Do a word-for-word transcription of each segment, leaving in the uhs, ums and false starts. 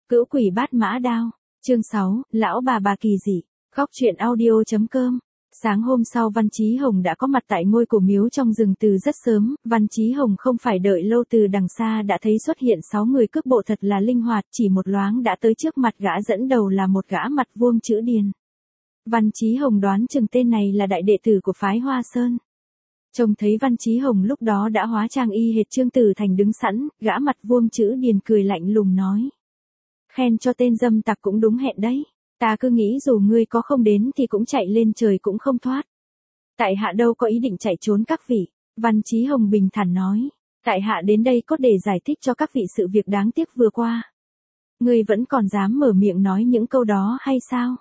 Cữu quỷ bát mã đao. Chương sáu, lão bà bà kỳ dị. Góc truyện audio.com. Sáng hôm sau Văn Chí Hồng đã có mặt tại ngôi cổ miếu trong rừng từ rất sớm, Văn Chí Hồng không phải đợi lâu, từ đằng xa đã thấy xuất hiện sáu người cước bộ thật là linh hoạt, chỉ một loáng đã tới trước mặt gã, dẫn đầu là một gã mặt vuông chữ điền. Văn Chí Hồng đoán chừng tên này là đại đệ tử của phái Hoa Sơn. Trông thấy Văn Chí Hồng lúc đó đã hóa trang y hệt Trương Tử Thành đứng sẵn, gã mặt vuông chữ điền cười lạnh lùng nói. Khen cho tên dâm tặc cũng đúng hẹn đấy. Ta cứ nghĩ dù ngươi có không đến thì cũng chạy lên trời cũng không thoát. Tại hạ đâu có ý định chạy trốn các vị. Văn Chí Hồng bình thản nói. Tại hạ đến đây có để giải thích cho các vị sự việc đáng tiếc vừa qua. Ngươi vẫn còn dám mở miệng nói những câu đó hay sao?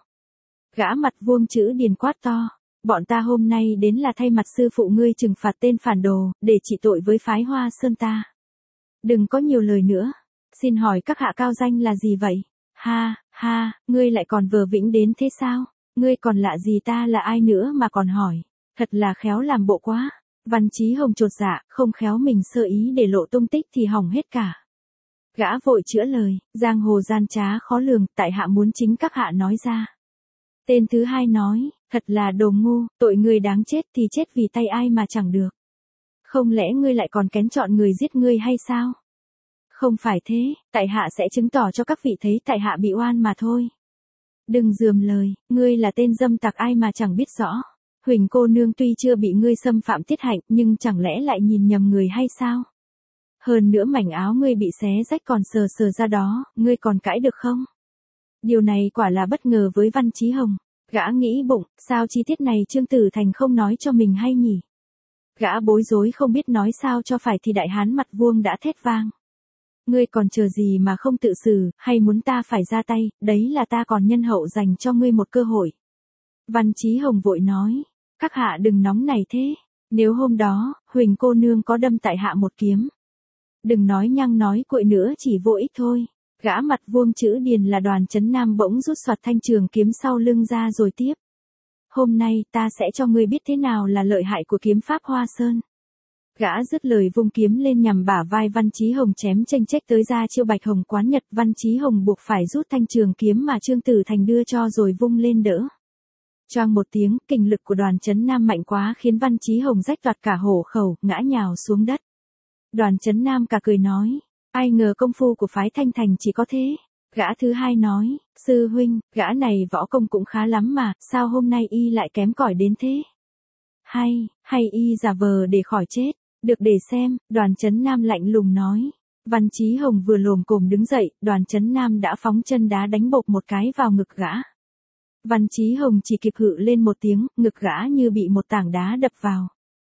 Gã mặt vuông chữ điền quát to. Bọn ta hôm nay đến là thay mặt sư phụ ngươi trừng phạt tên phản đồ, để trị tội với phái Hoa Sơn ta. Đừng có nhiều lời nữa. Xin hỏi các hạ cao danh là gì vậy? Ha, ha, ngươi lại còn vờ vĩnh đến thế sao? Ngươi còn lạ gì ta là ai nữa mà còn hỏi? Thật là khéo làm bộ quá. Văn Chí Hồng chột dạ, không khéo mình sơ ý để lộ tung tích thì hỏng hết cả. Gã vội chữa lời, giang hồ gian trá khó lường, tại hạ muốn chính các hạ nói ra. Tên thứ hai nói, thật là đồ ngu, tội người đáng chết thì chết vì tay ai mà chẳng được. Không lẽ ngươi lại còn kén chọn người giết ngươi hay sao? Không phải thế, tại hạ sẽ chứng tỏ cho các vị thấy tại hạ bị oan mà thôi. Đừng rườm lời, ngươi là tên dâm tặc ai mà chẳng biết rõ. Huỳnh cô nương tuy chưa bị ngươi xâm phạm tiết hạnh nhưng chẳng lẽ lại nhìn nhầm người hay sao? Hơn nữa mảnh áo ngươi bị xé rách còn sờ sờ ra đó, ngươi còn cãi được không? Điều này quả là bất ngờ với Văn Chí Hồng. Gã nghĩ bụng, sao chi tiết này Trương Tử Thành không nói cho mình hay nhỉ? Gã bối rối không biết nói sao cho phải thì đại hán mặt vuông đã thét vang. Ngươi còn chờ gì mà không tự xử, hay muốn ta phải ra tay, đấy là ta còn nhân hậu dành cho ngươi một cơ hội. Văn Chí Hồng vội nói, các hạ đừng nóng này thế, nếu hôm đó, Huỳnh cô nương có đâm tại hạ một kiếm. Đừng nói nhăng nói cuội nữa, chỉ vô ích thôi. Gã mặt vuông chữ điền là Đoàn Chấn Nam bỗng rút soạt thanh trường kiếm sau lưng ra rồi tiếp. Hôm nay ta sẽ cho ngươi biết thế nào là lợi hại của kiếm pháp Hoa Sơn. Gã dứt lời vung kiếm lên nhằm bả vai Văn Chí Hồng chém chênh chếch tới ra chiêu Bạch Hồng Quán Nhật. Văn Chí Hồng buộc phải rút thanh trường kiếm mà Trương Tử Thành đưa cho rồi vung lên đỡ. Choang một tiếng, kình lực của Đoàn Chấn Nam mạnh quá khiến Văn Chí Hồng rách toạc cả hổ khẩu, ngã nhào xuống đất. Đoàn Chấn Nam cả cười nói, ai ngờ công phu của phái Thanh Thành chỉ có thế. Gã thứ hai nói, sư huynh, gã này võ công cũng khá lắm mà, sao hôm nay y lại kém cỏi đến thế? Hay, hay y giả vờ để khỏi chết? Được để xem, Đoàn Chấn Nam lạnh lùng nói. Văn Chí Hồng vừa lồm cồm đứng dậy, Đoàn Chấn Nam đã phóng chân đá đánh bộp một cái vào ngực gã. Văn Chí Hồng chỉ kịp hự lên một tiếng, ngực gã như bị một tảng đá đập vào.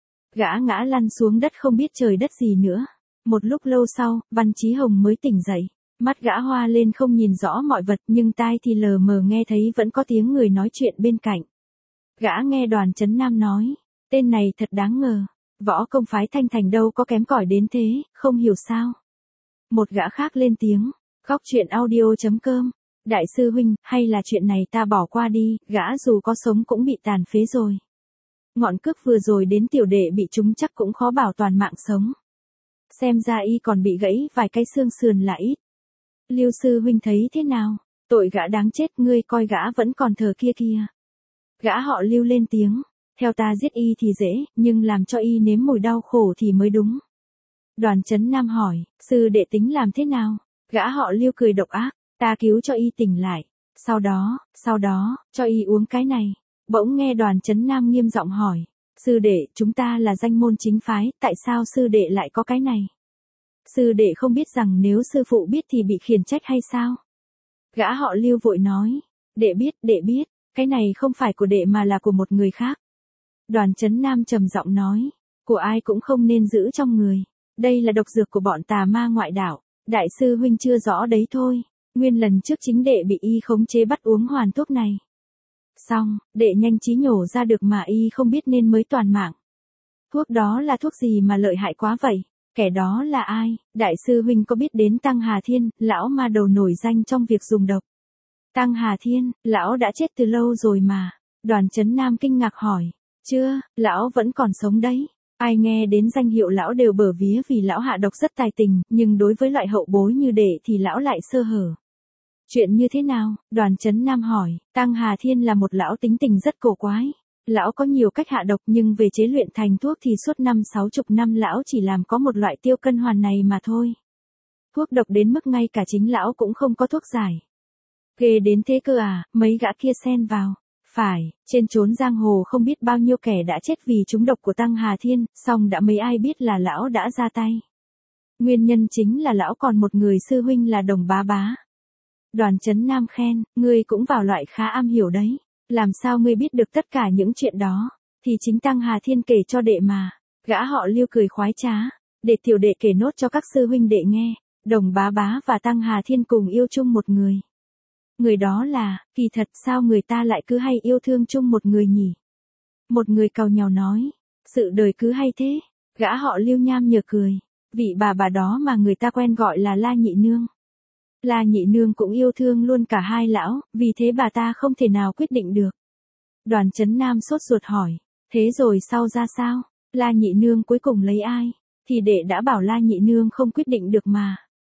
Gã ngã lăn xuống đất không biết trời đất gì nữa. Một lúc lâu sau, Văn Chí Hồng mới tỉnh dậy. Mắt gã hoa lên không nhìn rõ mọi vật nhưng tai thì lờ mờ nghe thấy vẫn có tiếng người nói chuyện bên cạnh. Gã nghe Đoàn Chấn Nam nói, tên này thật đáng ngờ. Võ công phái Thanh Thành đâu có kém cỏi đến thế, không hiểu sao. Một gã khác lên tiếng, góc truyện audio.com. Đại sư huynh, hay là chuyện này ta bỏ qua đi, gã dù có sống cũng bị tàn phế rồi. Ngọn cước vừa rồi đến tiểu đệ bị trúng chắc cũng khó bảo toàn mạng sống. Xem ra y còn bị gãy vài cái xương sườn là ít. Lưu sư huynh thấy thế nào? Tội gã đáng chết, ngươi coi gã vẫn còn thờ kia kia. Gã họ Lưu lên tiếng. Theo ta giết y thì dễ, nhưng làm cho y nếm mùi đau khổ thì mới đúng. Đoàn Chấn Nam hỏi, sư đệ tính làm thế nào? Gã họ Lưu cười độc ác, ta cứu cho y tỉnh lại. Sau đó, sau đó, cho y uống cái này. Bỗng nghe Đoàn Chấn Nam nghiêm giọng hỏi, sư đệ, chúng ta là danh môn chính phái, tại sao sư đệ lại có cái này? Sư đệ không biết rằng nếu sư phụ biết thì bị khiển trách hay sao? Gã họ Lưu vội nói, đệ biết, đệ biết, cái này không phải của đệ mà là của một người khác. Đoàn Chấn Nam trầm giọng nói, của ai cũng không nên giữ trong người. Đây là độc dược của bọn tà ma ngoại đạo. Đại sư huynh chưa rõ đấy thôi. Nguyên lần trước chính đệ bị y khống chế bắt uống hoàn thuốc này. Xong, đệ nhanh trí nhổ ra được mà y không biết nên mới toàn mạng. Thuốc đó là thuốc gì mà lợi hại quá vậy? Kẻ đó là ai? Đại sư huynh có biết đến Tăng Hà Thiên, lão ma đầu nổi danh trong việc dùng độc? Tăng Hà Thiên, lão đã chết từ lâu rồi mà. Đoàn Chấn Nam kinh ngạc hỏi. Chưa, lão vẫn còn sống đấy. Ai nghe đến danh hiệu lão đều bở vía vì lão hạ độc rất tài tình, nhưng đối với loại hậu bối như đệ thì lão lại sơ hở. Chuyện như thế nào? Đoàn Chấn Nam hỏi. Tăng Hà Thiên là một lão tính tình rất cổ quái. Lão có nhiều cách hạ độc nhưng về chế luyện thành thuốc thì suốt năm sáu chục năm lão chỉ làm có một loại tiêu cân hoàn này mà thôi. Thuốc độc đến mức ngay cả chính lão cũng không có thuốc giải. Ghê đến thế cơ à, mấy gã kia xen vào. Phải, trên chốn giang hồ không biết bao nhiêu kẻ đã chết vì trúng độc của Tăng Hà Thiên, song đã mấy ai biết là lão đã ra tay. Nguyên nhân chính là lão còn một người sư huynh là Đồng Bá Bá. Đoàn Chấn Nam khen, ngươi cũng vào loại khá am hiểu đấy. Làm sao ngươi biết được tất cả những chuyện đó? Thì chính Tăng Hà Thiên kể cho đệ mà. Gã họ Lưu cười khoái trá. Để tiểu đệ kể nốt cho các sư huynh đệ nghe. Đồng Bá Bá và Tăng Hà Thiên cùng yêu chung một người. Người đó là, kỳ thật sao người ta lại cứ hay yêu thương chung một người nhỉ? Một người càu nhàu nói. Sự đời cứ hay thế. Gã họ Lưu nham nhở cười. Vị bà bà đó mà người ta quen gọi là La Nhị Nương. La Nhị Nương cũng yêu thương luôn cả hai lão, vì thế bà ta không thể nào quyết định được. Đoàn Chấn Nam sốt ruột hỏi, thế rồi sau ra sao? La Nhị Nương cuối cùng lấy ai? Thì đệ đã bảo La Nhị Nương không quyết định được mà.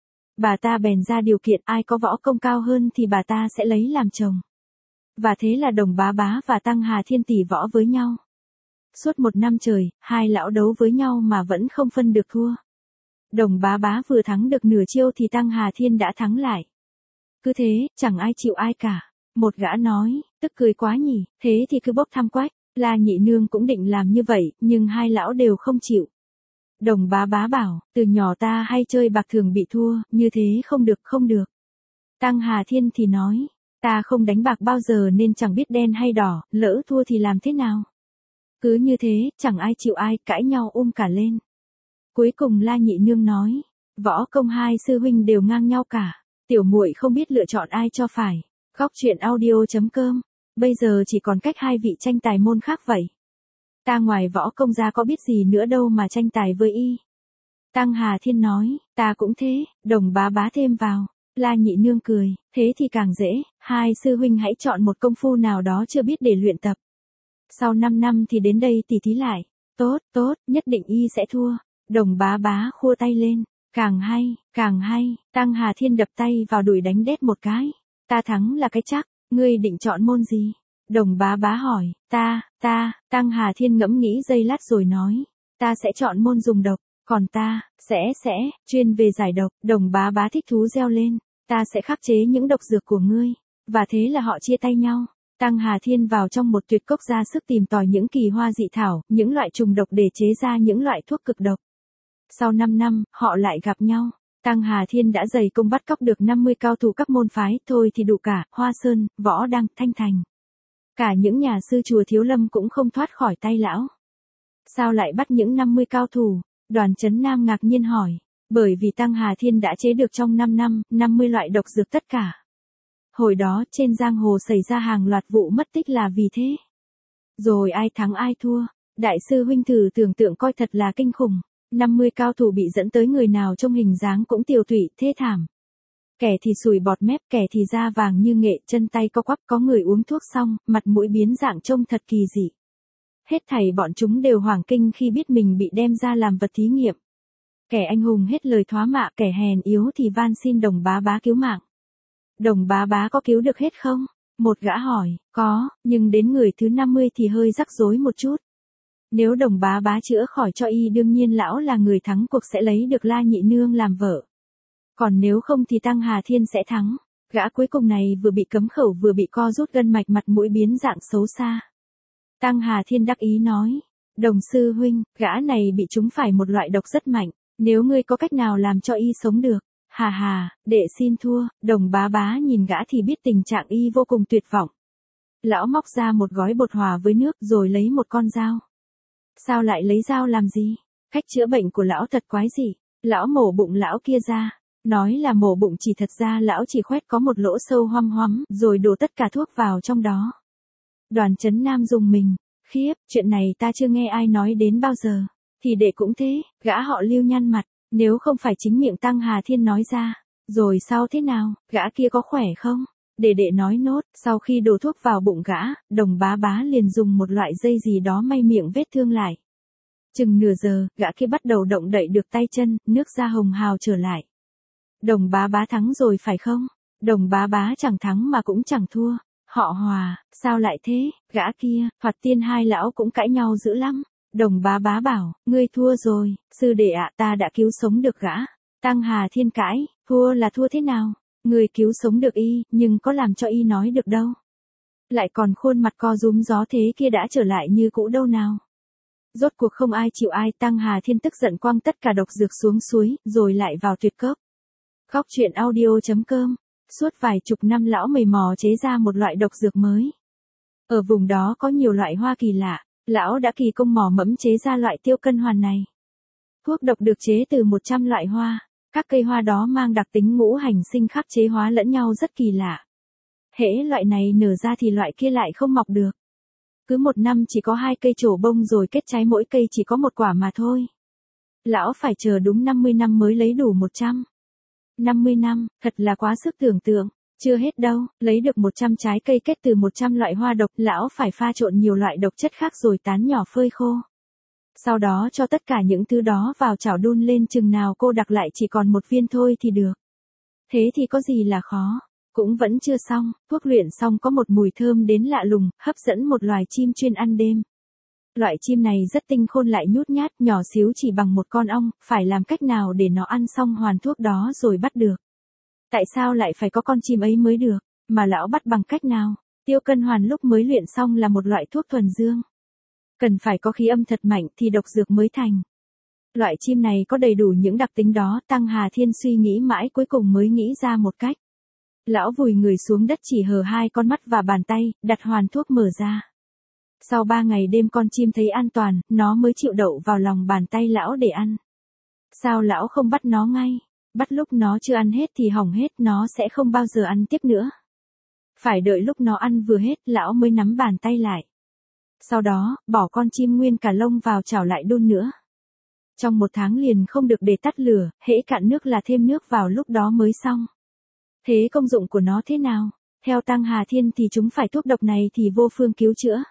Bà ta bèn ra điều kiện ai có võ công cao hơn thì bà ta sẽ lấy làm chồng. Và thế là Đồng Bá Bá và Tăng Hà Thiên tỷ võ với nhau. Suốt một năm trời, hai lão đấu với nhau mà vẫn không phân được thua. Đồng Bá Bá vừa thắng được nửa chiêu thì Tăng Hà Thiên đã thắng lại. Cứ thế, chẳng ai chịu ai cả. Một gã nói, tức cười quá nhỉ, thế thì cứ bốc thăm quách. La Nhị Nương cũng định làm như vậy, nhưng hai lão đều không chịu. Đồng Bá Bá bảo, từ nhỏ ta hay chơi bạc thường bị thua, như thế không được không được. Tăng Hà Thiên thì nói, ta không đánh bạc bao giờ nên chẳng biết đen hay đỏ, lỡ thua thì làm thế nào. Cứ như thế, chẳng ai chịu ai, cãi nhau um cả lên. Cuối cùng La Nhị Nương nói, võ công hai sư huynh đều ngang nhau cả, tiểu muội không biết lựa chọn ai cho phải. Góc truyện audio chấm com, bây giờ chỉ còn cách hai vị tranh tài môn khác vậy. Ta ngoài võ công ra có biết gì nữa đâu mà tranh tài với y. Tăng Hà Thiên nói, ta cũng thế, Đồng Bá Bá thêm vào. La Nhị Nương cười, thế thì càng dễ, hai sư huynh hãy chọn một công phu nào đó chưa biết để luyện tập. Sau năm năm thì đến đây tỉ thí lại. Tốt, tốt, nhất định y sẽ thua. Đồng Bá Bá khua tay lên, càng hay, càng hay, Tăng Hà Thiên đập tay vào đùi đánh đét một cái. Ta thắng là cái chắc, ngươi định chọn môn gì? Đồng Bá Bá hỏi, ta, ta, Tăng Hà Thiên ngẫm nghĩ giây lát rồi nói, ta sẽ chọn môn dùng độc, còn ta, sẽ, sẽ, chuyên về giải độc. Đồng Bá Bá thích thú reo lên, ta sẽ khắc chế những độc dược của ngươi, và thế là họ chia tay nhau. Tăng Hà Thiên vào trong một tuyệt cốc ra sức tìm tòi những kỳ hoa dị thảo, những loại trùng độc để chế ra những loại thuốc cực độc. Sau năm năm, họ lại gặp nhau. Tăng Hà Thiên đã dày công bắt cóc được năm mươi cao thủ các môn phái, thôi thì đủ cả, Hoa Sơn, Võ Đăng, Thanh Thành. Cả những nhà sư chùa Thiếu Lâm cũng không thoát khỏi tay lão. Sao lại bắt những năm mươi cao thủ? Đoàn Chấn Nam ngạc nhiên hỏi. Bởi vì Tăng Hà Thiên đã chế được trong năm năm, năm mươi loại độc dược tất cả. Hồi đó, trên giang hồ xảy ra hàng loạt vụ mất tích là vì thế. Rồi ai thắng ai thua? Đại sư huynh thử tưởng tượng coi thật là kinh khủng. năm mươi cao thủ bị dẫn tới người nào trong hình dáng cũng tiều tụy, thê thảm. Kẻ thì sùi bọt mép, kẻ thì da vàng như nghệ, chân tay co quắp, có người uống thuốc xong, mặt mũi biến dạng trông thật kỳ dị. Hết thảy bọn chúng đều hoảng kinh khi biết mình bị đem ra làm vật thí nghiệm. Kẻ anh hùng hết lời thoá mạ, kẻ hèn yếu thì van xin Đồng Bá Bá cứu mạng. Đồng Bá Bá có cứu được hết không? Một gã hỏi, có, nhưng đến người thứ năm mươi thì hơi rắc rối một chút. Nếu Đồng Bá Bá chữa khỏi cho y đương nhiên lão là người thắng cuộc sẽ lấy được La Nhị Nương làm vợ. Còn nếu không thì Tăng Hà Thiên sẽ thắng. Gã cuối cùng này vừa bị cấm khẩu vừa bị co rút gân mạch, mặt mũi biến dạng xấu xa. Tăng Hà Thiên đắc ý nói, Đồng sư huynh, gã này bị trúng phải một loại độc rất mạnh, nếu ngươi có cách nào làm cho y sống được. Hà hà, đệ xin thua. Đồng Bá Bá nhìn gã thì biết tình trạng y vô cùng tuyệt vọng. Lão móc ra một gói bột hòa với nước rồi lấy một con dao. Sao lại lấy dao làm gì? Cách chữa bệnh của lão thật quái dị. Lão mổ bụng lão kia ra. Nói là mổ bụng chỉ thật ra lão chỉ khoét có một lỗ sâu hoăm hoắm, rồi đổ tất cả thuốc vào trong đó. Đoàn Chấn Nam rùng mình. Khiếp, chuyện này ta chưa nghe ai nói đến bao giờ. Thì đệ cũng thế, gã họ Lưu nhăn mặt. Nếu không phải chính miệng Tăng Hà Thiên nói ra. Rồi sao thế nào, gã kia có khỏe không? Để đệ nói nốt, sau khi đổ thuốc vào bụng gã, Đồng Bá Bá liền dùng một loại dây gì đó may miệng vết thương lại. Chừng nửa giờ, gã kia bắt đầu động đậy được tay chân, nước da hồng hào trở lại. Đồng Bá Bá thắng rồi phải không? Đồng Bá Bá chẳng thắng mà cũng chẳng thua. Họ Hòa, sao lại thế, gã kia, Thoạt Tiên hai lão cũng cãi nhau dữ lắm. Đồng Bá Bá bảo, ngươi thua rồi, sư đệ ạ, ta đã cứu sống được gã. Tăng Hà Thiên cãi, thua là thua thế nào? Ngươi cứu sống được y, nhưng có làm cho y nói được đâu. Lại còn khuôn mặt co rúm gió thế kia đã trở lại như cũ đâu nào. Rốt cuộc không ai chịu ai, Tăng Hà Thiên tức giận quăng tất cả độc dược xuống suối, rồi lại vào tuyệt cốc. Khóc chuyện audio.com. Suốt vài chục năm lão mày mò chế ra một loại độc dược mới. Ở vùng đó có nhiều loại hoa kỳ lạ, lão đã kỳ công mò mẫm chế ra loại tiêu cân hoàn này. Thuốc độc được chế từ một trăm loại hoa, các cây hoa đó mang đặc tính ngũ hành sinh khắc chế hóa lẫn nhau rất kỳ lạ. Hễ loại này nở ra thì loại kia lại không mọc được. Cứ một năm chỉ có hai cây trổ bông rồi kết trái, mỗi cây chỉ có một quả mà thôi. Lão phải chờ đúng năm mươi năm mới lấy đủ một trăm. năm mươi năm, thật là quá sức tưởng tượng. Chưa hết đâu, lấy được một trăm trái cây kết từ một trăm loại hoa độc, lão phải pha trộn nhiều loại độc chất khác rồi tán nhỏ phơi khô. Sau đó cho tất cả những thứ đó vào chảo đun lên, chừng nào cô đặc lại chỉ còn một viên thôi thì được. Thế thì có gì là khó. Cũng vẫn chưa xong, thuốc luyện xong có một mùi thơm đến lạ lùng, hấp dẫn một loài chim chuyên ăn đêm. Loại chim này rất tinh khôn lại nhút nhát, nhỏ xíu chỉ bằng một con ong, phải làm cách nào để nó ăn xong hoàn thuốc đó rồi bắt được. Tại sao lại phải có con chim ấy mới được, mà lão bắt bằng cách nào? Tiêu cân hoàn lúc mới luyện xong là một loại thuốc thuần dương. Cần phải có khí âm thật mạnh thì độc dược mới thành. Loại chim này có đầy đủ những đặc tính đó, Tăng Hà Thiên suy nghĩ mãi cuối cùng mới nghĩ ra một cách. Lão vùi người xuống đất chỉ hờ hai con mắt và bàn tay, đặt hoàn thuốc mở ra. Sau ba ngày đêm con chim thấy an toàn, nó mới chịu đậu vào lòng bàn tay lão để ăn. Sao lão không bắt nó ngay? Bắt lúc nó chưa ăn hết thì hỏng hết, nó sẽ không bao giờ ăn tiếp nữa. Phải đợi lúc nó ăn vừa hết, lão mới nắm bàn tay lại. Sau đó, bỏ con chim nguyên cả lông vào chảo lại đun nữa. Trong một tháng liền không được để tắt lửa, hễ cạn nước là thêm nước vào, lúc đó mới xong. Thế công dụng của nó thế nào? Theo Tăng Hà Thiên thì chúng phải thuốc độc này thì vô phương cứu chữa.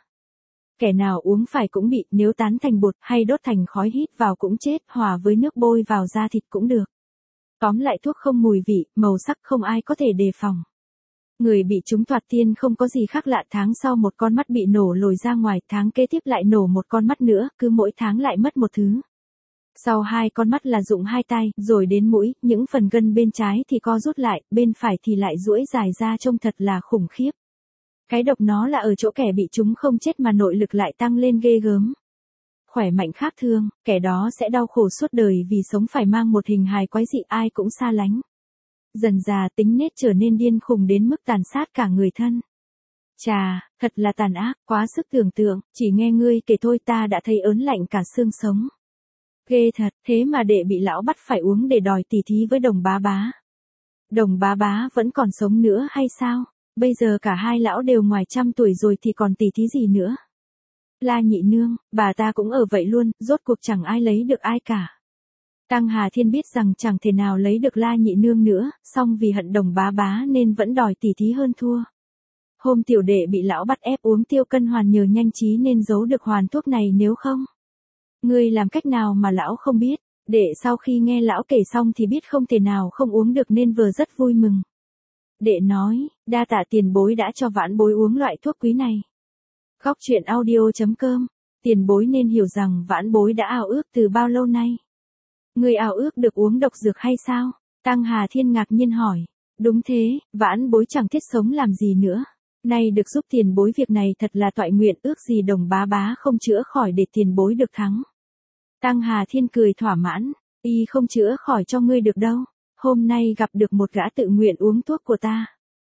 Kẻ nào uống phải cũng bị, nếu tán thành bột hay đốt thành khói hít vào cũng chết, hòa với nước bôi vào da thịt cũng được. Tóm lại thuốc không mùi vị, màu sắc không ai có thể đề phòng. Người bị trúng Thoạt Tiên không có gì khác lạ, tháng sau một con mắt bị nổ lồi ra ngoài, tháng kế tiếp lại nổ một con mắt nữa, cứ mỗi tháng lại mất một thứ. Sau hai con mắt là dụng hai tay, rồi đến mũi, những phần gân bên trái thì co rút lại, bên phải thì lại duỗi dài ra, trông thật là khủng khiếp. Cái độc nó là ở chỗ kẻ bị chúng không chết mà nội lực lại tăng lên ghê gớm. Khỏe mạnh khác thường, kẻ đó sẽ đau khổ suốt đời vì sống phải mang một hình hài quái dị ai cũng xa lánh. Dần dà tính nết trở nên điên khùng đến mức tàn sát cả người thân. Chà, thật là tàn ác, quá sức tưởng tượng, chỉ nghe ngươi kể thôi ta đã thấy ớn lạnh cả xương sống. Ghê thật, thế mà đệ bị lão bắt phải uống để đòi tỉ thí với Đồng Bá Bá. Đồng Bá Bá vẫn còn sống nữa hay sao? Bây giờ cả hai lão đều ngoài trăm tuổi rồi thì còn tỉ thí gì nữa? La nhị nương, bà ta cũng ở vậy luôn, rốt cuộc chẳng ai lấy được ai cả. Tăng Hà Thiên biết rằng chẳng thể nào lấy được La nhị nương nữa, song vì hận Đồng Bá Bá nên vẫn đòi tỉ thí hơn thua. Hôm tiểu đệ bị lão bắt ép uống tiêu cân hoàn nhờ nhanh trí nên giấu được hoàn thuốc này, nếu không. Ngươi làm cách nào mà lão không biết? Đệ sau khi nghe lão kể xong thì biết không thể nào không uống được nên vừa rất vui mừng. Đệ nói, đa tạ tiền bối đã cho vãn bối uống loại thuốc quý này. Khóc chuyện audio.com. Tiền bối nên hiểu rằng vãn bối đã ao ước từ bao lâu nay. Ngươi ao ước được uống độc dược hay sao? Tăng Hà Thiên ngạc nhiên hỏi. Đúng thế, vãn bối chẳng thiết sống làm gì nữa. Nay được giúp tiền bối việc này thật là toại nguyện, ước gì Đồng Bá Bá không chữa khỏi để tiền bối được thắng. Tăng Hà Thiên cười thỏa mãn, y không chữa khỏi cho ngươi được đâu. Hôm nay gặp được một gã tự nguyện uống thuốc của ta.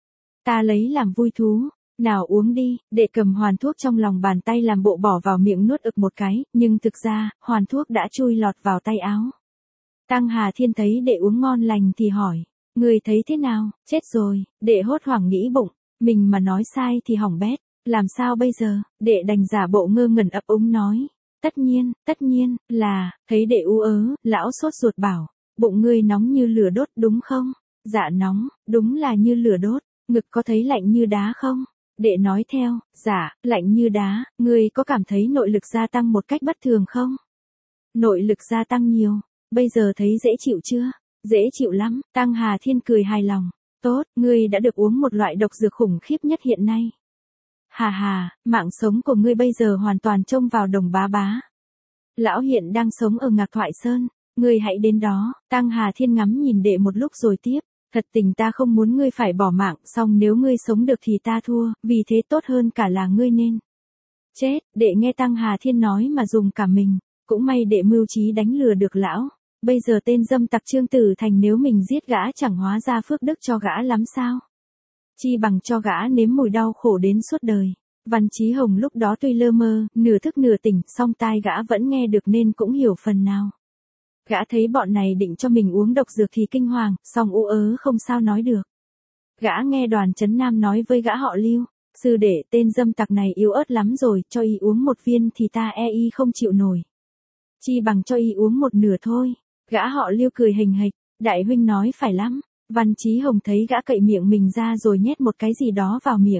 Ta lấy làm vui thú. Nào uống đi, đệ cầm hoàn thuốc trong lòng bàn tay làm bộ bỏ vào miệng nuốt ực một cái, nhưng thực ra, hoàn thuốc đã chui lọt vào tay áo. Tăng Hà Thiên thấy đệ uống ngon lành thì hỏi, người thấy thế nào? Chết rồi, đệ hốt hoảng nghĩ bụng, mình mà nói sai thì hỏng bét, làm sao bây giờ? Đệ đành giả bộ ngơ ngẩn ấp úng nói, tất nhiên, tất nhiên, là, thấy đệ ú ớ, lão sốt ruột bảo, bụng ngươi nóng như lửa đốt đúng không? Dạ nóng, đúng là như lửa đốt, ngực có thấy lạnh như đá không? Đệ nói theo, dạ, lạnh như đá, ngươi có cảm thấy nội lực gia tăng một cách bất thường không? Nội lực gia tăng nhiều, bây giờ thấy dễ chịu chưa? Dễ chịu lắm, Tăng Hà Thiên cười hài lòng. Tốt, ngươi đã được uống một loại độc dược khủng khiếp nhất hiện nay. Hà hà, mạng sống của ngươi bây giờ hoàn toàn trông vào Đồng Bá Bá. Lão hiện đang sống ở Ngạc Thoại Sơn, ngươi hãy đến đó. Tăng Hà Thiên ngắm nhìn đệ một lúc rồi tiếp. Thật tình ta không muốn ngươi phải bỏ mạng, song nếu ngươi sống được thì ta thua, vì thế tốt hơn cả là ngươi nên chết. Đệ nghe Tăng Hà Thiên nói mà dùng cả mình, cũng may đệ mưu trí đánh lừa được lão. Bây giờ tên dâm tặc Trương Tử Thành nếu mình giết gã chẳng hóa ra phước đức cho gã lắm sao? Chi bằng cho gã nếm mùi đau khổ đến suốt đời. Văn Chí Hồng lúc đó tuy lơ mơ, nửa thức nửa tỉnh, song tai gã vẫn nghe được nên cũng hiểu phần nào. Gã thấy bọn này định cho mình uống độc dược thì kinh hoàng, song ú ớ không sao nói được. Gã nghe Đoàn Chấn Nam nói với gã họ Lưu, sư đệ tên dâm tặc này yếu ớt lắm rồi, cho y uống một viên thì ta e y không chịu nổi. Chi bằng cho y uống một nửa thôi. Gã họ Lưu cười hình hịch, đại huynh nói phải lắm. Văn Chí Hồng thấy gã cậy miệng mình ra rồi nhét một cái gì đó vào miệng.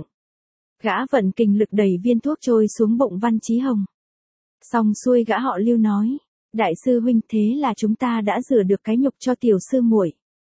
Gã vận kình lực đẩy viên thuốc trôi xuống bụng Văn Chí Hồng. Xong xuôi gã họ Lưu nói, đại sư huynh thế là chúng ta đã rửa được cái nhục cho tiểu sư muội.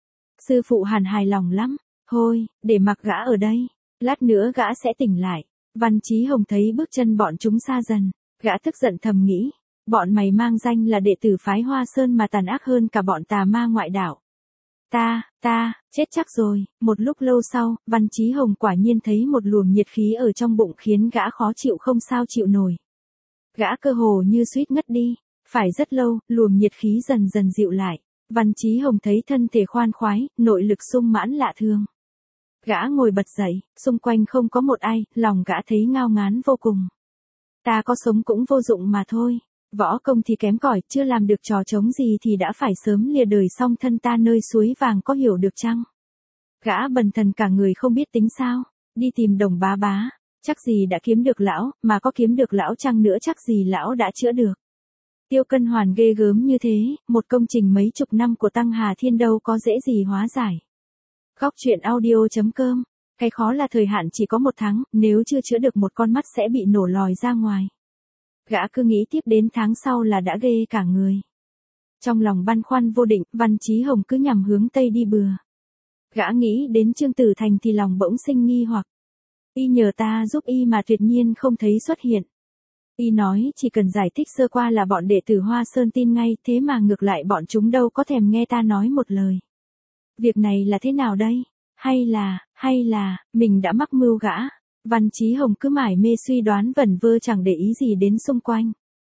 Sư phụ Hàn hài lòng lắm, thôi, để mặc gã ở đây, lát nữa gã sẽ tỉnh lại. Văn Chí Hồng thấy bước chân bọn chúng xa dần, gã tức giận thầm nghĩ, bọn mày mang danh là đệ tử phái Hoa Sơn mà tàn ác hơn cả bọn tà ma ngoại đạo. Ta, ta, chết chắc rồi. Một lúc lâu sau, Văn Chí Hồng quả nhiên thấy một luồng nhiệt khí ở trong bụng khiến gã khó chịu không sao chịu nổi. Gã cơ hồ như suýt ngất đi. Phải rất lâu, luồng nhiệt khí dần dần dịu lại. Văn Chí Hồng thấy thân thể khoan khoái, nội lực sung mãn lạ thường. Gã ngồi bật dậy, xung quanh không có một ai, lòng gã thấy ngao ngán vô cùng. Ta có sống cũng vô dụng mà thôi. Võ công thì kém cỏi, chưa làm được trò trống gì thì đã phải sớm lìa đời song thân ta nơi suối vàng có hiểu được chăng? Gã bần thần cả người không biết tính sao, đi tìm Đồng Bá Bá, chắc gì đã kiếm được lão, mà có kiếm được lão chăng nữa chắc gì lão đã chữa được. Tiêu Cân Hoàn ghê gớm như thế, một công trình mấy chục năm của Tăng Hà Thiên đâu có dễ gì hóa giải. Góc truyện audio chấm com, cái khó là thời hạn chỉ có một tháng, nếu chưa chữa được một con mắt sẽ bị nổ lòi ra ngoài. Gã cứ nghĩ tiếp đến tháng sau là đã ghê cả người. Trong lòng băn khoăn vô định, Văn Chí Hồng cứ nhằm hướng Tây đi bừa. Gã nghĩ đến Trương Tử Thành thì lòng bỗng sinh nghi hoặc. Y nhờ ta giúp y mà tuyệt nhiên không thấy xuất hiện. Y nói chỉ cần giải thích sơ qua là bọn đệ tử Hoa Sơn tin ngay, thế mà ngược lại bọn chúng đâu có thèm nghe ta nói một lời. Việc này là thế nào đây? Hay là, hay là, mình đã mắc mưu gã? Văn Chí Hồng cứ mải mê suy đoán vẩn vơ chẳng để ý gì đến xung quanh.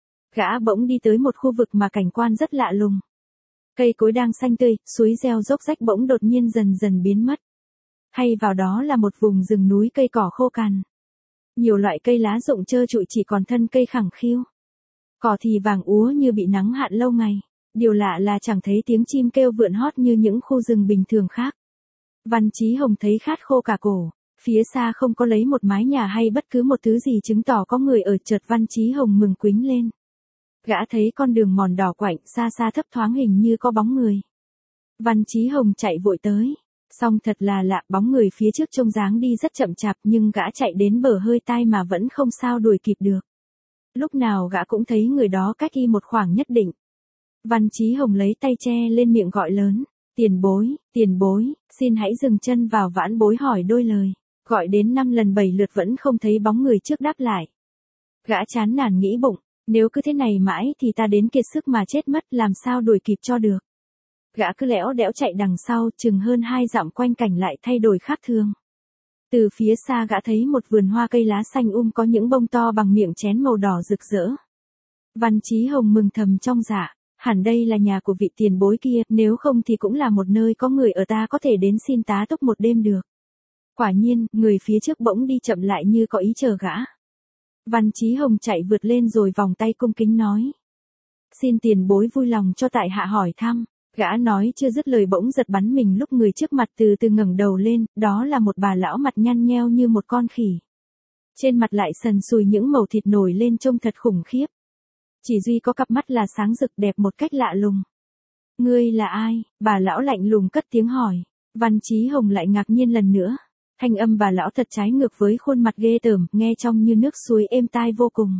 Gã bỗng đi tới một khu vực mà cảnh quan rất lạ lùng. Cây cối đang xanh tươi, suối reo dốc rách bỗng đột nhiên dần dần biến mất. Hay vào đó là một vùng rừng núi cây cỏ khô cằn. Nhiều loại cây lá rụng trơ trụi chỉ còn thân cây khẳng khiu. Cỏ thì vàng úa như bị nắng hạn lâu ngày. Điều lạ là chẳng thấy tiếng chim kêu vượn hót như những khu rừng bình thường khác. Văn Chí Hồng thấy khát khô cả cổ. Phía xa không có lấy một mái nhà hay bất cứ một thứ gì chứng tỏ có người ở, chợt Văn Chí Hồng mừng quính lên. Gã thấy con đường mòn đỏ quạnh, xa xa thấp thoáng hình như có bóng người. Văn Chí Hồng chạy vội tới. Song thật là lạ, bóng người phía trước trông dáng đi rất chậm chạp nhưng gã chạy đến bờ hơi tai mà vẫn không sao đuổi kịp được. Lúc nào gã cũng thấy người đó cách y một khoảng nhất định. Văn Chí Hồng lấy tay che lên miệng gọi lớn. Tiền bối, tiền bối, xin hãy dừng chân vào vãn bối hỏi đôi lời. Gọi đến năm lần bảy lượt vẫn không thấy bóng người trước đáp lại. Gã chán nản nghĩ bụng, nếu cứ thế này mãi thì ta đến kiệt sức mà chết mất, làm sao đuổi kịp cho được. Gã cứ lẽo đẽo chạy đằng sau, chừng hơn hai dặm quanh cảnh lại thay đổi khác thường. Từ phía xa gã thấy một vườn hoa cây lá xanh um có những bông to bằng miệng chén màu đỏ rực rỡ. Văn Chí Hồng mừng thầm trong dạ, hẳn đây là nhà của vị tiền bối kia, nếu không thì cũng là một nơi có người ở ta có thể đến xin tá túc một đêm được. Quả nhiên, người phía trước bỗng đi chậm lại như có ý chờ gã. Văn Chí Hồng chạy vượt lên rồi vòng tay cung kính nói. Xin tiền bối vui lòng cho tại hạ hỏi thăm. Gã nói chưa dứt lời bỗng giật bắn mình lúc người trước mặt từ từ ngẩng đầu lên, đó là một bà lão mặt nhăn nheo như một con khỉ. Trên mặt lại sần sùi những mẩu thịt nổi lên trông thật khủng khiếp. Chỉ duy có cặp mắt là sáng rực đẹp một cách lạ lùng. Ngươi là ai? Bà lão lạnh lùng cất tiếng hỏi. Văn Chí Hồng lại ngạc nhiên lần nữa. Thanh âm bà lão thật trái ngược với khuôn mặt ghê tởm, nghe trông như nước suối êm tai vô cùng.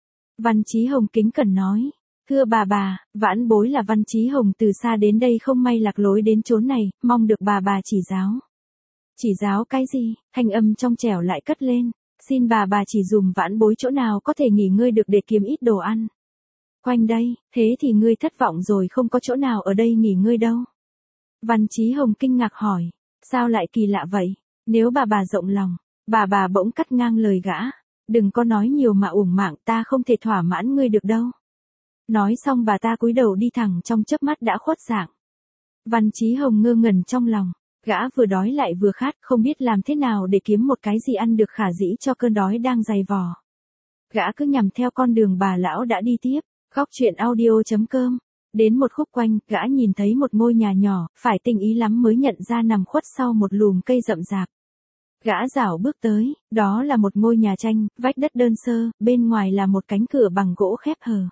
Văn Chí Hồng kính cẩn nói. Thưa bà bà, vãn bối là Văn Chí Hồng từ xa đến đây không may lạc lối đến chốn này, mong được bà bà chỉ giáo. Chỉ giáo cái gì? Thanh âm trong trẻo lại cất lên. Xin bà bà chỉ dùm vãn bối chỗ nào có thể nghỉ ngơi được để kiếm ít đồ ăn. Quanh đây, thế thì ngươi thất vọng rồi, không có chỗ nào ở đây nghỉ ngơi đâu. Văn Chí Hồng kinh ngạc hỏi. Sao lại kỳ lạ vậy? Nếu bà bà rộng lòng, bà bà bỗng cắt ngang lời gã. Đừng có nói nhiều mà uổng mạng, ta không thể thỏa mãn ngươi được đâu. Nói xong bà ta cúi đầu đi thẳng, trong chớp mắt đã khuất dạng. Văn Chí Hồng ngơ ngẩn trong lòng. Gã vừa đói lại vừa khát, không biết làm thế nào để kiếm một cái gì ăn được khả dĩ cho cơn đói đang dày vò. Gã cứ nhằm theo con đường bà lão đã đi tiếp. Góc truyện audio chấm com. Đến một khúc quanh, gã nhìn thấy một ngôi nhà nhỏ, phải tinh ý lắm mới nhận ra nằm khuất sau một lùm cây rậm rạp. Gã rảo bước tới, đó là một ngôi nhà tranh, vách đất đơn sơ, bên ngoài là một cánh cửa bằng gỗ khép hờ.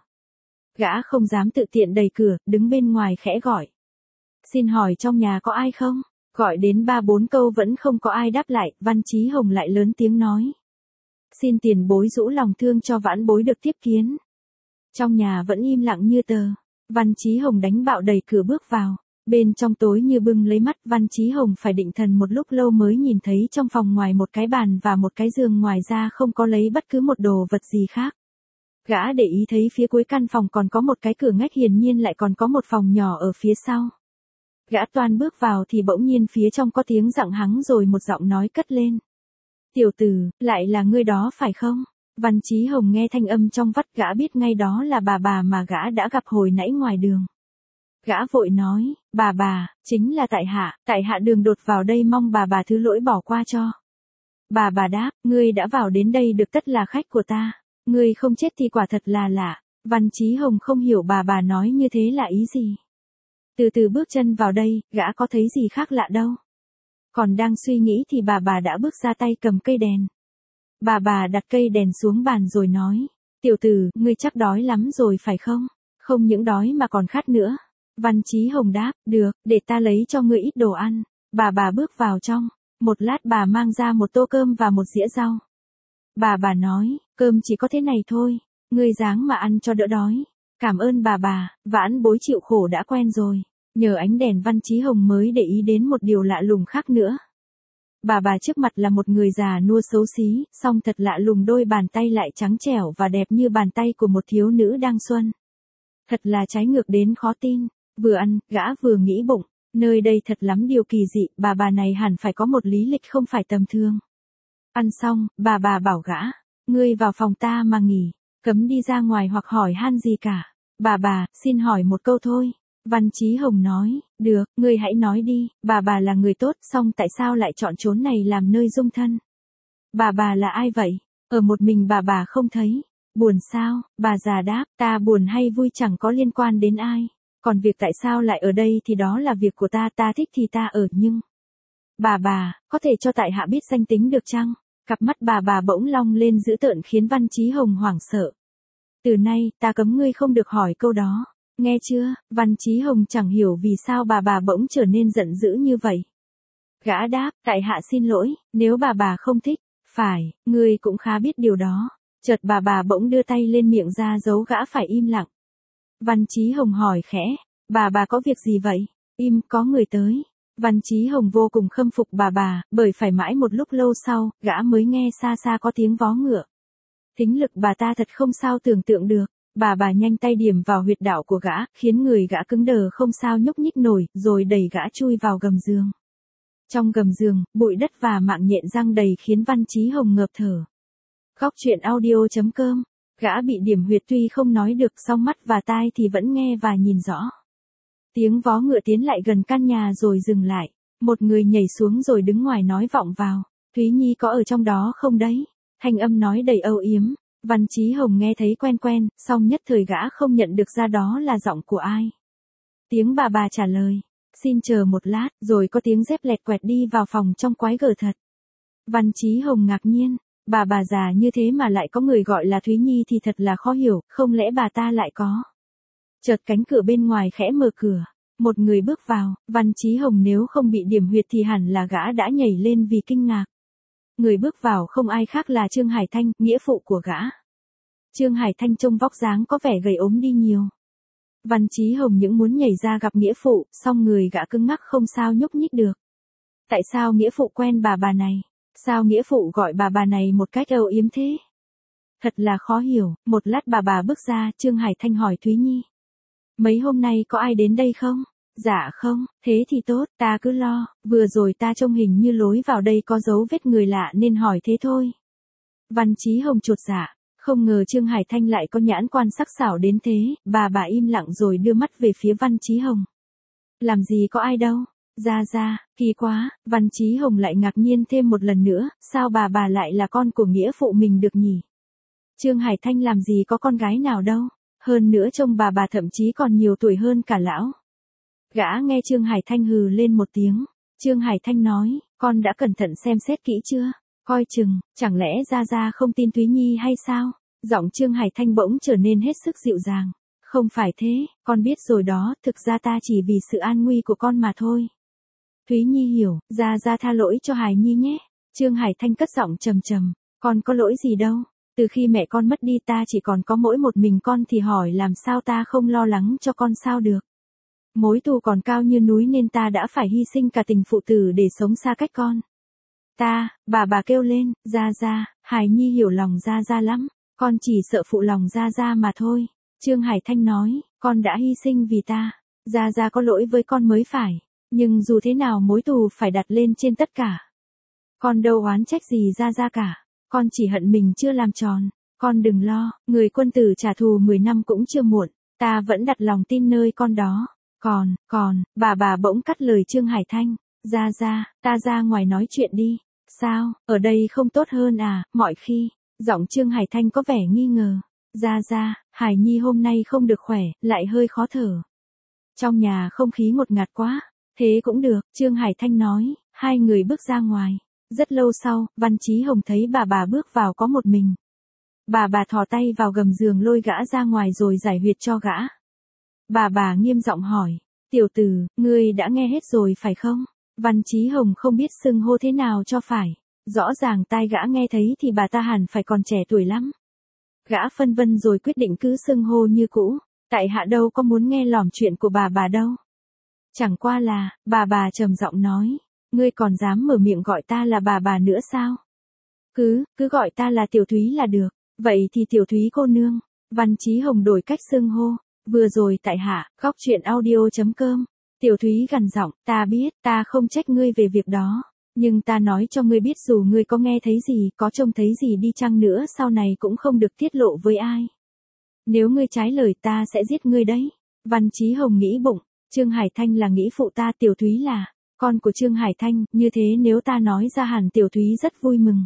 Gã không dám tự tiện đẩy cửa, đứng bên ngoài khẽ gọi. Xin hỏi trong nhà có ai không? Gọi đến ba bốn câu vẫn không có ai đáp lại, Văn Chí Hồng lại lớn tiếng nói. Xin tiền bối rũ lòng thương cho vãn bối được tiếp kiến. Trong nhà vẫn im lặng như tờ. Văn Chí Hồng đánh bạo đẩy cửa bước vào. Bên trong tối như bưng lấy mắt, Văn Chí Hồng phải định thần một lúc lâu mới nhìn thấy trong phòng ngoài một cái bàn và một cái giường, ngoài ra không có lấy bất cứ một đồ vật gì khác. Gã để ý thấy phía cuối căn phòng còn có một cái cửa ngách, hiển nhiên lại còn có một phòng nhỏ ở phía sau. Gã toan bước vào thì bỗng nhiên phía trong có tiếng giọng hắng rồi một giọng nói cất lên. Tiểu tử, lại là ngươi đó phải không? Văn Chí Hồng nghe thanh âm trong vắt, gã biết ngay đó là bà bà mà gã đã gặp hồi nãy ngoài đường. Gã vội nói, bà bà, chính là tại hạ, tại hạ đường đột vào đây mong bà bà thứ lỗi bỏ qua cho. Bà bà đáp, ngươi đã vào đến đây được tất là khách của ta, ngươi không chết thì quả thật là lạ. Văn Chí Hồng không hiểu bà bà nói như thế là ý gì. Từ từ bước chân vào đây, gã có thấy gì khác lạ đâu. Còn đang suy nghĩ thì bà bà đã bước ra, tay cầm cây đèn. Bà bà đặt cây đèn xuống bàn rồi nói, tiểu tử, ngươi chắc đói lắm rồi phải không? Không những đói mà còn khát nữa. Văn Chí Hồng đáp, được, để ta lấy cho ngươi ít đồ ăn. Bà bà bước vào trong. Một lát bà mang ra một tô cơm và một dĩa rau. Bà bà nói, cơm chỉ có thế này thôi, ngươi ráng mà ăn cho đỡ đói. Cảm ơn bà bà, vãn bối chịu khổ đã quen rồi. Nhờ ánh đèn Văn Chí Hồng mới để ý đến một điều lạ lùng khác nữa. Bà bà trước mặt là một người già nua xấu xí, song thật lạ lùng đôi bàn tay lại trắng trẻo và đẹp như bàn tay của một thiếu nữ đang xuân. Thật là trái ngược đến khó tin. Vừa ăn, gã vừa nghĩ bụng, nơi đây thật lắm điều kỳ dị, bà bà này hẳn phải có một lý lịch không phải tầm thường. Ăn xong, bà bà bảo gã, ngươi vào phòng ta mà nghỉ, cấm đi ra ngoài hoặc hỏi han gì cả. Bà bà, xin hỏi một câu thôi. Văn Chí Hồng nói, được, ngươi hãy nói đi, bà bà là người tốt, song tại sao lại chọn chốn này làm nơi dung thân? Bà bà là ai vậy? Ở một mình bà bà không thấy. Buồn sao? Bà già đáp, ta buồn hay vui chẳng có liên quan đến ai. Còn việc tại sao lại ở đây thì đó là việc của ta, ta thích thì ta ở, nhưng... Bà bà, có thể cho tại hạ biết danh tính được chăng? Cặp mắt bà bà bỗng long lên dữ tợn khiến Văn Chí Hồng hoảng sợ. Từ nay, ta cấm ngươi không được hỏi câu đó. Nghe chưa? Văn Chí Hồng chẳng hiểu vì sao bà bà bỗng trở nên giận dữ như vậy. Gã đáp, tại hạ xin lỗi, nếu bà bà không thích. Phải, ngươi cũng khá biết điều đó. Chợt bà bà bỗng đưa tay lên miệng ra dấu gã phải im lặng. Văn Chí Hồng hỏi khẽ, bà bà có việc gì vậy? Im, có người tới. Văn Chí Hồng vô cùng khâm phục bà bà, bởi phải mãi một lúc lâu sau, gã mới nghe xa xa có tiếng vó ngựa. Thính lực bà ta thật không sao tưởng tượng được. Bà bà nhanh tay điểm vào huyệt đạo của gã, khiến người gã cứng đờ không sao nhúc nhích nổi, rồi đẩy gã chui vào gầm giường. Trong gầm giường, bụi đất và mạng nhện răng đầy khiến Văn Chí Hồng ngợp thở. Góc truyện audio chấm com. Gã bị điểm huyệt tuy không nói được, song mắt và tai thì vẫn nghe và nhìn rõ. Tiếng vó ngựa tiến lại gần căn nhà rồi dừng lại. Một người nhảy xuống rồi đứng ngoài nói vọng vào. Thúy Nhi có ở trong đó không đấy? Thanh âm nói đầy âu yếm. Văn Chí Hồng nghe thấy quen quen, song nhất thời gã không nhận được ra đó là giọng của ai. Tiếng bà bà trả lời. Xin chờ một lát, rồi có tiếng dép lẹt quẹt đi vào phòng trong quái gở thật. Văn Chí Hồng ngạc nhiên. Bà bà già như thế mà lại có người gọi là Thúy Nhi thì thật là khó hiểu, không lẽ bà ta lại có. Chợt cánh cửa bên ngoài khẽ mở cửa. Một người bước vào, Văn Chí Hồng nếu không bị điểm huyệt thì hẳn là gã đã nhảy lên vì kinh ngạc. Người bước vào không ai khác là Trương Hải Thanh, nghĩa phụ của gã. Trương Hải Thanh trông vóc dáng có vẻ gầy ốm đi nhiều. Văn Chí Hồng những muốn nhảy ra gặp nghĩa phụ, song người gã cứng ngắc không sao nhúc nhích được. Tại sao nghĩa phụ quen bà bà này? Sao nghĩa phụ gọi bà bà này một cách âu yếm thế? Thật là khó hiểu. Một lát bà bà bước ra, Trương Hải Thanh hỏi Thúy Nhi. Mấy hôm nay có ai đến đây không? Dạ không, thế thì tốt, ta cứ lo, vừa rồi ta trông hình như lối vào đây có dấu vết người lạ nên hỏi thế thôi. Văn Chí Hồng chột dạ, không ngờ Trương Hải Thanh lại có nhãn quan sắc sảo đến thế, bà bà im lặng rồi đưa mắt về phía Văn Chí Hồng. Làm gì có ai đâu, ra ra, kỳ quá, Văn Chí Hồng lại ngạc nhiên thêm một lần nữa, sao bà bà lại là con của nghĩa phụ mình được nhỉ? Trương Hải Thanh làm gì có con gái nào đâu, hơn nữa trông bà bà thậm chí còn nhiều tuổi hơn cả lão. Gã nghe Trương Hải Thanh hừ lên một tiếng, Trương Hải Thanh nói, con đã cẩn thận xem xét kỹ chưa? Coi chừng, chẳng lẽ ra ra không tin Thúy Nhi hay sao? Giọng Trương Hải Thanh bỗng trở nên hết sức dịu dàng. Không phải thế, con biết rồi đó, thực ra ta chỉ vì sự an nguy của con mà thôi. Thúy Nhi hiểu, ra ra tha lỗi cho Hải Nhi nhé. Trương Hải Thanh cất giọng trầm trầm, con có lỗi gì đâu. Từ khi mẹ con mất đi ta chỉ còn có mỗi một mình con thì hỏi làm sao ta không lo lắng cho con sao được. Mối thù còn cao như núi nên ta đã phải hy sinh cả tình phụ tử để sống xa cách con. Ta, bà bà kêu lên, ra ra, Hải Nhi hiểu lòng ra ra lắm, con chỉ sợ phụ lòng ra ra mà thôi. Trương Hải Thanh nói, con đã hy sinh vì ta, ra ra có lỗi với con mới phải, nhưng dù thế nào mối thù phải đặt lên trên tất cả. Con đâu oán trách gì ra ra cả, con chỉ hận mình chưa làm tròn, con đừng lo, người quân tử trả thù mười năm cũng chưa muộn, ta vẫn đặt lòng tin nơi con đó. Còn, còn, bà bà bỗng cắt lời Trương Hải Thanh, ra ra, ta ra ngoài nói chuyện đi, sao, ở đây không tốt hơn à, mọi khi, giọng Trương Hải Thanh có vẻ nghi ngờ, ra ra, Hải Nhi hôm nay không được khỏe, lại hơi khó thở. Trong nhà không khí ngột ngạt quá, thế cũng được, Trương Hải Thanh nói, hai người bước ra ngoài, rất lâu sau, Văn Chí Hồng thấy bà bà bước vào có một mình. Bà bà thò tay vào gầm giường lôi gã ra ngoài rồi giải huyệt cho gã. Bà bà nghiêm giọng hỏi, tiểu tử, ngươi đã nghe hết rồi phải không? Văn Chí Hồng không biết xưng hô thế nào cho phải. Rõ ràng tai gã nghe thấy thì bà ta hẳn phải còn trẻ tuổi lắm. Gã phân vân rồi quyết định cứ xưng hô như cũ. Tại hạ đâu có muốn nghe lỏm chuyện của bà bà đâu. Chẳng qua là, bà bà trầm giọng nói, ngươi còn dám mở miệng gọi ta là bà bà nữa sao? Cứ, cứ gọi ta là Tiểu Thúy là được. Vậy thì Tiểu Thúy cô nương. Văn Chí Hồng đổi cách xưng hô. Vừa rồi tại hạ, góc chuyện audio chấm com. Tiểu Thúy gằn giọng, ta biết, ta không trách ngươi về việc đó. Nhưng ta nói cho ngươi biết dù ngươi có nghe thấy gì, có trông thấy gì đi chăng nữa sau này cũng không được tiết lộ với ai. Nếu ngươi trái lời ta sẽ giết ngươi đấy. Văn Chí Hồng nghĩ bụng, Trương Hải Thanh là nghĩ phụ ta, Tiểu Thúy là con của Trương Hải Thanh, như thế nếu ta nói ra hẳn Tiểu Thúy rất vui mừng.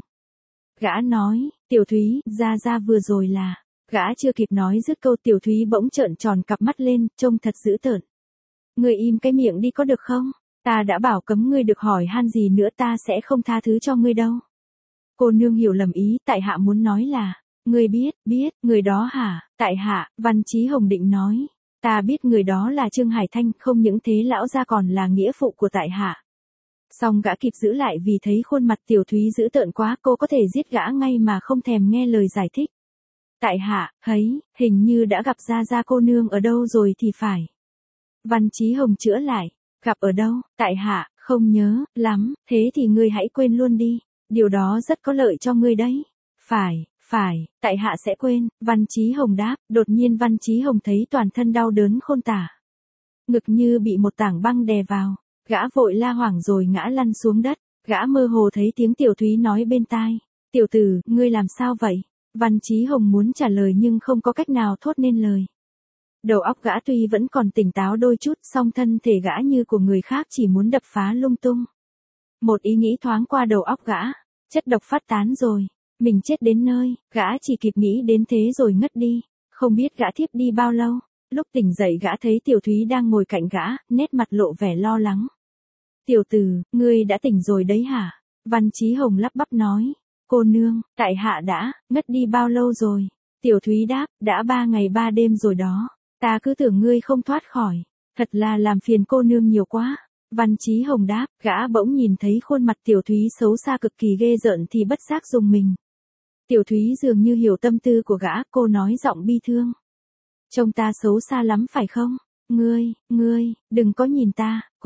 Gã nói, Tiểu Thúy, ra ra vừa rồi là... Gã chưa kịp nói dứt câu Tiểu Thúy bỗng trợn tròn cặp mắt lên, trông thật dữ tợn. Ngươi im cái miệng đi có được không? Ta đã bảo cấm ngươi được hỏi han gì nữa, ta sẽ không tha thứ cho ngươi đâu. Cô nương hiểu lầm ý, tại hạ muốn nói là, ngươi biết, biết, người đó hả? Tại hạ, Văn Chí Hồng định nói, ta biết người đó là Trương Hải Thanh, không những thế lão gia còn là nghĩa phụ của tại hạ. Song gã kịp giữ lại vì thấy khuôn mặt Tiểu Thúy dữ tợn quá, cô có thể giết gã ngay mà không thèm nghe lời giải thích. Tại hạ, thấy, hình như đã gặp ra ra cô nương ở đâu rồi thì phải. Văn Chí Hồng chữa lại, gặp ở đâu, tại hạ, không nhớ, lắm, thế thì ngươi hãy quên luôn đi, điều đó rất có lợi cho ngươi đấy. Phải, phải, tại hạ sẽ quên, Văn Chí Hồng đáp, đột nhiên Văn Chí Hồng thấy toàn thân đau đớn khôn tả. Ngực như bị một tảng băng đè vào, gã vội la hoảng rồi ngã lăn xuống đất, gã mơ hồ thấy tiếng Tiểu Thúy nói bên tai, tiểu tử, ngươi làm sao vậy? Văn Chí Hồng muốn trả lời nhưng không có cách nào thốt nên lời. Đầu óc gã tuy vẫn còn tỉnh táo đôi chút, song thân thể gã như của người khác chỉ muốn đập phá lung tung. Một ý nghĩ thoáng qua đầu óc gã, chất độc phát tán rồi, mình chết đến nơi, gã chỉ kịp nghĩ đến thế rồi ngất đi, không biết gã thiếp đi bao lâu. Lúc tỉnh dậy gã thấy Tiểu Thúy đang ngồi cạnh gã, nét mặt lộ vẻ lo lắng. Tiểu tử, ngươi đã tỉnh rồi đấy hả? Văn Chí Hồng lắp bắp nói. Cô nương, tại hạ đã, ngất đi bao lâu rồi? Tiểu Thúy đáp, đã ba ngày ba đêm rồi đó. Ta cứ tưởng ngươi không thoát khỏi. Thật là làm phiền cô nương nhiều quá. Văn Chí Hồng đáp, gã bỗng nhìn thấy khuôn mặt Tiểu Thúy xấu xa cực kỳ ghê rợn thì bất giác rùng mình. Tiểu Thúy dường như hiểu tâm tư của gã, cô nói giọng bi thương. Trông ta xấu xa lắm phải không? Ngươi, ngươi, đừng có nhìn ta, cũng,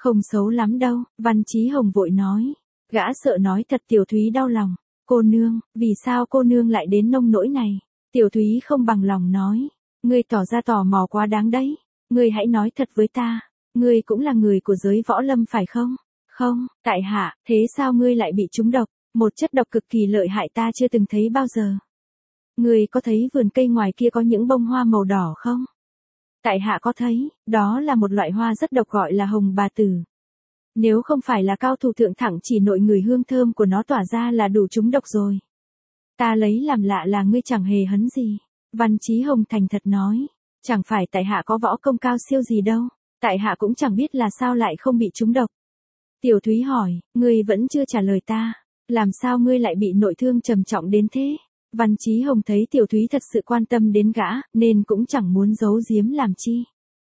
Không xấu lắm đâu, Văn Chí Hồng vội nói. Gã sợ nói thật Tiểu Thúy đau lòng. Cô nương, vì sao cô nương lại đến nông nỗi này? Tiểu Thúy không bằng lòng nói. Ngươi tỏ ra tò mò quá đáng đấy. Ngươi hãy nói thật với ta. Ngươi cũng là người của giới võ lâm phải không? Không, tại hạ, thế sao ngươi lại bị trúng độc? Một chất độc cực kỳ lợi hại ta chưa từng thấy bao giờ. Ngươi có thấy vườn cây ngoài kia có những bông hoa màu đỏ không? Tại hạ có thấy, đó là một loại hoa rất độc gọi là hồng bà tử. Nếu không phải là cao thủ thượng thẳng chỉ nội người hương thơm của nó tỏa ra là đủ trúng độc rồi. Ta lấy làm lạ là ngươi chẳng hề hấn gì. Văn Chí Hồng thành thật nói, chẳng phải tại hạ có võ công cao siêu gì đâu, tại hạ cũng chẳng biết là sao lại không bị trúng độc. Tiểu Thúy hỏi, ngươi vẫn chưa trả lời ta, làm sao ngươi lại bị nội thương trầm trọng đến thế? Văn Chí Hồng thấy Tiểu Thúy thật sự quan tâm đến gã, nên cũng chẳng muốn giấu giếm làm chi.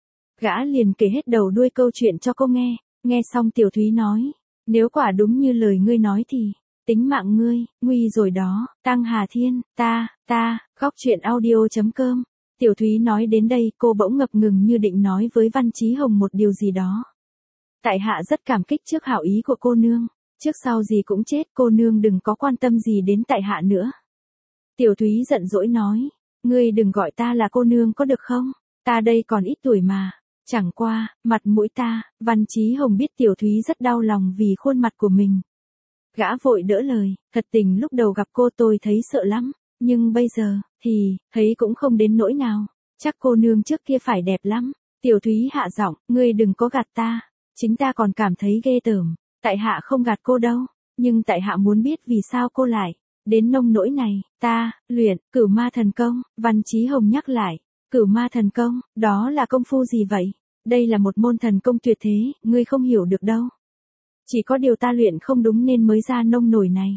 Gã liền kể hết đầu đuôi câu chuyện cho cô nghe, nghe xong Tiểu Thúy nói, nếu quả đúng như lời ngươi nói thì, tính mạng ngươi, nguy rồi đó, Tăng Hà Thiên, ta, ta, khóc chuyện audio chấm com. Tiểu Thúy nói đến đây cô bỗng ngập ngừng như định nói với Văn Chí Hồng một điều gì đó. Tại hạ rất cảm kích trước hảo ý của cô nương, trước sau gì cũng chết cô nương đừng có quan tâm gì đến tại hạ nữa. Tiểu Thúy giận dỗi nói, ngươi đừng gọi ta là cô nương có được không, ta đây còn ít tuổi mà, chẳng qua, mặt mũi ta, Văn Chí Hồng biết Tiểu Thúy rất đau lòng vì khuôn mặt của mình. Gã vội đỡ lời, thật tình lúc đầu gặp cô tôi thấy sợ lắm, nhưng bây giờ, thì, thấy cũng không đến nỗi nào, chắc cô nương trước kia phải đẹp lắm. Tiểu Thúy hạ giọng, ngươi đừng có gạt ta, chính ta còn cảm thấy ghê tởm, tại hạ không gạt cô đâu, nhưng tại hạ muốn biết vì sao cô lại đến nông nỗi này. Ta, luyện, Cửu Ma Thần Công. Văn Chí Hồng nhắc lại, Cửu Ma Thần Công, đó là công phu gì vậy? Đây là một môn thần công tuyệt thế, ngươi không hiểu được đâu. Chỉ có điều ta luyện không đúng nên mới ra nông nổi này.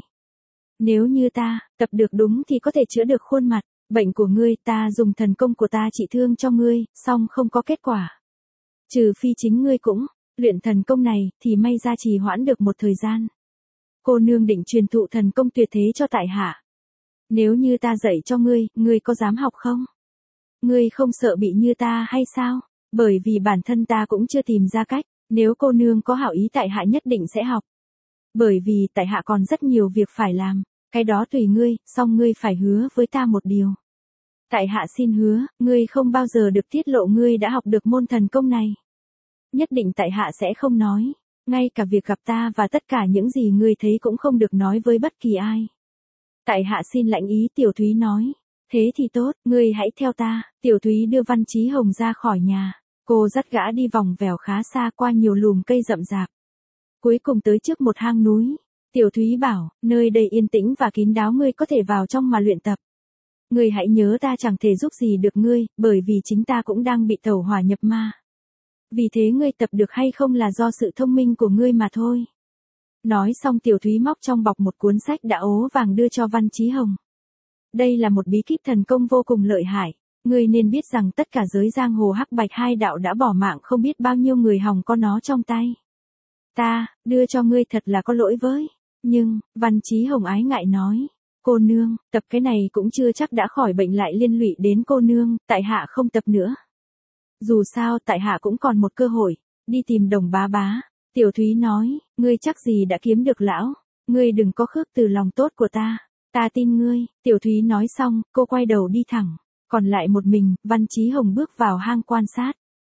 Nếu như ta, tập được đúng thì có thể chữa được khuôn mặt, bệnh của ngươi, ta dùng thần công của ta trị thương cho ngươi, song không có kết quả. Trừ phi chính ngươi cũng, luyện thần công này, thì may ra trì hoãn được một thời gian. Cô nương định truyền thụ thần công tuyệt thế cho tại hạ. Nếu như ta dạy cho ngươi, ngươi có dám học không? Ngươi không sợ bị như ta hay sao? Bởi vì bản thân ta cũng chưa tìm ra cách, nếu cô nương có hảo ý tại hạ nhất định sẽ học. Bởi vì tại hạ còn rất nhiều việc phải làm, cái đó tùy ngươi, song ngươi phải hứa với ta một điều. Tại hạ xin hứa, ngươi không bao giờ được tiết lộ ngươi đã học được môn thần công này. Nhất định tại hạ sẽ không nói, ngay cả việc gặp ta và tất cả những gì ngươi thấy cũng không được nói với bất kỳ ai. Tại hạ xin lãnh ý. Tiểu Thúy nói, thế thì tốt, ngươi hãy theo ta. Tiểu Thúy đưa Văn Chí Hồng ra khỏi nhà, cô dắt gã đi vòng vèo khá xa qua nhiều lùm cây rậm rạp. Cuối cùng tới trước một hang núi, Tiểu Thúy bảo, nơi đây yên tĩnh và kín đáo ngươi có thể vào trong mà luyện tập. Ngươi hãy nhớ ta chẳng thể giúp gì được ngươi, bởi vì chính ta cũng đang bị tẩu hỏa nhập ma. Vì thế ngươi tập được hay không là do sự thông minh của ngươi mà thôi. Nói xong Tiểu Thúy móc trong bọc một cuốn sách đã ố vàng đưa cho Văn Chí Hồng. Đây là một bí kíp thần công vô cùng lợi hại. Ngươi nên biết rằng tất cả giới giang hồ hắc bạch hai đạo đã bỏ mạng không biết bao nhiêu người hòng có nó trong tay. Ta, đưa cho ngươi thật là có lỗi với. Nhưng, Văn Chí Hồng ái ngại nói. Cô nương, tập cái này cũng chưa chắc đã khỏi bệnh lại liên lụy đến cô nương, tại hạ không tập nữa. Dù sao tại hạ cũng còn một cơ hội, đi tìm Đồng bá bá. Tiểu Thúy nói, ngươi chắc gì đã kiếm được lão, ngươi đừng có khước từ lòng tốt của ta, ta tin ngươi. Tiểu Thúy nói xong, cô quay đầu đi thẳng, còn lại một mình, Văn Chí Hồng bước vào hang quan sát.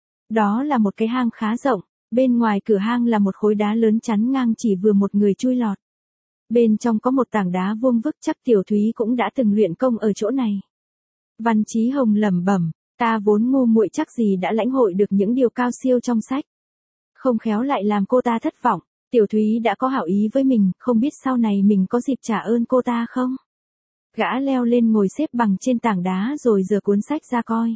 Đó là một cái hang khá rộng, bên ngoài cửa hang là một khối đá lớn chắn ngang chỉ vừa một người chui lọt. Bên trong có một tảng đá vuông vức chắc Tiểu Thúy cũng đã từng luyện công ở chỗ này. Văn Chí Hồng lẩm bẩm, ta vốn ngu muội chắc gì đã lãnh hội được những điều cao siêu trong sách. Không khéo lại làm cô ta thất vọng. Tiểu Thúy đã có hảo ý với mình, không biết sau này mình có dịp trả ơn cô ta không? Gã leo lên ngồi xếp bằng trên tảng đá rồi giở cuốn sách ra coi.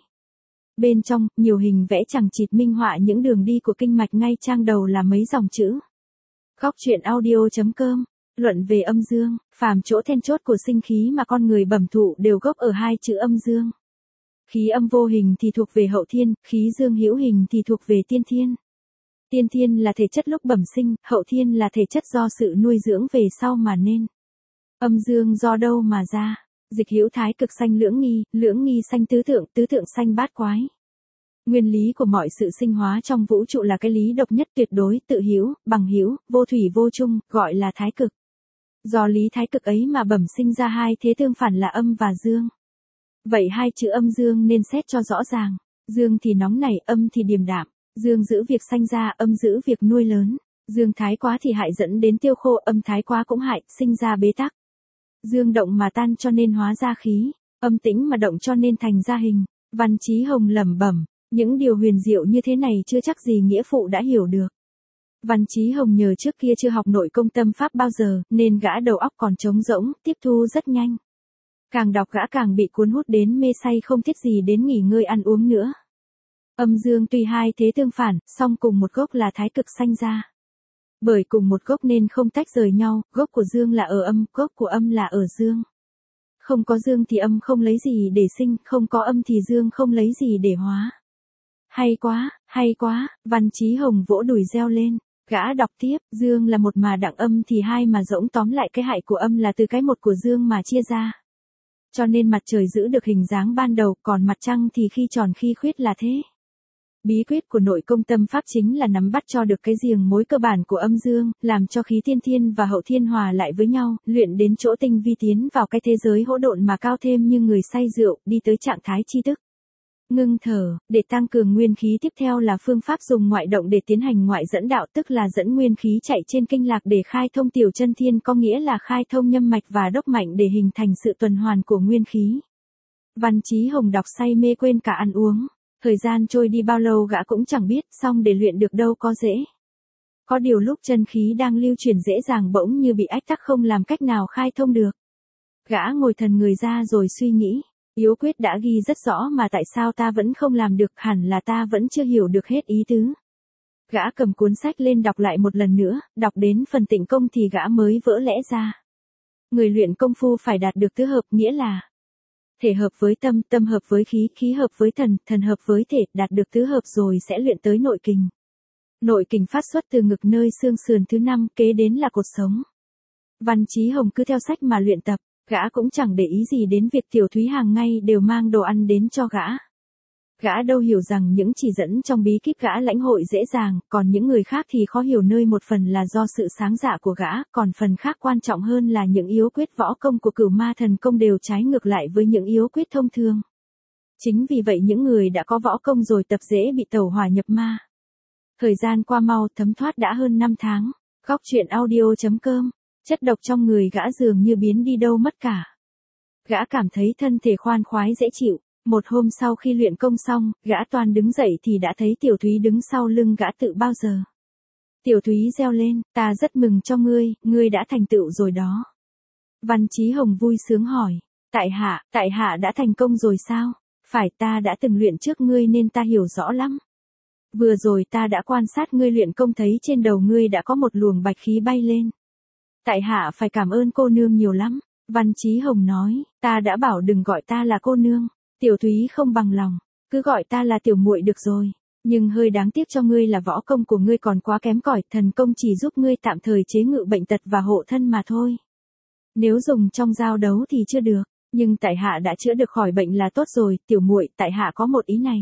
Bên trong, nhiều hình vẽ chằng chịt minh họa những đường đi của kinh mạch, ngay trang đầu là mấy dòng chữ. Khóc chuyện audio chấm com. Luận về âm dương, phàm chỗ then chốt của sinh khí mà con người bẩm thụ đều gốc ở hai chữ âm dương. Khí âm vô hình thì thuộc về hậu thiên, khí dương hữu hình thì thuộc về tiên thiên. Tiên thiên là thể chất lúc bẩm sinh, hậu thiên là thể chất do sự nuôi dưỡng về sau mà nên. Âm dương do đâu mà ra? Dịch hữu thái cực sanh lưỡng nghi, lưỡng nghi sanh tứ tượng, tứ tượng sanh bát quái. Nguyên lý của mọi sự sinh hóa trong vũ trụ là cái lý độc nhất tuyệt đối, tự hữu, bằng hữu, vô thủy vô chung, gọi là thái cực. Do lý thái cực ấy mà bẩm sinh ra hai thế tương phản là âm và dương. Vậy hai chữ âm dương nên xét cho rõ ràng. Dương thì nóng nảy, âm thì điềm đạm. Dương giữ việc sanh ra, âm giữ việc nuôi lớn. Dương thái quá thì hại dẫn đến tiêu khô, âm thái quá cũng hại, sinh ra bế tắc. Dương động mà tan cho nên hóa ra khí, âm tĩnh mà động cho nên thành ra hình. Văn Chí Hồng lẩm bẩm, những điều huyền diệu như thế này chưa chắc gì nghĩa phụ đã hiểu được. Văn Chí Hồng nhờ trước kia chưa học nội công tâm pháp bao giờ, nên gã đầu óc còn trống rỗng, tiếp thu rất nhanh. Càng đọc gã càng bị cuốn hút đến mê say không thiết gì đến nghỉ ngơi ăn uống nữa. Âm dương tuy hai thế tương phản, song cùng một gốc là thái cực sanh ra. Bởi cùng một gốc nên không tách rời nhau, gốc của dương là ở âm, gốc của âm là ở dương. Không có dương thì âm không lấy gì để sinh, không có âm thì dương không lấy gì để hóa. Hay quá, hay quá, Văn Chí Hồng vỗ đùi reo lên. Gã đọc tiếp, dương là một mà đặng âm thì hai mà rỗng, tóm lại cái hại của âm là từ cái một của dương mà chia ra. Cho nên mặt trời giữ được hình dáng ban đầu, còn mặt trăng thì khi tròn khi khuyết là thế. Bí quyết của nội công tâm pháp chính là nắm bắt cho được cái giềng mối cơ bản của âm dương, làm cho khí tiên thiên và hậu thiên hòa lại với nhau, luyện đến chỗ tinh vi tiến vào cái thế giới hỗn độn mà cao thêm như người say rượu, đi tới trạng thái chi thức. Ngưng thở, để tăng cường nguyên khí. Tiếp theo là phương pháp dùng ngoại động để tiến hành ngoại dẫn đạo, tức là dẫn nguyên khí chạy trên kinh lạc để khai thông tiểu chân thiên, có nghĩa là khai thông nhâm mạch và đốc mạnh để hình thành sự tuần hoàn của nguyên khí. Văn Chí Hồng đọc say mê quên cả ăn uống. Thời gian trôi đi bao lâu gã cũng chẳng biết, xong để luyện được đâu có dễ. Có điều lúc chân khí đang lưu chuyển dễ dàng bỗng như bị ách tắc không làm cách nào khai thông được. Gã ngồi thần người ra rồi suy nghĩ. Yếu quyết đã ghi rất rõ mà tại sao ta vẫn không làm được, hẳn là ta vẫn chưa hiểu được hết ý tứ. Gã cầm cuốn sách lên đọc lại một lần nữa, đọc đến phần tịnh công thì gã mới vỡ lẽ ra. Người luyện công phu phải đạt được tứ hợp, nghĩa là thể hợp với tâm, tâm hợp với khí, khí hợp với thần, thần hợp với thể, đạt được tứ hợp rồi sẽ luyện tới nội kình. Nội kình phát xuất từ ngực nơi xương sườn thứ năm, kế đến là cột sống. Văn Chí Hồng cứ theo sách mà luyện tập. Gã cũng chẳng để ý gì đến việc Tiểu Thúy hàng ngày đều mang đồ ăn đến cho gã. Gã đâu hiểu rằng những chỉ dẫn trong bí kíp gã lãnh hội dễ dàng, còn những người khác thì khó hiểu, nơi một phần là do sự sáng dạ của gã, còn phần khác quan trọng hơn là những yếu quyết võ công của Cửu Ma Thần Công đều trái ngược lại với những yếu quyết thông thường. Chính vì vậy những người đã có võ công rồi tập dễ bị tẩu hỏa nhập ma. Thời gian qua mau, thấm thoát đã hơn năm tháng. Góc truyện audio chấm com. Chất độc trong người gã dường như biến đi đâu mất cả. Gã cảm thấy thân thể khoan khoái dễ chịu. Một hôm sau khi luyện công xong, gã toàn đứng dậy thì đã thấy Tiểu Thúy đứng sau lưng gã tự bao giờ. Tiểu Thúy reo lên, ta rất mừng cho ngươi, ngươi đã thành tựu rồi đó. Văn Chí Hồng vui sướng hỏi, tại hạ, tại hạ đã thành công rồi sao? Phải, ta đã từng luyện trước ngươi nên ta hiểu rõ lắm. Vừa rồi ta đã quan sát ngươi luyện công thấy trên đầu ngươi đã có một luồng bạch khí bay lên. Tại hạ phải cảm ơn cô nương nhiều lắm. Văn Chí Hồng nói, ta đã bảo đừng gọi ta là cô nương. Tiểu Thúy không bằng lòng, cứ gọi ta là tiểu muội được rồi. Nhưng hơi đáng tiếc cho ngươi là võ công của ngươi còn quá kém cỏi, thần công chỉ giúp ngươi tạm thời chế ngự bệnh tật và hộ thân mà thôi. Nếu dùng trong giao đấu thì chưa được, nhưng tại hạ đã chữa được khỏi bệnh là tốt rồi. Tiểu muội, tại hạ có một ý này.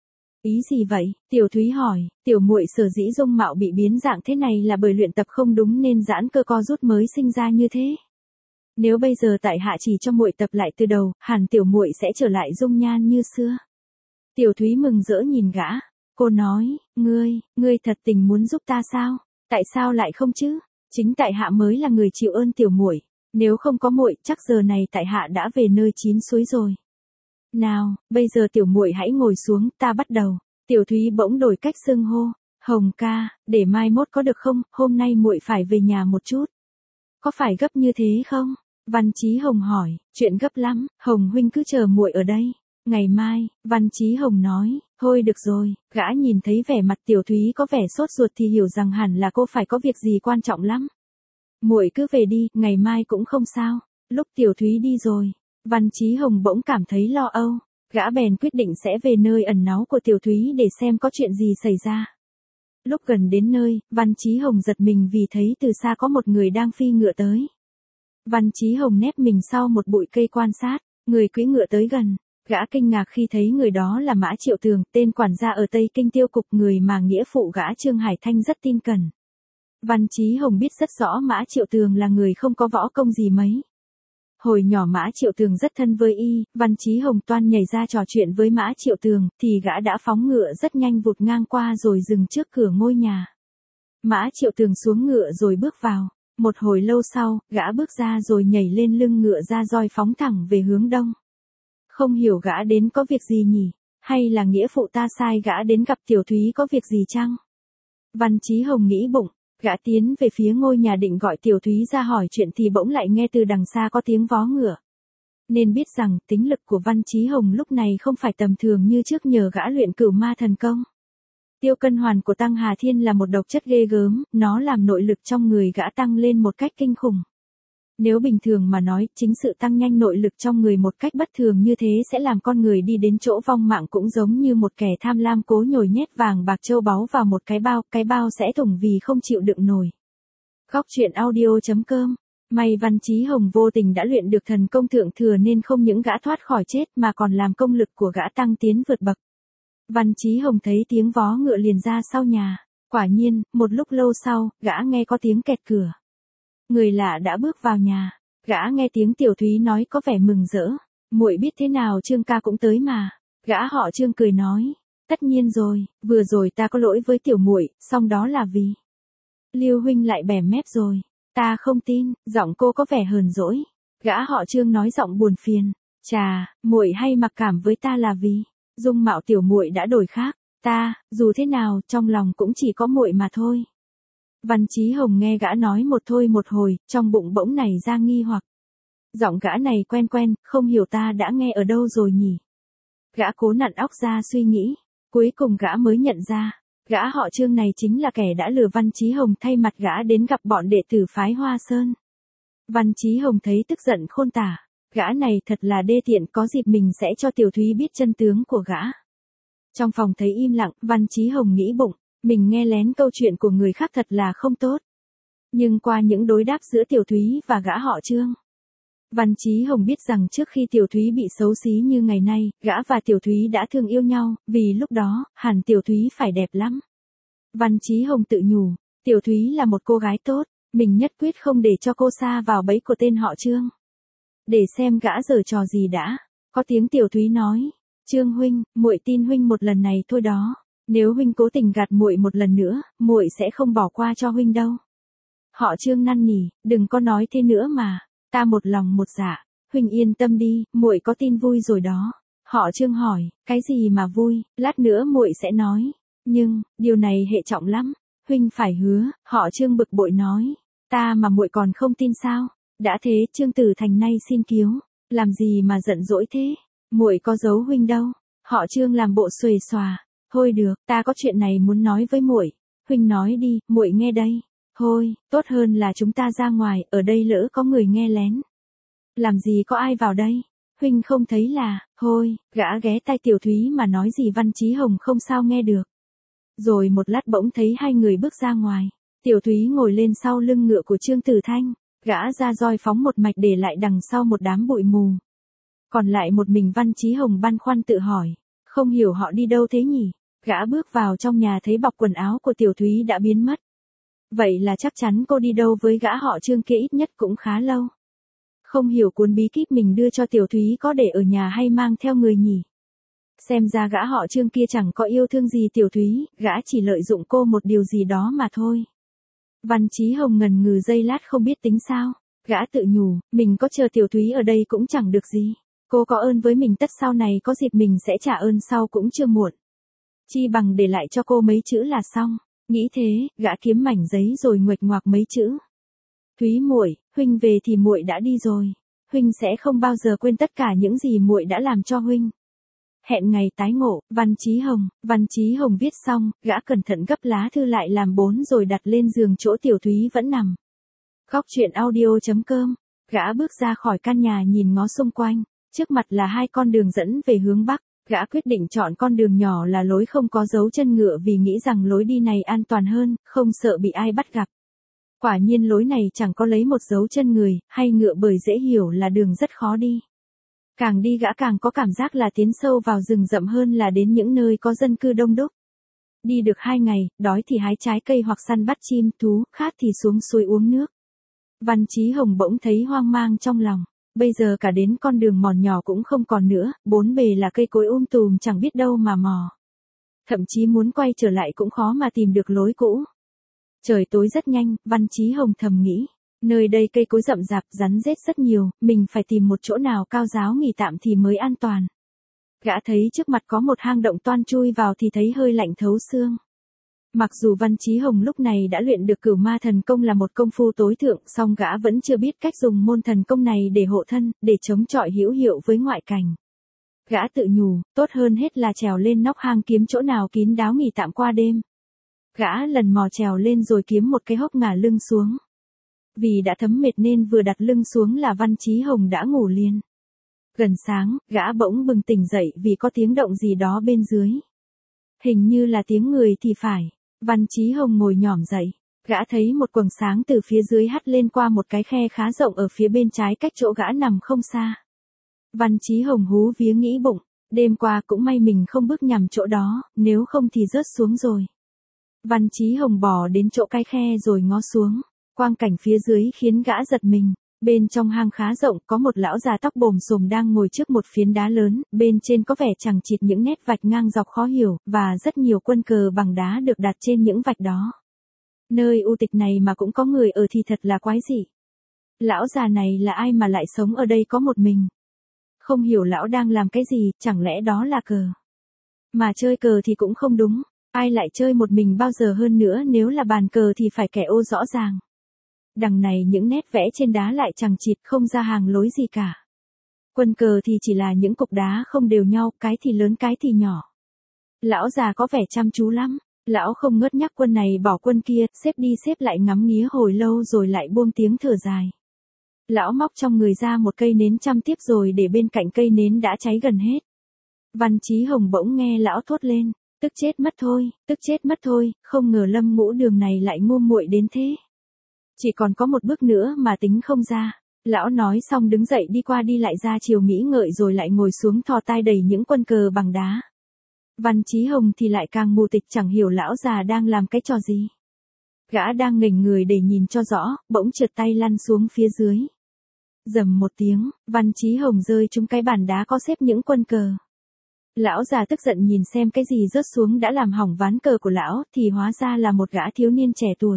Ý gì vậy? Tiểu Thúy hỏi. Tiểu muội sở dĩ dung mạo bị biến dạng thế này là bởi luyện tập không đúng nên giãn cơ co rút mới sinh ra như thế. Nếu bây giờ tại hạ chỉ cho muội tập lại từ đầu, hẳn tiểu muội sẽ trở lại dung nhan như xưa. Tiểu Thúy mừng rỡ nhìn gã. Cô nói, ngươi, ngươi thật tình muốn giúp ta sao? Tại sao lại không chứ? Chính tại hạ mới là người chịu ơn tiểu muội. Nếu không có muội, chắc giờ này tại hạ đã về nơi chín suối rồi. Nào, bây giờ tiểu muội hãy ngồi xuống, ta bắt đầu. Tiểu Thúy bỗng đổi cách xưng hô. Hồng ca, để mai mốt có được không? Hôm nay muội phải về nhà một chút. Có phải gấp như thế không? Văn Chí Hồng hỏi. Chuyện gấp lắm, Hồng huynh cứ chờ muội ở đây. Ngày mai, Văn Chí Hồng nói. Thôi được rồi. Gã nhìn thấy vẻ mặt Tiểu Thúy có vẻ sốt ruột thì hiểu rằng hẳn là cô phải có việc gì quan trọng lắm. Muội cứ về đi, ngày mai cũng không sao. Lúc Tiểu Thúy đi rồi, Văn Chí Hồng bỗng cảm thấy lo âu. Gã bèn quyết định sẽ về nơi ẩn náu của Tiểu Thúy để xem có chuyện gì xảy ra. Lúc gần đến nơi, Văn Chí Hồng giật mình vì thấy từ xa có một người đang phi ngựa tới. Văn Chí Hồng nép mình sau một bụi cây quan sát, người cưỡi ngựa tới gần. Gã kinh ngạc khi thấy người đó là Mã Triệu Tường, tên quản gia ở Tây Kinh Tiêu Cục, người mà nghĩa phụ gã Trương Hải Thanh rất tin cẩn. Văn Chí Hồng biết rất rõ Mã Triệu Tường là người không có võ công gì mấy. Hồi nhỏ Mã Triệu Tường rất thân với y, Văn Chí Hồng toan nhảy ra trò chuyện với Mã Triệu Tường, thì gã đã phóng ngựa rất nhanh vụt ngang qua rồi dừng trước cửa ngôi nhà. Mã Triệu Tường xuống ngựa rồi bước vào. Một hồi lâu sau, gã bước ra rồi nhảy lên lưng ngựa ra roi phóng thẳng về hướng đông. Không hiểu gã đến có việc gì nhỉ? Hay là nghĩa phụ ta sai gã đến gặp Tiểu Thúy có việc gì chăng? Văn Chí Hồng nghĩ bụng, gã tiến về phía ngôi nhà định gọi Tiểu Thúy ra hỏi chuyện thì bỗng lại nghe từ đằng xa có tiếng vó ngựa. Nên biết rằng tính lực của Văn Chí Hồng lúc này không phải tầm thường như trước nhờ gã luyện cửu ma thần công. Tiêu cân hoàn của Tăng Hà Thiên là một độc chất ghê gớm, nó làm nội lực trong người gã tăng lên một cách kinh khủng. Nếu bình thường mà nói, chính sự tăng nhanh nội lực trong người một cách bất thường như thế sẽ làm con người đi đến chỗ vong mạng, cũng giống như một kẻ tham lam cố nhồi nhét vàng bạc châu báu vào một cái bao, cái bao sẽ thủng vì không chịu đựng nổi. Góc truyện audio chấm com. May Văn Chí Hồng vô tình đã luyện được thần công thượng thừa nên không những gã thoát khỏi chết mà còn làm công lực của gã tăng tiến vượt bậc. Văn Chí Hồng thấy tiếng vó ngựa liền ra sau nhà. Quả nhiên, một lúc lâu sau, gã nghe có tiếng kẹt cửa. Người lạ đã bước vào nhà. Gã nghe tiếng Tiểu Thúy nói có vẻ mừng rỡ. Muội biết thế nào Trương ca cũng tới mà. Gã họ Trương cười nói. Tất nhiên rồi, vừa rồi ta có lỗi với tiểu muội, song đó là vì Lưu huynh lại bẻ mép rồi. Ta không tin, giọng cô có vẻ hờn dỗi. Gã họ Trương nói giọng buồn phiền. Chà, muội hay mặc cảm với ta là vì dung mạo tiểu muội đã đổi khác. Ta, dù thế nào, trong lòng cũng chỉ có muội mà thôi. Văn Chí Hồng nghe gã nói một thôi một hồi, trong bụng bỗng nảy ra nghi hoặc. Giọng gã này quen quen, không hiểu ta đã nghe ở đâu rồi nhỉ? Gã cố nặn óc ra suy nghĩ, cuối cùng gã mới nhận ra, gã họ Trương này chính là kẻ đã lừa Văn Chí Hồng thay mặt gã đến gặp bọn đệ tử phái Hoa Sơn. Văn Chí Hồng thấy tức giận khôn tả, gã này thật là đê tiện, có dịp mình sẽ cho Tiểu Thúy biết chân tướng của gã. Trong phòng thấy im lặng, Văn Chí Hồng nghĩ bụng, mình nghe lén câu chuyện của người khác thật là không tốt. Nhưng qua những đối đáp giữa Tiểu Thúy và gã họ Trương, Văn Chí Hồng biết rằng trước khi Tiểu Thúy bị xấu xí như ngày nay, gã và Tiểu Thúy đã thương yêu nhau, vì lúc đó, hẳn Tiểu Thúy phải đẹp lắm. Văn Chí Hồng tự nhủ, Tiểu Thúy là một cô gái tốt, mình nhất quyết không để cho cô sa vào bẫy của tên họ Trương. Để xem gã giở trò gì đã. Có tiếng Tiểu Thúy nói, Trương huynh, muội tin huynh một lần này thôi đó. Nếu huynh cố tình gạt muội một lần nữa, muội sẽ không bỏ qua cho huynh đâu. Họ Trương năn nỉ, đừng có nói thế nữa mà. Ta một lòng một dạ, huynh yên tâm đi, muội có tin vui rồi đó. Họ Trương hỏi, cái gì mà vui, lát nữa muội sẽ nói. Nhưng, điều này hệ trọng lắm, huynh phải hứa. Họ Trương bực bội nói, ta mà muội còn không tin sao? Đã thế, Trương Tử Thành nay xin cứu, làm gì mà giận dỗi thế? Muội có giấu huynh đâu. Họ Trương làm bộ xuề xòa, thôi được, ta có chuyện này muốn nói với muội. Huynh nói đi, muội nghe đây. Thôi, tốt hơn là chúng ta ra ngoài, ở đây lỡ có người nghe lén. Làm gì có ai vào đây? Huynh không thấy là, thôi, gã ghé tai Tiểu Thúy mà nói gì Văn Chí Hồng không sao nghe được. Rồi một lát bỗng thấy hai người bước ra ngoài. Tiểu Thúy ngồi lên sau lưng ngựa của Trương Tử Thanh, gã ra roi phóng một mạch để lại đằng sau một đám bụi mù. Còn lại một mình Văn Chí Hồng băn khoăn tự hỏi, không hiểu họ đi đâu thế nhỉ? Gã bước vào trong nhà thấy bọc quần áo của Tiểu Thúy đã biến mất. Vậy là chắc chắn cô đi đâu với gã họ Trương kia ít nhất cũng khá lâu. Không hiểu cuốn bí kíp mình đưa cho Tiểu Thúy có để ở nhà hay mang theo người nhỉ? Xem ra gã họ Trương kia chẳng có yêu thương gì Tiểu Thúy, gã chỉ lợi dụng cô một điều gì đó mà thôi. Văn Chí Hồng ngần ngừ giây lát không biết tính sao. Gã tự nhủ, mình có chờ Tiểu Thúy ở đây cũng chẳng được gì. Cô có ơn với mình tất sau này có dịp mình sẽ trả ơn sau cũng chưa muộn. Chi bằng để lại cho cô mấy chữ là xong. Nghĩ thế, gã kiếm mảnh giấy rồi nguệch ngoạc mấy chữ. Thúy muội, huynh về thì muội đã đi rồi. Huynh sẽ không bao giờ quên tất cả những gì muội đã làm cho huynh. Hẹn ngày tái ngộ. Văn Chí Hồng. Văn Chí Hồng viết xong, gã cẩn thận gấp lá thư lại làm bốn rồi đặt lên giường chỗ Tiểu Thúy vẫn nằm. Góc truyện audio chấm com. Gã bước ra khỏi căn nhà nhìn ngó xung quanh. Trước mặt là hai con đường dẫn về hướng Bắc. Gã quyết định chọn con đường nhỏ là lối không có dấu chân ngựa vì nghĩ rằng lối đi này an toàn hơn, không sợ bị ai bắt gặp. Quả nhiên lối này chẳng có lấy một dấu chân người, hay ngựa bởi dễ hiểu là đường rất khó đi. Càng đi gã càng có cảm giác là tiến sâu vào rừng rậm hơn là đến những nơi có dân cư đông đúc. Đi được hai ngày, đói thì hái trái cây hoặc săn bắt chim thú, khát thì xuống suối uống nước. Văn Chí Hồng bỗng thấy hoang mang trong lòng. Bây giờ cả đến con đường mòn nhỏ cũng không còn nữa, bốn bề là cây cối um tùm chẳng biết đâu mà mò. Thậm chí muốn quay trở lại cũng khó mà tìm được lối cũ. Trời tối rất nhanh, Văn Chí Hồng thầm nghĩ. Nơi đây cây cối rậm rạp, rắn rết rất nhiều, mình phải tìm một chỗ nào cao ráo nghỉ tạm thì mới an toàn. Gã thấy trước mặt có một hang động toan chui vào thì thấy hơi lạnh thấu xương. Mặc dù Văn Chí Hồng lúc này đã luyện được Cửu Ma Thần Công là một công phu tối thượng, song gã vẫn chưa biết cách dùng môn thần công này để hộ thân, để chống chọi hữu hiệu với ngoại cảnh. Gã tự nhủ, tốt hơn hết là trèo lên nóc hang kiếm chỗ nào kín đáo nghỉ tạm qua đêm. Gã lần mò trèo lên rồi kiếm một cái hốc ngả lưng xuống. Vì đã thấm mệt nên vừa đặt lưng xuống là Văn Chí Hồng đã ngủ liền. Gần sáng, gã bỗng bừng tỉnh dậy vì có tiếng động gì đó bên dưới. Hình như là tiếng người thì phải. Văn Chí Hồng ngồi nhỏm dậy. Gã thấy một quầng sáng từ phía dưới hắt lên qua một cái khe khá rộng ở phía bên trái cách chỗ gã nằm không xa. Văn Chí Hồng hú vía nghĩ bụng, đêm qua cũng may mình không bước nhằm chỗ đó, nếu không thì rớt xuống rồi. Văn Chí Hồng bò đến chỗ cái khe rồi ngó xuống. Quang cảnh phía dưới khiến gã giật mình. Bên trong hang khá rộng có một lão già tóc bồm xồm đang ngồi trước một phiến đá lớn, bên trên có vẻ chằng chịt những nét vạch ngang dọc khó hiểu, và rất nhiều quân cờ bằng đá được đặt trên những vạch đó. Nơi u tịch này mà cũng có người ở thì thật là quái dị. Lão già này là ai mà lại sống ở đây có một mình? Không hiểu lão đang làm cái gì, chẳng lẽ đó là cờ? Mà chơi cờ thì cũng không đúng, ai lại chơi một mình bao giờ, hơn nữa nếu là bàn cờ thì phải kẻ ô rõ ràng. Đằng này những nét vẽ trên đá lại chằng chịt không ra hàng lối gì cả. Quân cờ thì chỉ là những cục đá không đều nhau, cái thì lớn cái thì nhỏ. Lão già có vẻ chăm chú lắm, lão không ngớt nhắc quân này bỏ quân kia, xếp đi xếp lại ngắm nghía hồi lâu rồi lại buông tiếng thở dài. Lão móc trong người ra một cây nến chăm tiếp rồi để bên cạnh cây nến đã cháy gần hết. Văn Chí Hồng bỗng nghe lão thốt lên, tức chết mất thôi, tức chết mất thôi, không ngờ Lâm Ngũ Đường này lại ngu muội đến thế. Chỉ còn có một bước nữa mà tính không ra. Lão nói xong đứng dậy đi qua đi lại ra chiều nghĩ ngợi rồi lại ngồi xuống thò tay đầy những quân cờ bằng đá. Văn Chí Hồng thì lại càng mù tịch chẳng hiểu lão già đang làm cái trò gì. Gã đang nghềnh người để nhìn cho rõ, bỗng trượt tay lăn xuống phía dưới. Rầm một tiếng, Văn Chí Hồng rơi trúng cái bàn đá có xếp những quân cờ. Lão già tức giận nhìn xem cái gì rớt xuống đã làm hỏng ván cờ của lão, thì hóa ra là một gã thiếu niên trẻ tuổi.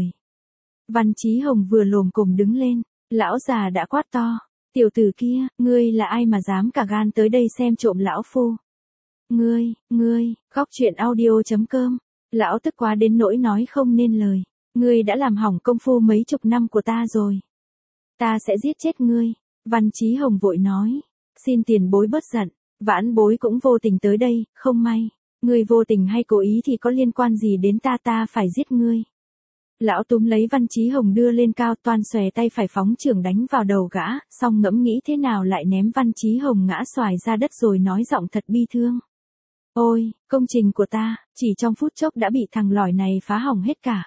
Văn Chí Hồng vừa lồm cồm đứng lên, lão già đã quát to, tiểu tử kia, ngươi là ai mà dám cả gan tới đây xem trộm lão phu? Ngươi, ngươi, khóc chuyện audio chấm com, lão tức quá đến nỗi nói không nên lời, ngươi đã làm hỏng công phu mấy chục năm của ta rồi. Ta sẽ giết chết ngươi. Văn Chí Hồng vội nói, xin tiền bối bớt giận, vãn bối cũng vô tình tới đây, không may, ngươi vô tình hay cố ý thì có liên quan gì đến ta, ta phải giết ngươi. Lão túm lấy Văn Chí Hồng đưa lên cao, toan xòe tay phải phóng chưởng đánh vào đầu gã, xong ngẫm nghĩ thế nào lại ném Văn Chí Hồng ngã xoài ra đất rồi nói giọng thật bi thương. Ôi, công trình của ta, chỉ trong phút chốc đã bị thằng lỏi này phá hỏng hết cả.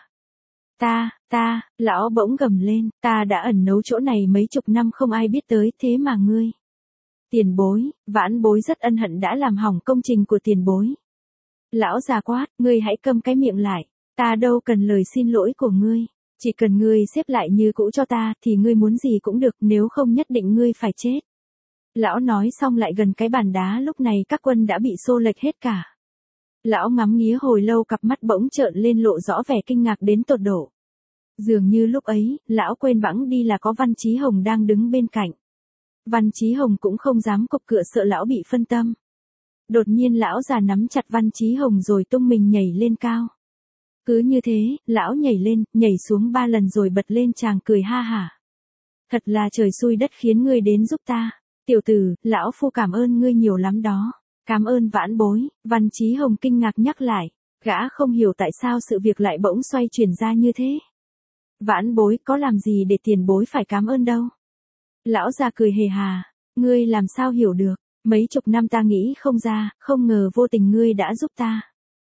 Ta, ta, lão bỗng gầm lên, ta đã ẩn nấu chỗ này mấy chục năm không ai biết tới, thế mà ngươi. Tiền bối, vãn bối rất ân hận đã làm hỏng công trình của tiền bối. Lão già quát, ngươi hãy câm cái miệng lại. Ta đâu cần lời xin lỗi của ngươi, chỉ cần ngươi xếp lại như cũ cho ta thì ngươi muốn gì cũng được, nếu không nhất định ngươi phải chết. Lão nói xong lại gần cái bàn đá, lúc này các quân đã bị xô lệch hết cả. Lão ngắm nghía hồi lâu, cặp mắt bỗng trợn lên lộ rõ vẻ kinh ngạc đến tột độ. Dường như lúc ấy, lão quên bẵng đi là có Văn Chí Hồng đang đứng bên cạnh. Văn Chí Hồng cũng không dám cục cựa sợ lão bị phân tâm. Đột nhiên lão già nắm chặt Văn Chí Hồng rồi tung mình nhảy lên cao. Cứ như thế, lão nhảy lên, nhảy xuống ba lần rồi bật lên chàng cười ha hả. Thật là trời xui đất khiến ngươi đến giúp ta. Tiểu tử, lão phu cảm ơn ngươi nhiều lắm đó. Cảm ơn vãn bối. Văn Chí Hồng kinh ngạc nhắc lại. Gã không hiểu tại sao sự việc lại bỗng xoay chuyển ra như thế. Vãn bối có làm gì để tiền bối phải cảm ơn đâu. Lão già cười hề hà. Ngươi làm sao hiểu được. Mấy chục năm ta nghĩ không ra, không ngờ vô tình ngươi đã giúp ta.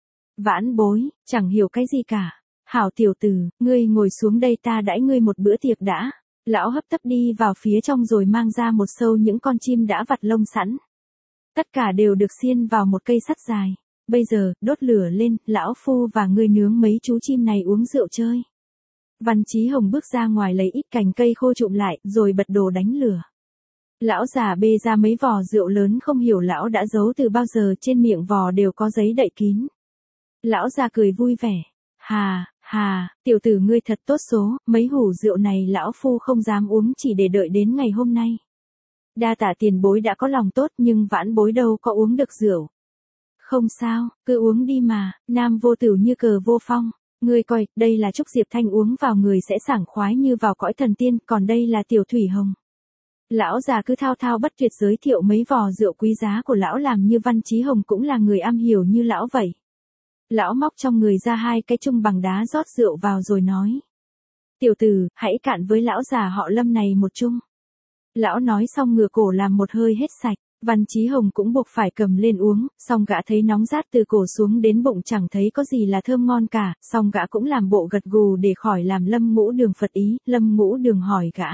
Vãn bối, chẳng hiểu cái gì cả. Hảo tiểu tử, ngươi ngồi xuống đây, ta đãi ngươi một bữa tiệc đã. Lão hấp tấp đi vào phía trong rồi mang ra một sâu những con chim đã vặt lông sẵn. Tất cả đều được xiên vào một cây sắt dài. Bây giờ, đốt lửa lên, lão phu và ngươi nướng mấy chú chim này uống rượu chơi. Văn Chí Hồng bước ra ngoài lấy ít cành cây khô trụm lại, rồi bật đồ đánh lửa. Lão già bê ra mấy vò rượu lớn không hiểu lão đã giấu từ bao giờ, trên miệng vò đều có giấy đậy kín. Lão già cười vui vẻ. Hà, hà, tiểu tử ngươi thật tốt số, mấy hủ rượu này lão phu không dám uống chỉ để đợi đến ngày hôm nay. Đa tạ tiền bối đã có lòng tốt, nhưng vãn bối đâu có uống được rượu. Không sao, cứ uống đi mà, nam vô tử như cờ vô phong. Ngươi coi, đây là Trúc Diệp Thanh, uống vào người sẽ sảng khoái như vào cõi thần tiên, còn đây là Tiểu Thủy Hồng. Lão già cứ thao thao bất tuyệt giới thiệu mấy vò rượu quý giá của lão, làm như Văn Chí Hồng cũng là người am hiểu như lão vậy. Lão móc trong người ra hai cái chung bằng đá rót rượu vào rồi nói. Tiểu tử, hãy cạn với lão già họ Lâm này một chung. Lão nói xong ngửa cổ làm một hơi hết sạch. Văn Chí Hồng cũng buộc phải cầm lên uống, xong gã thấy nóng rát từ cổ xuống đến bụng, chẳng thấy có gì là thơm ngon cả, xong gã cũng làm bộ gật gù để khỏi làm Lâm Ngũ Đường phật ý. Lâm Ngũ Đường hỏi gã.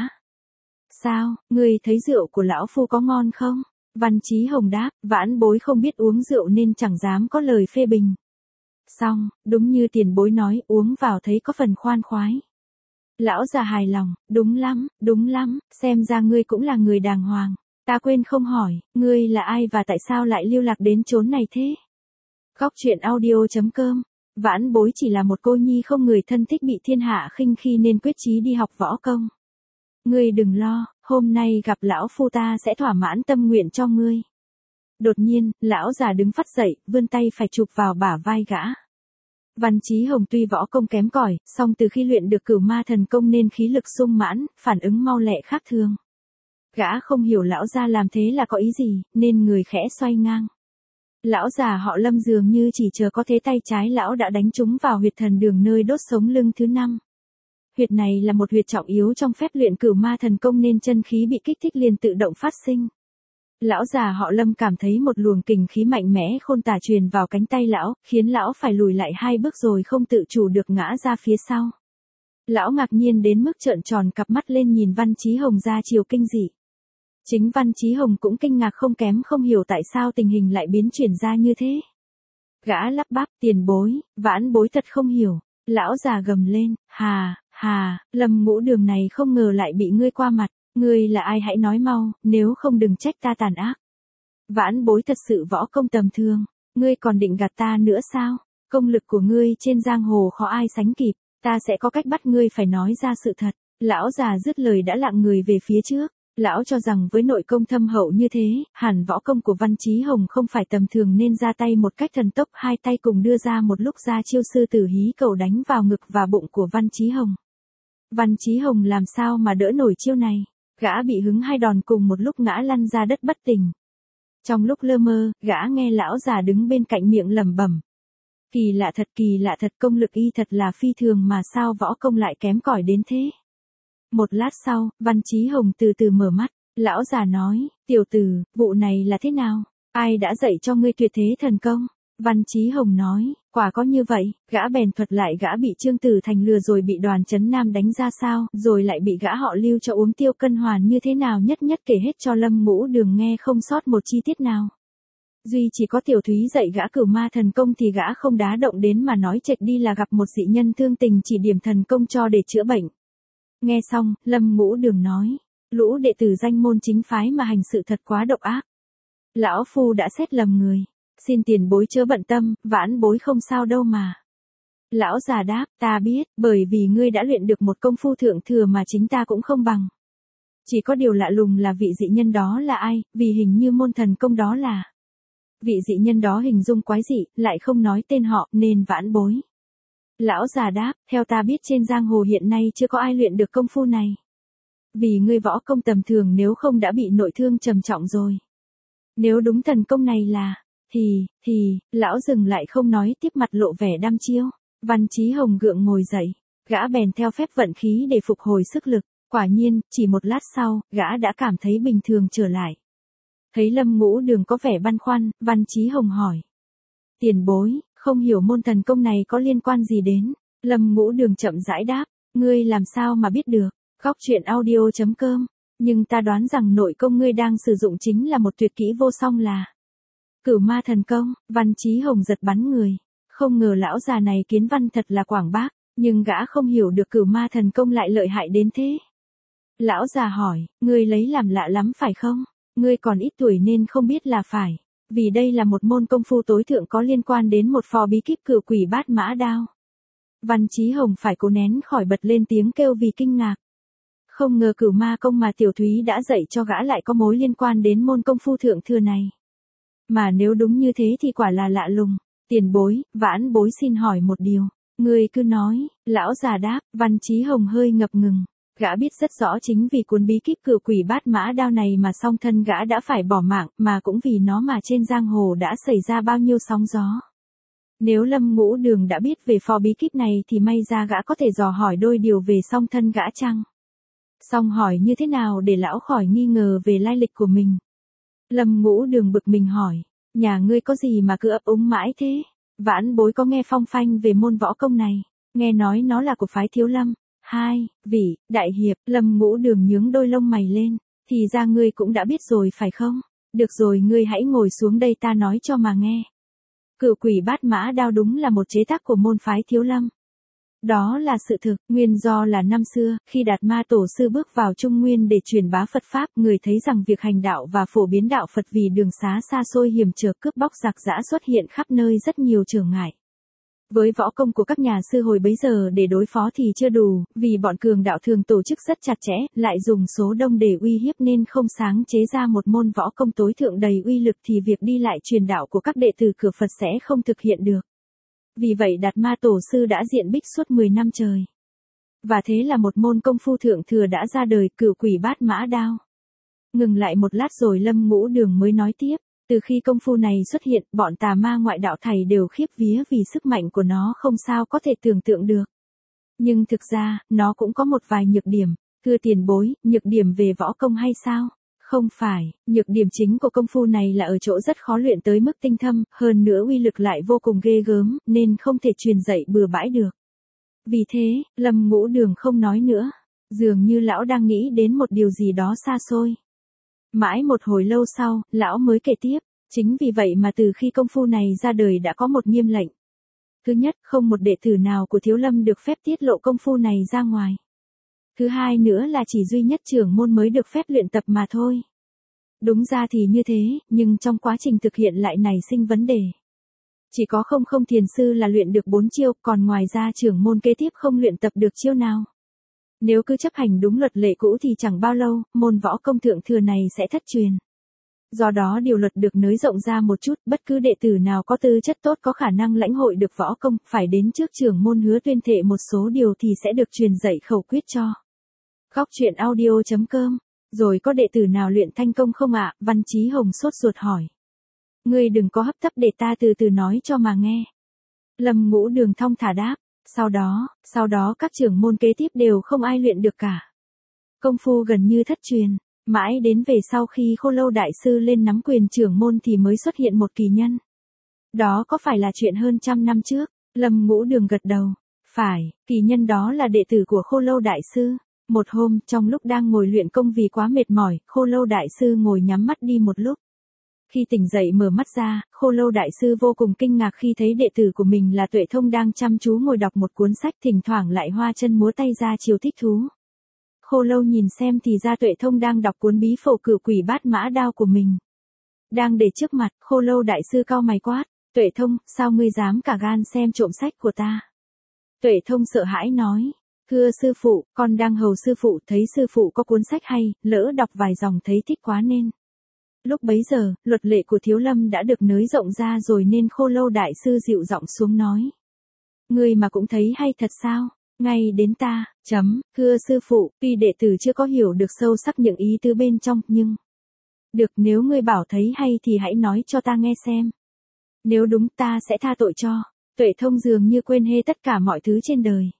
Sao, ngươi thấy rượu của lão phu có ngon không? Văn Chí Hồng đáp, vãn bối không biết uống rượu nên chẳng dám có lời phê bình. Xong, đúng như tiền bối nói, uống vào thấy có phần khoan khoái. Lão già hài lòng, đúng lắm, đúng lắm, xem ra ngươi cũng là người đàng hoàng. Ta quên không hỏi, ngươi là ai và tại sao lại lưu lạc đến chốn này thế? Góc truyện audio chấm com. Vãn bối chỉ là một cô nhi không người thân, thích bị thiên hạ khinh khi nên quyết chí đi học võ công. Ngươi đừng lo, hôm nay gặp lão phu ta sẽ thỏa mãn tâm nguyện cho ngươi. Đột nhiên, lão già đứng phắt dậy, vươn tay phải chụp vào bả vai gã. Văn Chí Hồng tuy võ công kém cỏi, song từ khi luyện được Cửu Ma Thần Công nên khí lực sung mãn, phản ứng mau lẹ khác thường. Gã không hiểu lão già làm thế là có ý gì, nên người khẽ xoay ngang. Lão già họ Lâm dường như chỉ chờ có thế tay trái lão đã đánh trúng vào huyệt thần đường nơi đốt sống lưng thứ năm. Huyệt này là một huyệt trọng yếu trong phép luyện Cửu Ma Thần Công nên chân khí bị kích thích liền tự động phát sinh. Lão già họ Lâm cảm thấy một luồng kình khí mạnh mẽ khôn tả truyền vào cánh tay lão, khiến lão phải lùi lại hai bước rồi không tự chủ được ngã ra phía sau. Lão ngạc nhiên đến mức trợn tròn cặp mắt lên nhìn Văn Chí Hồng ra chiều kinh dị. Chính Văn Chí Hồng cũng kinh ngạc không kém, không hiểu tại sao tình hình lại biến chuyển ra như thế. Gã lắp bắp, tiền bối, vãn bối thật không hiểu. Lão già gầm lên, hà, hà, Lâm Ngũ Đường này không ngờ lại bị ngươi qua mặt. Ngươi là ai hãy nói mau, nếu không đừng trách ta tàn ác. Vãn bối thật sự võ công tầm thường, ngươi còn định gạt ta nữa sao? Công lực của ngươi trên giang hồ khó ai sánh kịp, ta sẽ có cách bắt ngươi phải nói ra sự thật. Lão già dứt lời đã lạng người về phía trước. Lão cho rằng với nội công thâm hậu như thế, hẳn võ công của Văn Chí Hồng không phải tầm thường nên ra tay một cách thần tốc, hai tay cùng đưa ra một lúc ra chiêu sư tử hí cầu đánh vào ngực và bụng của Văn Chí Hồng. Văn Chí Hồng làm sao mà đỡ nổi chiêu này, gã bị hứng hai đòn cùng một lúc ngã lăn ra đất bất tỉnh. Trong lúc lơ mơ, gã nghe lão già đứng bên cạnh miệng lẩm bẩm. Kỳ lạ thật, kỳ lạ thật, công lực y thật là phi thường mà sao võ công lại kém cỏi đến thế. Một lát sau, Văn Chí Hồng từ từ mở mắt, lão già nói, tiểu tử, vụ này là thế nào? Ai đã dạy cho ngươi tuyệt thế thần công? Văn Chí Hồng nói, quả có như vậy, gã bèn thuật lại gã bị Trương Tử Thành lừa rồi bị Đoàn Chấn Nam đánh ra sao, rồi lại bị gã họ Lưu cho uống tiêu cân hoàn như thế nào, nhất nhất kể hết cho Lâm Ngũ Đường nghe không sót một chi tiết nào. Duy chỉ có Tiểu Thúy dạy gã Cửu Ma Thần Công thì gã không đá động đến mà nói chệch đi là gặp một dị nhân thương tình chỉ điểm thần công cho để chữa bệnh. Nghe xong, Lâm Ngũ Đường nói, lũ đệ tử danh môn chính phái mà hành sự thật quá độc ác. Lão phu đã xét lầm người, xin tiền bối chớ bận tâm, vãn bối không sao đâu mà. Lão già đáp, ta biết, bởi vì ngươi đã luyện được một công phu thượng thừa mà chính ta cũng không bằng. Chỉ có điều lạ lùng là vị dị nhân đó là ai, vì hình như môn thần công đó là. Vị dị nhân đó hình dung quái dị, lại không nói tên họ, nên vãn bối. Lão già đáp, theo ta biết trên giang hồ hiện nay chưa có ai luyện được công phu này. Vì ngươi võ công tầm thường nếu không đã bị nội thương trầm trọng rồi. Nếu đúng thần công này là, thì, thì, lão dừng lại không nói tiếp, mặt lộ vẻ đăm chiêu. Văn Chí Hồng gượng ngồi dậy, gã bèn theo phép vận khí để phục hồi sức lực. Quả nhiên, chỉ một lát sau, gã đã cảm thấy bình thường trở lại. Thấy Lâm Ngũ Đường có vẻ băn khoăn, Văn Chí Hồng hỏi. Tiền bối, không hiểu môn thần công này có liên quan gì đến? Lâm Ngũ Đường chậm rãi đáp, ngươi làm sao mà biết được? Góc truyện audio chấm com. Nhưng ta đoán rằng nội công ngươi đang sử dụng chính là một tuyệt kỹ vô song là Cửu Ma Thần Công. Văn Chí Hồng giật bắn người. Không ngờ lão già này kiến văn thật là quảng bác, nhưng gã không hiểu được Cửu Ma Thần Công lại lợi hại đến thế. Lão già hỏi, ngươi lấy làm lạ lắm phải không? Ngươi còn ít tuổi nên không biết là phải. Vì đây là một môn công phu tối thượng có liên quan đến một phò bí kíp Cửu Quỷ Bát Mã Đao. Văn Chí Hồng phải cố nén khỏi bật lên tiếng kêu vì kinh ngạc. Không ngờ Cửu Ma Công mà Tiểu Thúy đã dạy cho gã lại có mối liên quan đến môn công phu thượng thừa này. Mà nếu đúng như thế thì quả là lạ lùng. Tiền bối, vãn bối xin hỏi một điều. Ngươi cứ nói, lão già đáp. Văn Chí Hồng hơi ngập ngừng. Gã biết rất rõ chính vì cuốn bí kíp Cửu Quỷ Bát Mã Đao này mà song thân gã đã phải bỏ mạng, mà cũng vì nó mà trên giang hồ đã xảy ra bao nhiêu sóng gió. Nếu Lâm Ngũ Đường đã biết về phò bí kíp này thì may ra gã có thể dò hỏi đôi điều về song thân gã chăng? Song hỏi như thế nào để lão khỏi nghi ngờ về lai lịch của mình? Lâm Ngũ Đường bực mình hỏi, nhà ngươi có gì mà cứ ấp úng mãi thế? Vãn bối có nghe phong phanh về môn võ công này, nghe nói nó là của phái Thiếu Lâm. Hai, vị, đại hiệp. Lâm Ngũ Đường nhướng đôi lông mày lên, thì ra ngươi cũng đã biết rồi phải không? Được rồi, ngươi hãy ngồi xuống đây ta nói cho mà nghe. Cửu Quỷ Bát Mã Đao đúng là một chế tác của môn phái Thiếu Lâm. Đó là sự thực, nguyên do là năm xưa, khi Đạt Ma Tổ sư bước vào Trung Nguyên để truyền bá Phật Pháp, người thấy rằng việc hành đạo và phổ biến đạo Phật vì đường xá xa xôi hiểm trở cướp bóc giặc giã xuất hiện khắp nơi rất nhiều trở ngại. Với võ công của các nhà sư hồi bấy giờ để đối phó thì chưa đủ, vì bọn cường đạo thường tổ chức rất chặt chẽ, lại dùng số đông để uy hiếp nên không sáng chế ra một môn võ công tối thượng đầy uy lực thì việc đi lại truyền đạo của các đệ tử cửa Phật sẽ không thực hiện được. Vì vậy Đạt Ma Tổ sư đã diện bích suốt mười năm trời. Và thế là một môn công phu thượng thừa đã ra đời, Cửu Quỷ Bát Mã Đao. Ngừng lại một lát rồi Lâm Ngũ Đường mới nói tiếp. Từ khi công phu này xuất hiện, bọn tà ma ngoại đạo thầy đều khiếp vía vì sức mạnh của nó không sao có thể tưởng tượng được. Nhưng thực ra, nó cũng có một vài nhược điểm. Thưa tiền bối, nhược điểm về võ công hay sao? Không phải, nhược điểm chính của công phu này là ở chỗ rất khó luyện tới mức tinh thâm, hơn nữa uy lực lại vô cùng ghê gớm, nên không thể truyền dạy bừa bãi được. Vì thế, Lâm Ngũ Đường không nói nữa. Dường như lão đang nghĩ đến một điều gì đó xa xôi. Mãi một hồi lâu sau, lão mới kể tiếp. Chính vì vậy mà từ khi công phu này ra đời đã có một nghiêm lệnh. Thứ nhất, không một đệ tử nào của Thiếu Lâm được phép tiết lộ công phu này ra ngoài. Thứ hai nữa là chỉ duy nhất trưởng môn mới được phép luyện tập mà thôi. Đúng ra thì như thế, nhưng trong quá trình thực hiện lại nảy sinh vấn đề. Chỉ có không không thiền sư là luyện được bốn chiêu, còn ngoài ra trưởng môn kế tiếp không luyện tập được chiêu nào. Nếu cứ chấp hành đúng luật lệ cũ thì chẳng bao lâu, môn võ công thượng thừa này sẽ thất truyền. Do đó điều luật được nới rộng ra một chút, bất cứ đệ tử nào có tư chất tốt có khả năng lãnh hội được võ công, phải đến trước trưởng môn hứa tuyên thệ một số điều thì sẽ được truyền dạy khẩu quyết cho. Góc truyện audio chấm com. Rồi có đệ tử nào luyện thanh công không ạ? Văn Chí Hồng sốt ruột hỏi. Ngươi đừng có hấp tấp để ta từ từ nói cho mà nghe. Lâm Ngũ Đường thong thả đáp. Sau đó, sau đó các trưởng môn kế tiếp đều không ai luyện được cả. Công phu gần như thất truyền. Mãi đến về sau khi Khô Lâu Đại Sư lên nắm quyền trưởng môn thì mới xuất hiện một kỳ nhân. Đó có phải là chuyện hơn trăm năm trước? Lâm Ngũ Đường gật đầu. Phải, kỳ nhân đó là đệ tử của Khô Lâu Đại Sư. Một hôm, trong lúc đang ngồi luyện công vì quá mệt mỏi, Khô Lâu Đại Sư ngồi nhắm mắt đi một lúc. Khi tỉnh dậy mở mắt ra, Khô Lâu Đại Sư vô cùng kinh ngạc khi thấy đệ tử của mình là Tuệ Thông đang chăm chú ngồi đọc một cuốn sách, thỉnh thoảng lại hoa chân múa tay ra chiều thích thú. Khô Lâu nhìn xem thì ra Tuệ Thông đang đọc cuốn bí phổ Cửu Quỷ Bát Mã Đao của mình. Đang để trước mặt, Khô Lâu Đại Sư cau mày quát, Tuệ Thông, sao ngươi dám cả gan xem trộm sách của ta? Tuệ Thông sợ hãi nói, thưa sư phụ, con đang hầu sư phụ, thấy sư phụ có cuốn sách hay, lỡ đọc vài dòng thấy thích quá nên. Lúc bấy giờ, luật lệ của Thiếu Lâm đã được nới rộng ra rồi nên Khô Lâu Đại Sư dịu giọng xuống nói. Ngươi mà cũng thấy hay thật sao? Ngay đến ta, chấm, thưa sư phụ, tuy đệ tử chưa có hiểu được sâu sắc những ý tứ bên trong, nhưng... Được, nếu ngươi bảo thấy hay thì hãy nói cho ta nghe xem. Nếu đúng ta sẽ tha tội cho. Tuệ Thông dường như quên hết tất cả mọi thứ trên đời.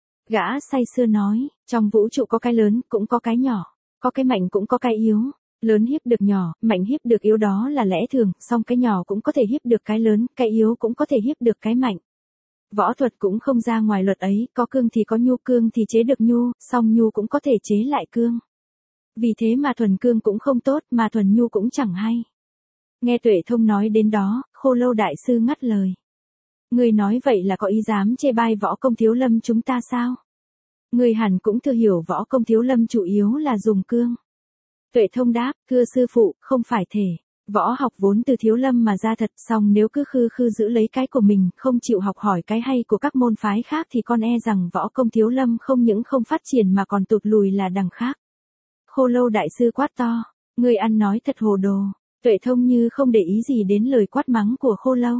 Gã say sưa nói, trong vũ trụ có cái lớn, cũng có cái nhỏ. Có cái mạnh cũng có cái yếu. Lớn hiếp được nhỏ, mạnh hiếp được yếu đó là lẽ thường, song cái nhỏ cũng có thể hiếp được cái lớn, cái yếu cũng có thể hiếp được cái mạnh. Võ thuật cũng không ra ngoài luật ấy, có cương thì có nhu, cương thì chế được nhu, song nhu cũng có thể chế lại cương. Vì thế mà thuần cương cũng không tốt, mà thuần nhu cũng chẳng hay. Nghe Tuệ Thông nói đến đó, Khô Lâu đại sư ngắt lời. Ngươi nói vậy là có ý dám chê bai võ công Thiếu Lâm chúng ta sao? Ngươi hẳn cũng thừa hiểu võ công Thiếu Lâm chủ yếu là dùng cương. Tuệ Thông đáp, thưa sư phụ, không phải thể. Võ học vốn từ Thiếu Lâm mà ra thật, song nếu cứ khư khư giữ lấy cái của mình, không chịu học hỏi cái hay của các môn phái khác thì con e rằng võ công Thiếu Lâm không những không phát triển mà còn tụt lùi là đằng khác. Khô Lâu đại sư quát to, ngươi ăn nói thật hồ đồ. Tuệ Thông như không để ý gì đến lời quát mắng của Khô Lâu.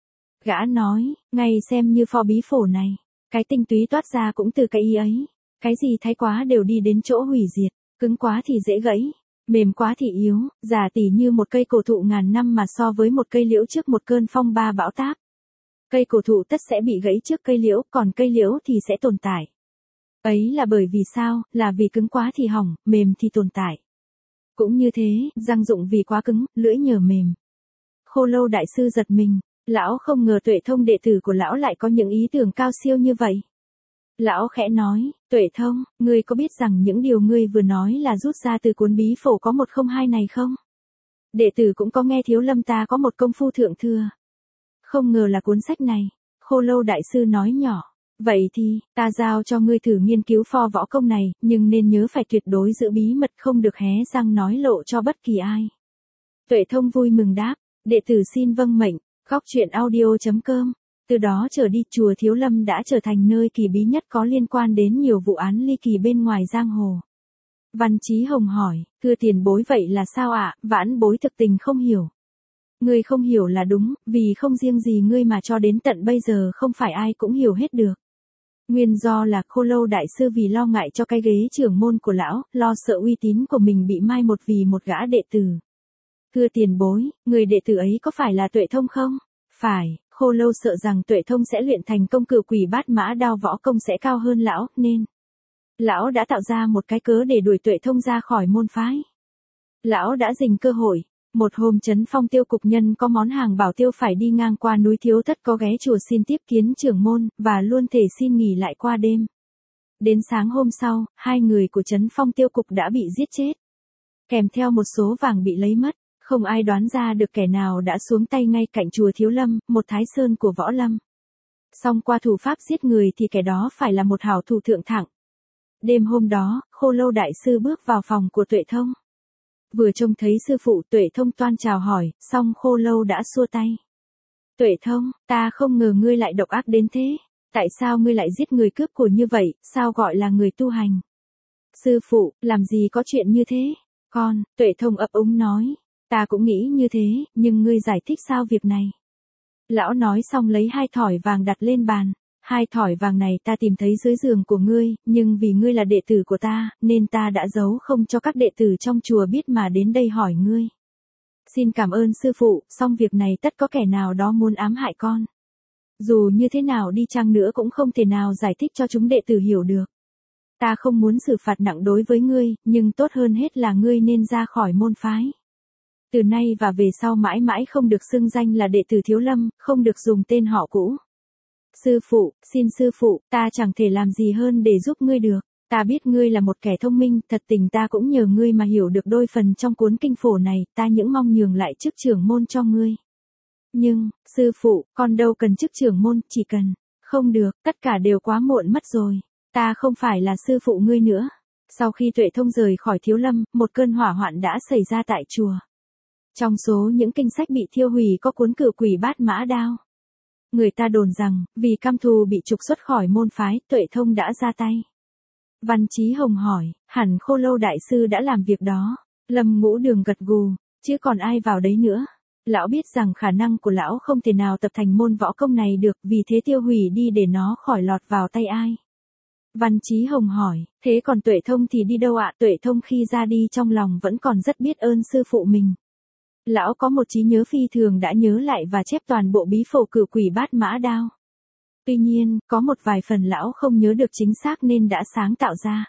Gã nói, ngay xem như Phò Bí Phổ này, cái tinh túy toát ra cũng từ cái ý ấy. Cái gì thái quá đều đi đến chỗ hủy diệt, cứng quá thì dễ gãy, mềm quá thì yếu, giả tỉ như một cây cổ thụ ngàn năm mà so với một cây liễu trước một cơn phong ba bão táp. Cây cổ thụ tất sẽ bị gãy trước cây liễu, còn cây liễu thì sẽ tồn tại. Ấy là bởi vì sao, là vì cứng quá thì hỏng, mềm thì tồn tại. Cũng như thế, răng dụng vì quá cứng, lưỡi nhờ mềm. Khô Lâu đại sư giật mình, lão không ngờ Tuệ Thông đệ tử của lão lại có những ý tưởng cao siêu như vậy. Lão khẽ nói, Tuệ Thông, ngươi có biết rằng những điều ngươi vừa nói là rút ra từ cuốn Bí Phổ có một không hai này không? Đệ tử cũng có nghe Thiếu Lâm ta có một công phu thượng thừa. Không ngờ là cuốn sách này. Khô Lâu đại sư nói nhỏ, vậy thì, ta giao cho ngươi thử nghiên cứu pho võ công này, nhưng nên nhớ phải tuyệt đối giữ bí mật, không được hé răng nói lộ cho bất kỳ ai. Tuệ Thông vui mừng đáp, đệ tử xin vâng mệnh. Góc truyện audio chấm com. Từ đó trở đi, chùa Thiếu Lâm đã trở thành nơi kỳ bí nhất có liên quan đến nhiều vụ án ly kỳ bên ngoài giang hồ. Văn Chí Hồng hỏi, thưa tiền bối vậy là sao ạ? Vãn bối thực tình không hiểu. Ngươi không hiểu là đúng, vì không riêng gì ngươi mà cho đến tận bây giờ không phải ai cũng hiểu hết được. Nguyên do là Khô Lâu đại sư vì lo ngại cho cái ghế trưởng môn của lão, lo sợ uy tín của mình bị mai một vì một gã đệ tử. Thưa tiền bối, người đệ tử ấy có phải là Tuệ Thông không? Phải, Khô Lâu sợ rằng Tuệ Thông sẽ luyện thành công cửu quỷ bát mã đao, võ công sẽ cao hơn lão, nên lão đã tạo ra một cái cớ để đuổi Tuệ Thông ra khỏi môn phái. Lão đã dình cơ hội, một hôm Trấn Phong Tiêu cục nhân có món hàng bảo tiêu phải đi ngang qua núi Thiếu Thất, có ghé chùa xin tiếp kiến trưởng môn, và luôn thể xin nghỉ lại qua đêm. Đến sáng hôm sau, hai người của Trấn Phong Tiêu cục đã bị giết chết. Kèm theo một số vàng bị lấy mất. Không ai đoán ra được kẻ nào đã xuống tay ngay cạnh chùa Thiếu Lâm, một thái sơn của võ lâm. Song qua thủ pháp giết người thì kẻ đó phải là một hảo thủ thượng thặng. Đêm hôm đó, Khô Lâu đại sư bước vào phòng của Tuệ Thông. Vừa trông thấy sư phụ, Tuệ Thông toan chào hỏi, song Khô Lâu đã xua tay. Tuệ Thông, ta không ngờ ngươi lại độc ác đến thế. Tại sao ngươi lại giết người cướp của như vậy, sao gọi là người tu hành? Sư phụ, làm gì có chuyện như thế? Con, Tuệ Thông ấp úng nói. Ta cũng nghĩ như thế, nhưng ngươi giải thích sao việc này? Lão nói xong lấy hai thỏi vàng đặt lên bàn. Hai thỏi vàng này ta tìm thấy dưới giường của ngươi, nhưng vì ngươi là đệ tử của ta, nên ta đã giấu không cho các đệ tử trong chùa biết mà đến đây hỏi ngươi. Xin cảm ơn sư phụ, song việc này tất có kẻ nào đó muốn ám hại con. Dù như thế nào đi chăng nữa cũng không thể nào giải thích cho chúng đệ tử hiểu được. Ta không muốn xử phạt nặng đối với ngươi, nhưng tốt hơn hết là ngươi nên ra khỏi môn phái. Từ nay và về sau mãi mãi không được xưng danh là đệ tử Thiếu Lâm, không được dùng tên họ cũ. Sư phụ, xin sư phụ, ta chẳng thể làm gì hơn để giúp ngươi được. Ta biết ngươi là một kẻ thông minh, thật tình ta cũng nhờ ngươi mà hiểu được đôi phần trong cuốn kinh phổ này, ta những mong nhường lại chức trưởng môn cho ngươi. Nhưng, sư phụ, con đâu cần chức trưởng môn, chỉ cần, không được, tất cả đều quá muộn mất rồi. Ta không phải là sư phụ ngươi nữa. Sau khi Tuệ Thông rời khỏi Thiếu Lâm, một cơn hỏa hoạn đã xảy ra tại chùa. Trong số những kinh sách bị thiêu hủy có cuốn cửu quỷ bát mã đao. Người ta đồn rằng, vì cam thù bị trục xuất khỏi môn phái, Tuệ Thông đã ra tay. Văn Chí Hồng hỏi, hẳn Khô Lâu đại sư đã làm việc đó. Lâm Ngũ Đường gật gù, chứ còn ai vào đấy nữa. Lão biết rằng khả năng của lão không thể nào tập thành môn võ công này được, vì thế tiêu hủy đi để nó khỏi lọt vào tay ai. Văn Chí Hồng hỏi, thế còn Tuệ Thông thì đi đâu ạ? Tuệ Thông khi ra đi trong lòng vẫn còn rất biết ơn sư phụ mình. Lão có một trí nhớ phi thường, đã nhớ lại và chép toàn bộ bí phổ cửu quỷ bát mã đao. Tuy nhiên, có một vài phần lão không nhớ được chính xác nên đã sáng tạo ra.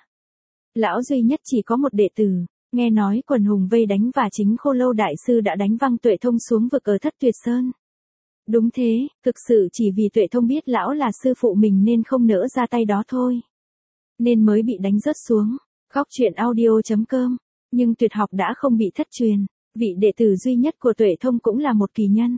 Lão duy nhất chỉ có một đệ tử, nghe nói quần hùng vây đánh và chính Khô Lâu đại sư đã đánh văng Tuệ Thông xuống vực ở Thất Tuyệt Sơn. Đúng thế, thực sự chỉ vì Tuệ Thông biết lão là sư phụ mình nên không nỡ ra tay đó thôi. Nên mới bị đánh rớt xuống. Góc truyện audio.com. Nhưng tuyệt học đã không bị thất truyền. Vị đệ tử duy nhất của Tuệ Thông cũng là một kỳ nhân.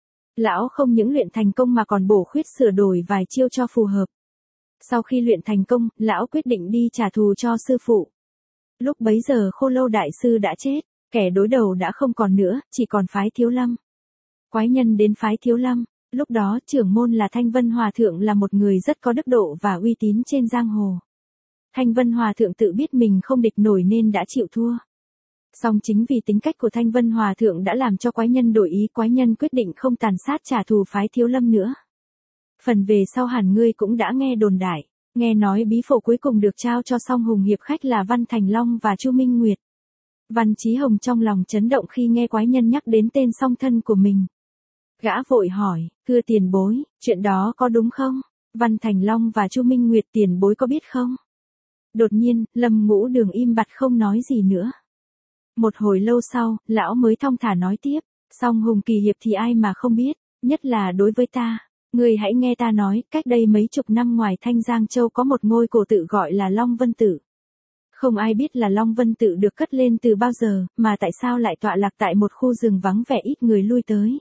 Lão không những luyện thành công mà còn bổ khuyết sửa đổi vài chiêu cho phù hợp. Sau khi luyện thành công, lão quyết định đi trả thù cho sư phụ. Lúc bấy giờ Khô Lâu đại sư đã chết, kẻ đối đầu đã không còn nữa, chỉ còn phái Thiếu Lâm. Quái nhân đến phái Thiếu Lâm, lúc đó trưởng môn là Thanh Vân Hòa Thượng là một người rất có đức độ và uy tín trên giang hồ. Thanh Vân Hòa Thượng tự biết mình không địch nổi nên đã chịu thua. Song chính vì tính cách của Thanh Vân Hòa Thượng đã làm cho quái nhân đổi ý, quái nhân quyết định không tàn sát trả thù phái Thiếu Lâm nữa. Phần về sau hẳn ngươi cũng đã nghe đồn đại, nghe nói bí phổ cuối cùng được trao cho song hùng hiệp khách là Văn Thành Long và Chu Minh Nguyệt. Văn Chí Hồng trong lòng chấn động khi nghe quái nhân nhắc đến tên song thân của mình. Gã vội hỏi, thưa tiền bối, chuyện đó có đúng không? Văn Thành Long và Chu Minh Nguyệt tiền bối có biết không? Đột nhiên, Lâm Ngũ Đường im bặt không nói gì nữa. Một hồi lâu sau, lão mới thong thả nói tiếp, song hùng kỳ hiệp thì ai mà không biết, nhất là đối với ta. Ngươi hãy nghe ta nói, cách đây mấy chục năm ngoài Thanh Giang Châu có một ngôi cổ tự gọi là Long Vân Tự. Không ai biết là Long Vân Tự được cất lên từ bao giờ, mà tại sao lại tọa lạc tại một khu rừng vắng vẻ ít người lui tới.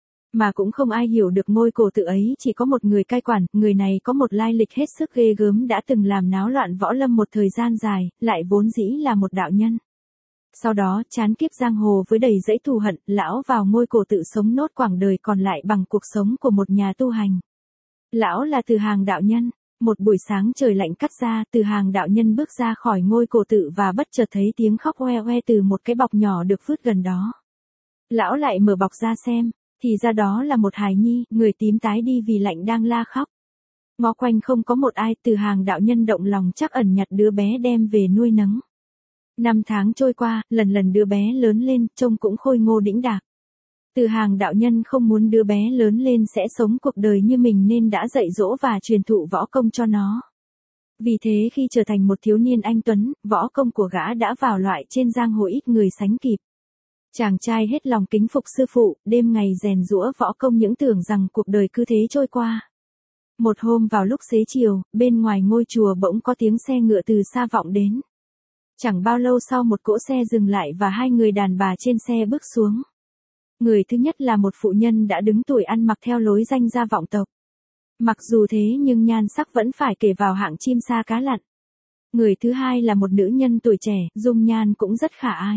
Mà cũng không ai hiểu được ngôi cổ tự ấy chỉ có một người cai quản, người này có một lai lịch hết sức ghê gớm, đã từng làm náo loạn võ lâm một thời gian dài, lại vốn dĩ là một đạo nhân. Sau đó, chán kiếp giang hồ với đầy dẫy thù hận, lão vào ngôi cổ tự sống nốt quãng đời còn lại bằng cuộc sống của một nhà tu hành. Lão là Từ Hàng đạo nhân. Một buổi sáng trời lạnh cắt ra, Từ Hàng đạo nhân bước ra khỏi ngôi cổ tự và bất chợt thấy tiếng khóc oe oe từ một cái bọc nhỏ được vứt gần đó. Lão lại mở bọc ra xem, thì ra đó là một hài nhi, người tím tái đi vì lạnh đang la khóc. Ngó quanh không có một ai, Từ Hàng đạo nhân động lòng chắc ẩn nhặt đứa bé đem về nuôi nấng. Năm tháng trôi qua, lần lần đứa bé lớn lên, trông cũng khôi ngô đĩnh đạc. Từ Hàng đạo nhân không muốn đứa bé lớn lên sẽ sống cuộc đời như mình nên đã dạy dỗ và truyền thụ võ công cho nó. Vì thế khi trở thành một thiếu niên anh tuấn, võ công của gã đã vào loại trên giang hồ ít người sánh kịp. Chàng trai hết lòng kính phục sư phụ, đêm ngày rèn giũa võ công, những tưởng rằng cuộc đời cứ thế trôi qua. Một hôm vào lúc xế chiều, bên ngoài ngôi chùa bỗng có tiếng xe ngựa từ xa vọng đến. Chẳng bao lâu sau một cỗ xe dừng lại và hai người đàn bà trên xe bước xuống. Người thứ nhất là một phụ nhân đã đứng tuổi ăn mặc theo lối danh gia vọng tộc. Mặc dù thế nhưng nhan sắc vẫn phải kể vào hạng chim sa cá lặn. Người thứ hai là một nữ nhân tuổi trẻ, dung nhan cũng rất khả ái.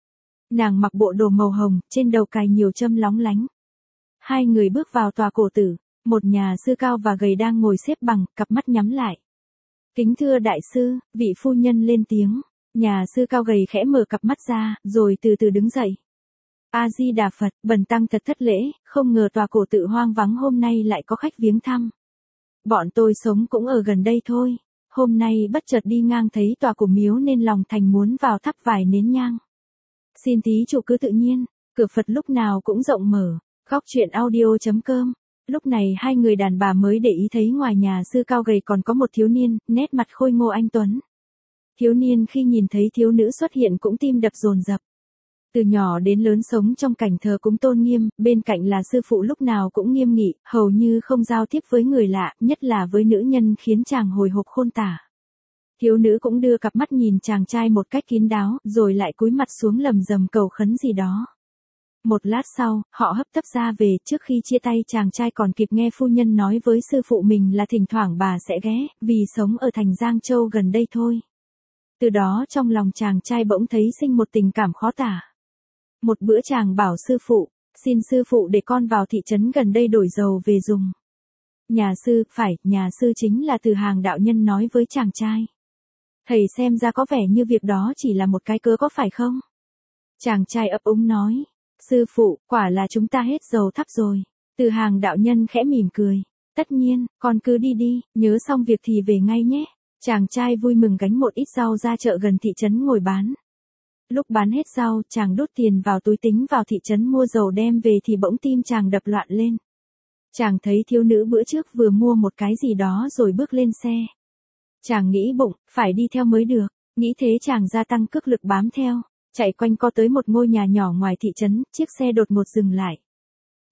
Nàng mặc bộ đồ màu hồng, trên đầu cài nhiều châm lóng lánh. Hai người bước vào tòa cổ tử, một nhà sư cao và gầy đang ngồi xếp bằng, cặp mắt nhắm lại. Kính thưa đại sư, vị phu nhân lên tiếng. Nhà sư cao gầy khẽ mở cặp mắt ra, rồi từ từ đứng dậy. A-di-đà Phật, bần tăng thật thất lễ, không ngờ tòa cổ tự hoang vắng hôm nay lại có khách viếng thăm. Bọn tôi sống cũng ở gần đây thôi. Hôm nay bất chợt đi ngang thấy tòa cổ miếu nên lòng thành muốn vào thắp vài nén nhang. Xin thí chủ cứ tự nhiên, cửa Phật lúc nào cũng rộng mở. Góc truyện audio.com. Lúc này hai người đàn bà mới để ý thấy ngoài nhà sư cao gầy còn có một thiếu niên, nét mặt khôi ngô anh tuấn. Thiếu niên khi nhìn thấy thiếu nữ xuất hiện cũng tim đập dồn dập. Từ nhỏ đến lớn sống trong cảnh thờ cúng tôn nghiêm, bên cạnh là sư phụ lúc nào cũng nghiêm nghị, hầu như không giao tiếp với người lạ, nhất là với nữ nhân khiến chàng hồi hộp khôn tả. Thiếu nữ cũng đưa cặp mắt nhìn chàng trai một cách kín đáo, rồi lại cúi mặt xuống lầm rầm cầu khấn gì đó. Một lát sau, họ hấp tấp ra về, trước khi chia tay chàng trai còn kịp nghe phu nhân nói với sư phụ mình là thỉnh thoảng bà sẽ ghé, vì sống ở thành Giang Châu gần đây thôi. Từ đó trong lòng chàng trai bỗng thấy sinh một tình cảm khó tả. Một bữa chàng bảo sư phụ, xin sư phụ để con vào thị trấn gần đây đổi dầu về dùng. Nhà sư, phải, nhà sư chính là Từ Hàng đạo nhân nói với chàng trai. Thầy xem ra có vẻ như việc đó chỉ là một cái cớ có phải không? Chàng trai ấp úng nói, sư phụ, quả là chúng ta hết dầu thắp rồi. Từ Hàng đạo nhân khẽ mỉm cười, tất nhiên, con cứ đi đi, nhớ xong việc thì về ngay nhé. Chàng trai vui mừng gánh một ít rau ra chợ gần thị trấn ngồi bán. Lúc bán hết rau, chàng đút tiền vào túi tính vào thị trấn mua dầu đem về thì bỗng tim chàng đập loạn lên. Chàng thấy thiếu nữ bữa trước vừa mua một cái gì đó rồi bước lên xe. Chàng nghĩ bụng, phải đi theo mới được, nghĩ thế chàng gia tăng cước lực bám theo, chạy quanh co tới một ngôi nhà nhỏ ngoài thị trấn, chiếc xe đột ngột dừng lại.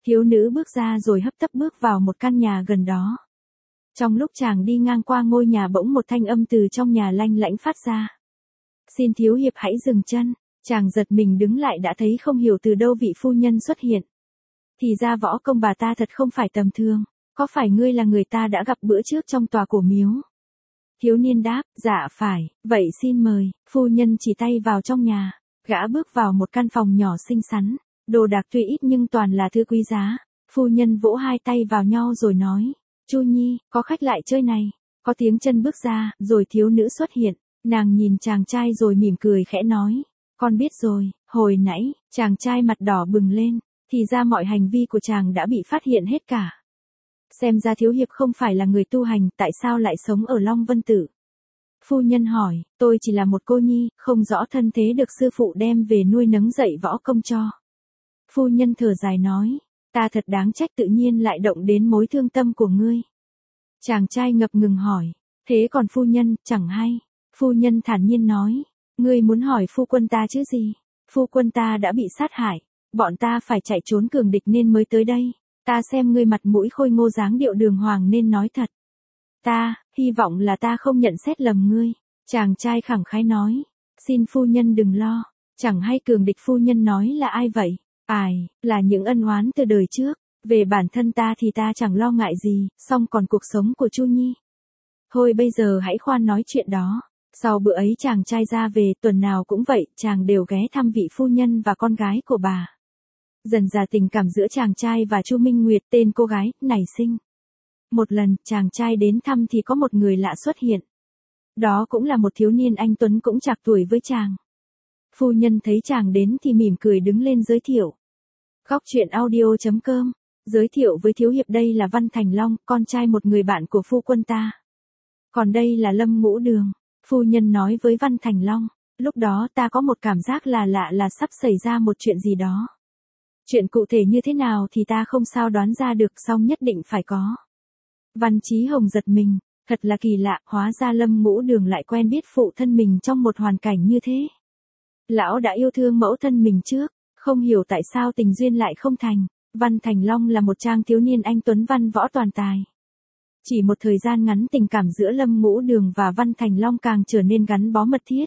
Thiếu nữ bước ra rồi hấp tấp bước vào một căn nhà gần đó. Trong lúc chàng đi ngang qua ngôi nhà bỗng một thanh âm từ trong nhà lanh lảnh phát ra. Xin thiếu hiệp hãy dừng chân. Chàng giật mình đứng lại đã thấy không hiểu từ đâu vị phu nhân xuất hiện. Thì ra võ công bà ta thật không phải tầm thường. Có phải ngươi là người ta đã gặp bữa trước trong tòa cổ miếu? Thiếu niên đáp, dạ phải, vậy xin mời. Phu nhân chỉ tay vào trong nhà. Gã bước vào một căn phòng nhỏ xinh xắn. Đồ đạc tuy ít nhưng toàn là thứ quý giá. Phu nhân vỗ hai tay vào nhau rồi nói. Chu Nhi, có khách lại chơi này. Có tiếng chân bước ra, rồi thiếu nữ xuất hiện. Nàng nhìn chàng trai rồi mỉm cười khẽ nói. Con biết rồi, hồi nãy, chàng trai mặt đỏ bừng lên. Thì ra mọi hành vi của chàng đã bị phát hiện hết cả. Xem ra thiếu hiệp không phải là người tu hành, tại sao lại sống ở Long Vân Tử? Phu nhân hỏi, tôi chỉ là một cô nhi, không rõ thân thế được sư phụ đem về nuôi nấng dạy võ công cho. Phu nhân thở dài nói, ta thật đáng trách tự nhiên lại động đến mối thương tâm của ngươi. Chàng trai ngập ngừng hỏi, thế còn phu nhân, chẳng hay. Phu nhân thản nhiên nói, ngươi muốn hỏi phu quân ta chứ gì? Phu quân ta đã bị sát hại, bọn ta phải chạy trốn cường địch nên mới tới đây. Ta xem ngươi mặt mũi khôi ngô dáng điệu đường hoàng nên nói thật. Ta, hy vọng là ta không nhận xét lầm ngươi. Chàng trai khẳng khái nói, xin phu nhân đừng lo, chẳng hay cường địch phu nhân nói là ai vậy? Ai, là những ân oán từ đời trước. Về bản thân ta thì ta chẳng lo ngại gì, song còn cuộc sống của Chu Nhi. Thôi bây giờ hãy khoan nói chuyện đó. Sau bữa ấy chàng trai ra về, tuần nào cũng vậy, chàng đều ghé thăm vị phu nhân và con gái của bà. Dần dà tình cảm giữa chàng trai và Chu Minh Nguyệt, tên cô gái, nảy sinh. Một lần, chàng trai đến thăm thì có một người lạ xuất hiện. Đó cũng là một thiếu niên anh tuấn cũng trạc tuổi với chàng. Phu nhân thấy chàng đến thì mỉm cười đứng lên giới thiệu. Góc truyện audio chấm com giới thiệu với thiếu hiệp đây là Văn Thành Long, con trai một người bạn của phu quân ta. Còn đây là Lâm Ngũ Đường. Phu nhân nói với Văn Thành Long, lúc đó ta có một cảm giác là lạ là sắp xảy ra một chuyện gì đó. Chuyện cụ thể như thế nào thì ta không sao đoán ra được, song nhất định phải có. Văn Chí Hồng giật mình, thật là kỳ lạ, hóa ra Lâm Ngũ Đường lại quen biết phụ thân mình trong một hoàn cảnh như thế. Lão đã yêu thương mẫu thân mình trước, không hiểu tại sao tình duyên lại không thành. Văn Thành Long là một trang thiếu niên anh tuấn văn võ toàn tài. Chỉ một thời gian ngắn tình cảm giữa Lâm Ngũ Đường và Văn Thành Long càng trở nên gắn bó mật thiết.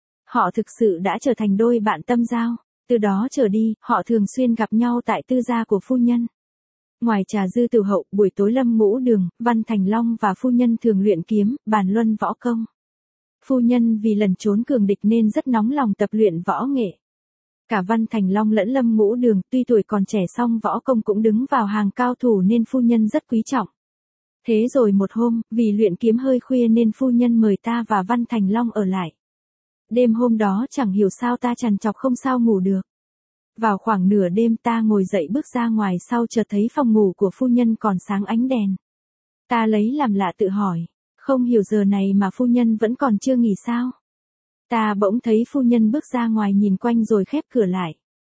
Họ thực sự đã trở thành đôi bạn tâm giao. Từ đó trở đi, họ thường xuyên gặp nhau tại tư gia của phu nhân. Ngoài trà dư tử hậu, buổi tối Lâm Ngũ Đường, Văn Thành Long và phu nhân thường luyện kiếm, bàn luân võ công. Phu nhân vì lần trốn cường địch nên rất nóng lòng tập luyện võ nghệ. Cả Văn Thành Long lẫn Lâm Ngũ Đường, tuy tuổi còn trẻ song võ công cũng đứng vào hàng cao thủ nên phu nhân rất quý trọng. Thế rồi một hôm, vì luyện kiếm hơi khuya nên phu nhân mời ta và Văn Thành Long ở lại. Đêm hôm đó chẳng hiểu sao ta trằn trọc không sao ngủ được. Vào khoảng nửa đêm ta ngồi dậy bước ra ngoài sau chợt thấy phòng ngủ của phu nhân còn sáng ánh đèn. Ta lấy làm lạ tự hỏi, không hiểu giờ này mà phu nhân vẫn còn chưa nghỉ sao? Ta bỗng thấy phu nhân bước ra ngoài nhìn quanh rồi khép cửa lại.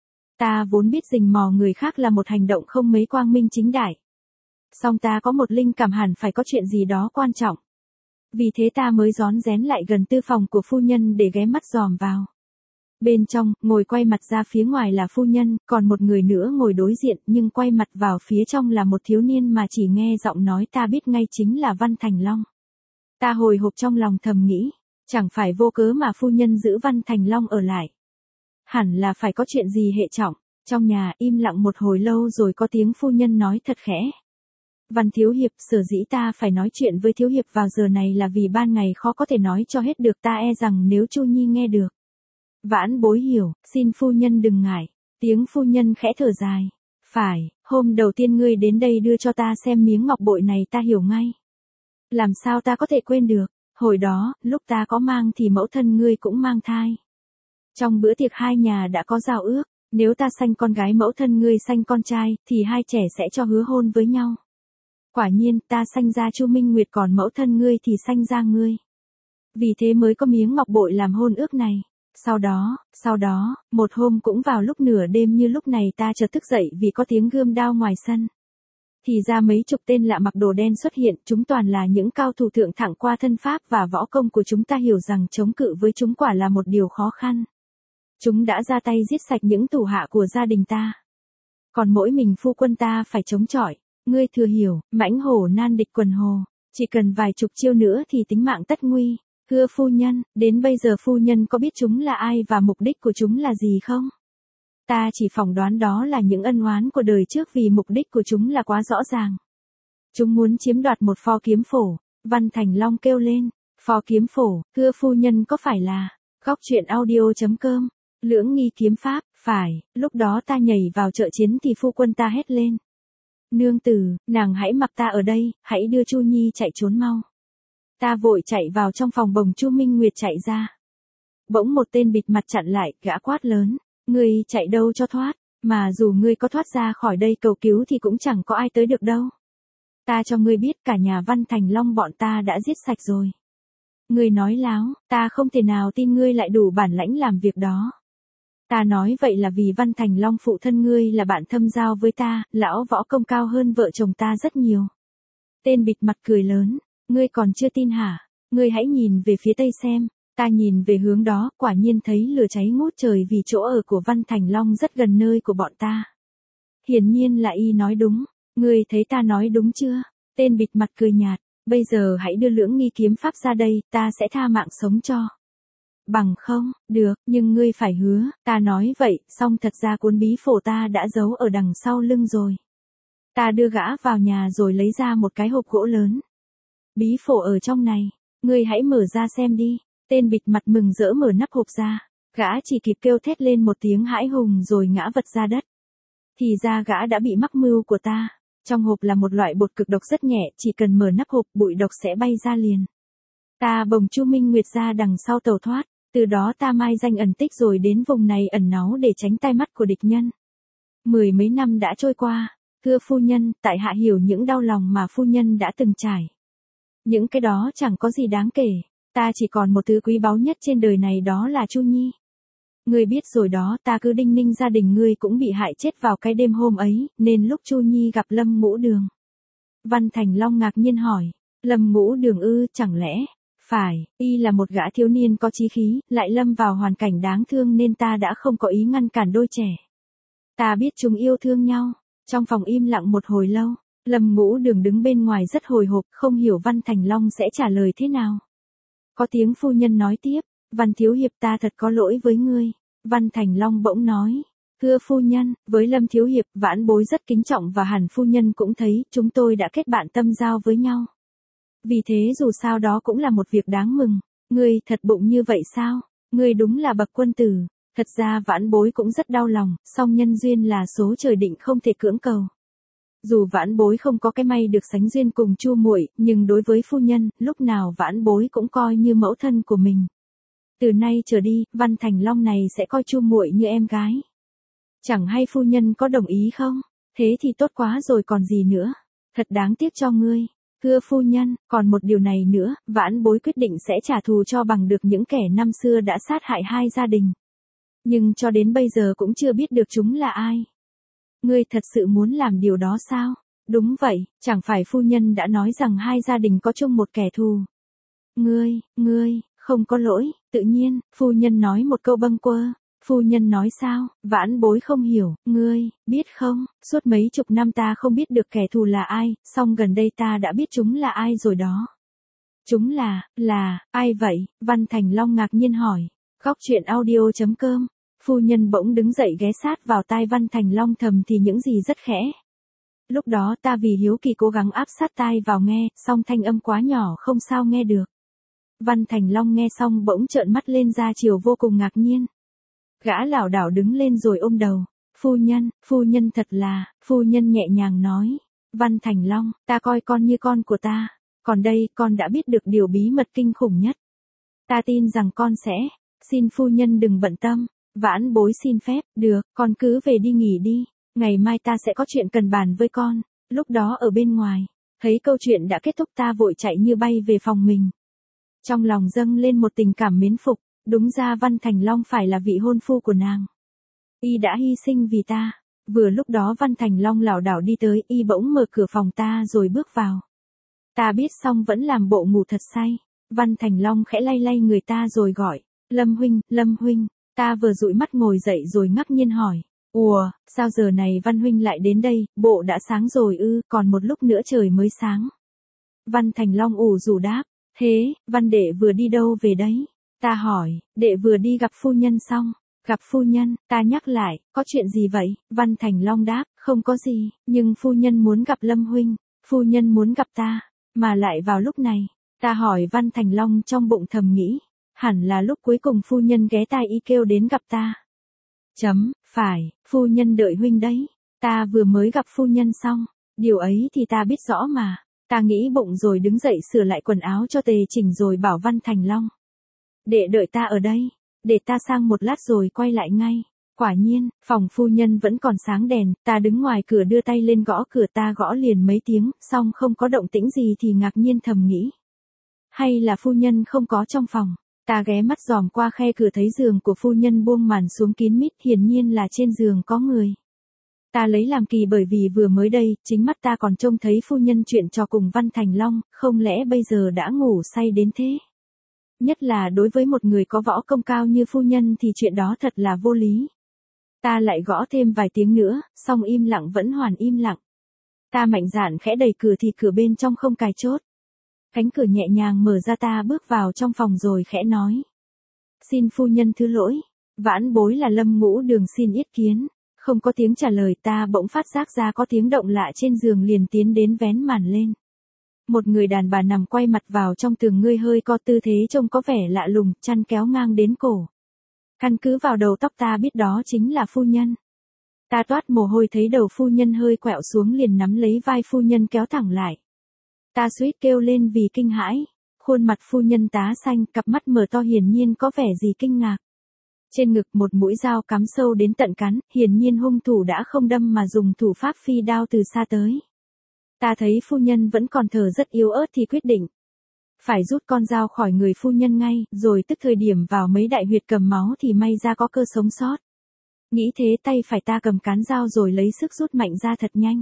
Ta vốn biết rình mò người khác là một hành động không mấy quang minh chính đại. Song ta có một linh cảm hẳn phải có chuyện gì đó quan trọng. Vì thế ta mới rón rén lại gần tư phòng của phu nhân để ghé mắt dòm vào. Bên trong, ngồi quay mặt ra phía ngoài là phu nhân, còn một người nữa ngồi đối diện nhưng quay mặt vào phía trong là một thiếu niên mà chỉ nghe giọng nói ta biết ngay chính là Văn Thành Long. Ta hồi hộp trong lòng thầm nghĩ, chẳng phải vô cớ mà phu nhân giữ Văn Thành Long ở lại. Hẳn là phải có chuyện gì hệ trọng. Trong nhà im lặng một hồi lâu rồi có tiếng phu nhân nói thật khẽ. Văn thiếu hiệp, sở dĩ ta phải nói chuyện với thiếu hiệp vào giờ này là vì ban ngày khó có thể nói cho hết được, ta e rằng nếu Chu Nhi nghe được. Vãn bối hiểu, xin phu nhân đừng ngại. Tiếng phu nhân khẽ thở dài. Phải, hôm đầu tiên ngươi đến đây đưa cho ta xem miếng ngọc bội này ta hiểu ngay. Làm sao ta có thể quên được, hồi đó, lúc ta có mang thì mẫu thân ngươi cũng mang thai. Trong bữa tiệc hai nhà đã có giao ước, nếu ta sanh con gái mẫu thân ngươi sanh con trai, thì hai trẻ sẽ cho hứa hôn với nhau. Quả nhiên, ta sanh ra Chu Minh Nguyệt còn mẫu thân ngươi thì sanh ra ngươi. Vì thế mới có miếng ngọc bội làm hôn ước này. Sau đó, sau đó, một hôm cũng vào lúc nửa đêm như lúc này ta chợt thức dậy vì có tiếng gươm đao ngoài sân. Thì ra mấy chục tên lạ mặc đồ đen xuất hiện, chúng toàn là những cao thủ thượng thẳng qua thân pháp và võ công của chúng, ta hiểu rằng chống cự với chúng quả là một điều khó khăn. Chúng đã ra tay giết sạch những thủ hạ của gia đình ta. Còn mỗi mình phu quân ta phải chống chọi. Ngươi thừa hiểu, mãnh hổ nan địch quần hồ. Chỉ cần vài chục chiêu nữa thì tính mạng tất nguy. Thưa phu nhân, đến bây giờ phu nhân có biết chúng là ai và mục đích của chúng là gì không? Ta chỉ phỏng đoán đó là những ân oán của đời trước vì mục đích của chúng là quá rõ ràng. Chúng muốn chiếm đoạt một pho kiếm phổ. Văn Thành Long kêu lên, pho kiếm phổ, thưa phu nhân có phải là, góc truyện audio.com, lưỡng nghi kiếm pháp, phải, lúc đó ta nhảy vào trợ chiến thì phu quân ta hét lên. Nương tử, nàng hãy mặc ta ở đây, hãy đưa Chu Nhi chạy trốn mau. Ta vội chạy vào trong phòng bồng Chu Minh Nguyệt chạy ra. Bỗng một tên bịt mặt chặn lại, gã quát lớn, ngươi chạy đâu cho thoát, mà dù ngươi có thoát ra khỏi đây cầu cứu thì cũng chẳng có ai tới được đâu. Ta cho ngươi biết cả nhà Văn Thành Long bọn ta đã giết sạch rồi. Ngươi nói láo, ta không thể nào tin ngươi lại đủ bản lãnh làm việc đó. Ta nói vậy là vì Văn Thành Long phụ thân ngươi là bạn thâm giao với ta, lão võ công cao hơn vợ chồng ta rất nhiều. Tên bịt mặt cười lớn, ngươi còn chưa tin hả? Ngươi hãy nhìn về phía tây xem. Ta nhìn về hướng đó, quả nhiên thấy lửa cháy ngút trời vì chỗ ở của Văn Thành Long rất gần nơi của bọn ta. Hiển nhiên là y nói đúng. Ngươi thấy ta nói đúng chưa? Tên bịt mặt cười nhạt, bây giờ hãy đưa lưỡng nghi kiếm pháp ra đây, ta sẽ tha mạng sống cho. Bằng không, được, nhưng ngươi phải hứa, ta nói vậy, xong thật ra cuốn bí phổ ta đã giấu ở đằng sau lưng rồi. Ta đưa gã vào nhà rồi lấy ra một cái hộp gỗ lớn. Bí phổ ở trong này, ngươi hãy mở ra xem đi. Tên bịt mặt mừng rỡ mở nắp hộp ra, gã chỉ kịp kêu thét lên một tiếng hãi hùng rồi ngã vật ra đất. Thì ra gã đã bị mắc mưu của ta. Trong hộp là một loại bột cực độc rất nhẹ, chỉ cần mở nắp hộp bụi độc sẽ bay ra liền. Ta bồng Chu Minh Nguyệt ra đằng sau tàu thoát, từ đó ta mai danh ẩn tích rồi đến vùng này ẩn náu để tránh tai mắt của địch nhân. Mười mấy năm đã trôi qua, thưa phu nhân, tại hạ hiểu những đau lòng mà phu nhân đã từng trải. Những cái đó chẳng có gì đáng kể, ta chỉ còn một thứ quý báu nhất trên đời này đó là Chu Nhi. Ngươi biết rồi đó, ta cứ đinh ninh gia đình ngươi cũng bị hại chết vào cái đêm hôm ấy, nên lúc Chu Nhi gặp Lâm Ngũ Đường. Văn Thành Long ngạc nhiên hỏi, Lâm Ngũ Đường ư, chẳng lẽ, phải, y là một gã thiếu niên có chí khí, lại lâm vào hoàn cảnh đáng thương nên ta đã không có ý ngăn cản đôi trẻ. Ta biết chúng yêu thương nhau, trong phòng im lặng một hồi lâu, Lâm Ngũ Đường đứng bên ngoài rất hồi hộp, không hiểu Văn Thành Long sẽ trả lời thế nào. Có tiếng phu nhân nói tiếp. Văn thiếu hiệp ta thật có lỗi với ngươi. Văn Thành Long bỗng nói, thưa phu nhân, với Lâm thiếu hiệp vãn bối rất kính trọng và hẳn phu nhân cũng thấy chúng tôi đã kết bạn tâm giao với nhau. Vì thế dù sao đó cũng là một việc đáng mừng. Ngươi thật bụng như vậy sao? Ngươi đúng là bậc quân tử. Thật ra vãn bối cũng rất đau lòng, song nhân duyên là số trời định không thể cưỡng cầu. Dù vãn bối không có cái may được sánh duyên cùng Chu muội, nhưng đối với phu nhân, lúc nào vãn bối cũng coi như mẫu thân của mình. Từ nay trở đi, Văn Thành Long này sẽ coi Chu muội như em gái. Chẳng hay phu nhân có đồng ý không? Thế thì tốt quá rồi còn gì nữa. Thật đáng tiếc cho ngươi. Thưa phu nhân, còn một điều này nữa, vãn bối quyết định sẽ trả thù cho bằng được những kẻ năm xưa đã sát hại hai gia đình. Nhưng cho đến bây giờ cũng chưa biết được chúng là ai. Ngươi thật sự muốn làm điều đó sao? Đúng vậy, chẳng phải phu nhân đã nói rằng hai gia đình có chung một kẻ thù. Ngươi, ngươi, không có lỗi, tự nhiên, phu nhân nói một câu bâng quơ. Phu nhân nói sao, vãn bối không hiểu, ngươi, biết không, suốt mấy chục năm ta không biết được kẻ thù là ai, song gần đây ta đã biết chúng là ai rồi đó. Chúng là, là, ai vậy? Văn Thành Long ngạc nhiên hỏi. Góc truyện audio.com. Phu nhân bỗng đứng dậy ghé sát vào tai Văn Thành Long thầm thì những gì rất khẽ. Lúc đó ta vì hiếu kỳ cố gắng áp sát tai vào nghe, song thanh âm quá nhỏ không sao nghe được. Văn Thành Long nghe xong bỗng trợn mắt lên ra chiều vô cùng ngạc nhiên. Gã lảo đảo đứng lên rồi ôm đầu. Phu nhân, phu nhân thật là, phu nhân nhẹ nhàng nói. Văn Thành Long, ta coi con như con của ta. Còn đây, con đã biết được điều bí mật kinh khủng nhất. Ta tin rằng con sẽ, xin phu nhân đừng bận tâm. Vãn bối xin phép, được, con cứ về đi nghỉ đi. Ngày mai ta sẽ có chuyện cần bàn với con. Lúc đó ở bên ngoài, thấy câu chuyện đã kết thúc ta vội chạy như bay về phòng mình. Trong lòng dâng lên một tình cảm mến phục. Đúng ra Văn Thành Long phải là vị hôn phu của nàng. Y đã hy sinh vì ta. Vừa lúc đó Văn Thành Long lảo đảo đi tới, y bỗng mở cửa phòng ta rồi bước vào. Ta biết xong vẫn làm bộ ngủ thật say. Văn Thành Long khẽ lay lay người ta rồi gọi. Lâm huynh, Lâm huynh. Ta vừa dụi mắt ngồi dậy rồi ngạc nhiên hỏi. Ủa, sao giờ này Văn huynh lại đến đây, bộ đã sáng rồi ư, còn một lúc nữa trời mới sáng. Văn Thành Long ủ rũ đáp, thế, Văn đệ vừa đi đâu về đấy? Ta hỏi, đệ vừa đi gặp phu nhân xong. Gặp phu nhân, ta nhắc lại, có chuyện gì vậy? Văn Thành Long đáp, không có gì, nhưng phu nhân muốn gặp Lâm huynh, phu nhân muốn gặp ta, mà lại vào lúc này. Ta hỏi Văn Thành Long trong bụng thầm nghĩ, hẳn là lúc cuối cùng phu nhân ghé tai y kêu đến gặp ta. Chấm, phải, phu nhân đợi huynh đấy, ta vừa mới gặp phu nhân xong, điều ấy thì ta biết rõ mà. Ta nghĩ bụng rồi đứng dậy sửa lại quần áo cho tề chỉnh rồi bảo Văn Thành Long. Đệ đợi ta ở đây, để ta sang một lát rồi quay lại ngay. Quả nhiên, phòng phu nhân vẫn còn sáng đèn, ta đứng ngoài cửa đưa tay lên gõ cửa, ta gõ liền mấy tiếng, xong không có động tĩnh gì thì ngạc nhiên thầm nghĩ. Hay là phu nhân không có trong phòng. Ta ghé mắt dòm qua khe cửa thấy giường của phu nhân buông màn xuống kín mít, hiển nhiên là trên giường có người. Ta lấy làm kỳ bởi vì vừa mới đây, chính mắt ta còn trông thấy phu nhân chuyện trò cùng Văn Thành Long, không lẽ bây giờ đã ngủ say đến thế? Nhất là đối với một người có võ công cao như phu nhân thì chuyện đó thật là vô lý. Ta lại gõ thêm vài tiếng nữa, xong im lặng vẫn hoàn im lặng. Ta mạnh dạn khẽ đẩy cửa thì cửa bên trong không cài chốt. Cánh cửa nhẹ nhàng mở ra, ta bước vào trong phòng rồi khẽ nói. Xin phu nhân thứ lỗi, vãn bối là Lâm Ngũ Đường xin yết kiến. Không có tiếng trả lời, ta bỗng phát giác ra có tiếng động lạ trên giường, liền tiến đến vén màn lên. Một người đàn bà nằm quay mặt vào trong tường, ngươi hơi co, tư thế trông có vẻ lạ lùng, chăn kéo ngang đến cổ. Căn cứ vào đầu tóc ta biết đó chính là phu nhân. Ta toát mồ hôi thấy đầu phu nhân hơi quẹo xuống, liền nắm lấy vai phu nhân kéo thẳng lại. Ta suýt kêu lên vì kinh hãi. Khuôn mặt phu nhân tá xanh, cặp mắt mở to hiển nhiên có vẻ gì kinh ngạc. Trên ngực một mũi dao cắm sâu đến tận cắn, hiển nhiên hung thủ đã không đâm mà dùng thủ pháp phi đao từ xa tới. Ta thấy phu nhân vẫn còn thở rất yếu ớt thì quyết định phải rút con dao khỏi người phu nhân ngay, rồi tức thời điểm vào mấy đại huyệt cầm máu thì may ra có cơ sống sót. Nghĩ thế, tay phải ta cầm cán dao rồi lấy sức rút mạnh ra thật nhanh.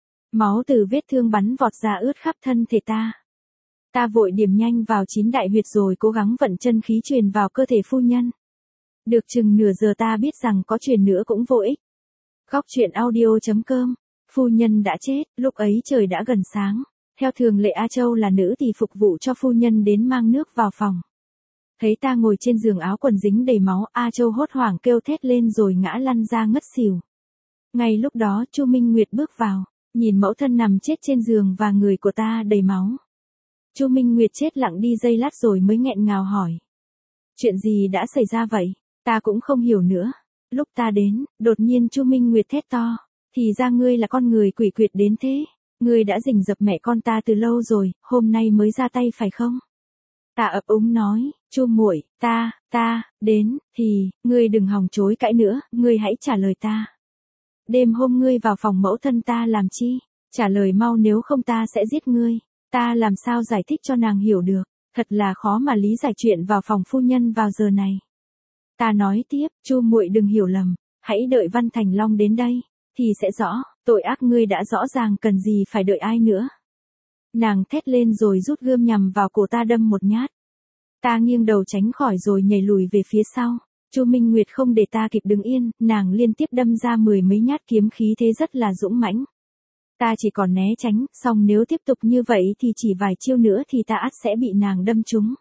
Máu từ vết thương bắn vọt ra ướt khắp thân thể ta. Ta vội điểm nhanh vào chín đại huyệt rồi cố gắng vận chân khí truyền vào cơ thể phu nhân. Được chừng nửa giờ ta biết rằng có truyền nữa cũng vô ích. Góc truyện audio chấm com. Phu nhân đã chết, lúc ấy trời đã gần sáng. Theo thường lệ, A Châu là nữ thì phục vụ cho phu nhân đến mang nước vào phòng. Thấy ta ngồi trên giường áo quần dính đầy máu, A Châu hốt hoảng kêu thét lên rồi ngã lăn ra ngất xỉu. Ngay lúc đó Chu Minh Nguyệt bước vào, nhìn mẫu thân nằm chết trên giường và người của ta đầy máu. Chu Minh Nguyệt chết lặng đi giây lát rồi mới nghẹn ngào hỏi. Chuyện gì đã xảy ra vậy? Ta cũng không hiểu nữa. Lúc ta đến, đột nhiên Chu Minh Nguyệt thét to. Thì ra ngươi là con người quỷ quyệt đến thế. Ngươi đã rình rập mẹ con ta từ lâu rồi, hôm nay mới ra tay phải không? Ta ấp úng nói, Chu muội, ta, ta, đến, thì, ngươi đừng hòng chối cãi nữa, ngươi hãy trả lời ta. Đêm hôm ngươi vào phòng mẫu thân ta làm chi? Trả lời mau nếu không ta sẽ giết ngươi. Ta làm sao giải thích cho nàng hiểu được, thật là khó mà lý giải chuyện vào phòng phu nhân vào giờ này. Ta nói tiếp, Chu muội đừng hiểu lầm, hãy đợi Văn Thành Long đến đây, thì sẽ rõ, tội ác ngươi đã rõ ràng, cần gì phải đợi ai nữa. Nàng thét lên rồi rút gươm nhằm vào cổ ta đâm một nhát. Ta nghiêng đầu tránh khỏi rồi nhảy lùi về phía sau. Chu Minh Nguyệt không để ta kịp đứng yên, nàng liên tiếp đâm ra mười mấy nhát kiếm khí thế rất là dũng mãnh. Ta chỉ còn né tránh, song nếu tiếp tục như vậy thì chỉ vài chiêu nữa thì ta ắt sẽ bị nàng đâm trúng.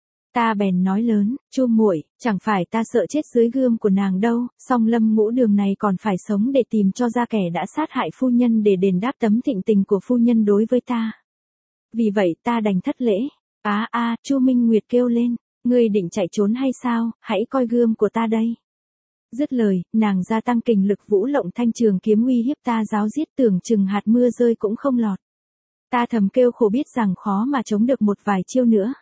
Ta bèn nói lớn, Chu muội, chẳng phải ta sợ chết dưới gươm của nàng đâu, song Lâm Ngũ Đường này còn phải sống để tìm cho ra kẻ đã sát hại phu nhân để đền đáp tấm thịnh tình của phu nhân đối với ta. Vì vậy ta đành thất lễ. Á a, à, Chu Minh Nguyệt kêu lên, ngươi định chạy trốn hay sao, hãy coi gươm của ta đây. Dứt lời, nàng gia tăng kình lực vũ lộng thanh trường kiếm uy hiếp ta giáo giết, tưởng chừng hạt mưa rơi cũng không lọt. Ta thầm kêu khổ biết rằng khó mà chống được một vài chiêu nữa.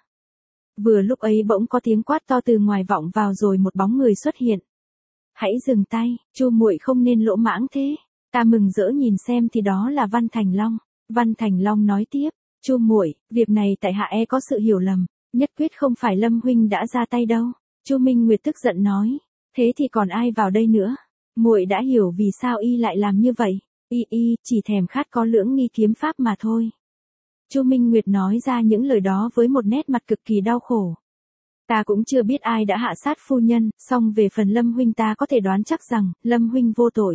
Vừa lúc ấy bỗng có tiếng quát to từ ngoài vọng vào rồi một bóng người xuất hiện. Hãy dừng tay, Chu muội không nên lỗ mãng thế. Ta mừng rỡ nhìn xem thì đó là Văn Thành Long. Văn Thành Long nói tiếp, Chu muội, việc này tại hạ e có sự hiểu lầm, nhất quyết không phải Lâm huynh đã ra tay đâu. Chu Minh Nguyệt tức giận nói, thế thì còn ai vào đây nữa? Muội đã hiểu vì sao y lại làm như vậy. Y y chỉ thèm khát có lưỡng nghi kiếm pháp mà thôi. Chu Minh Nguyệt nói ra những lời đó với một nét mặt cực kỳ đau khổ. Ta cũng chưa biết ai đã hạ sát phu nhân, song về phần Lâm huynh ta có thể đoán chắc rằng, Lâm huynh vô tội.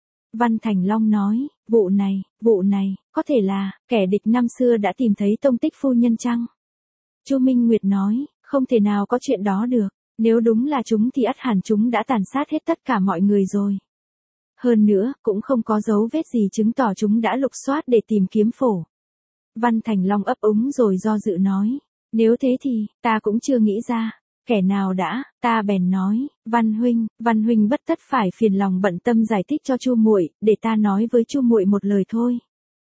Văn Thành Long nói, vụ này, vụ này, có thể là, kẻ địch năm xưa đã tìm thấy tông tích phu nhân chăng? Chu Minh Nguyệt nói, không thể nào có chuyện đó được, nếu đúng là chúng thì ắt hẳn chúng đã tàn sát hết tất cả mọi người rồi. Hơn nữa, cũng không có dấu vết gì chứng tỏ chúng đã lục soát để tìm kiếm phổ. Văn Thành Long ấp úng rồi do dự nói, nếu thế thì, ta cũng chưa nghĩ ra, kẻ nào đã, ta bèn nói, Văn huynh, Văn huynh bất tất phải phiền lòng bận tâm giải thích cho Chu muội, để ta nói với Chu muội một lời thôi.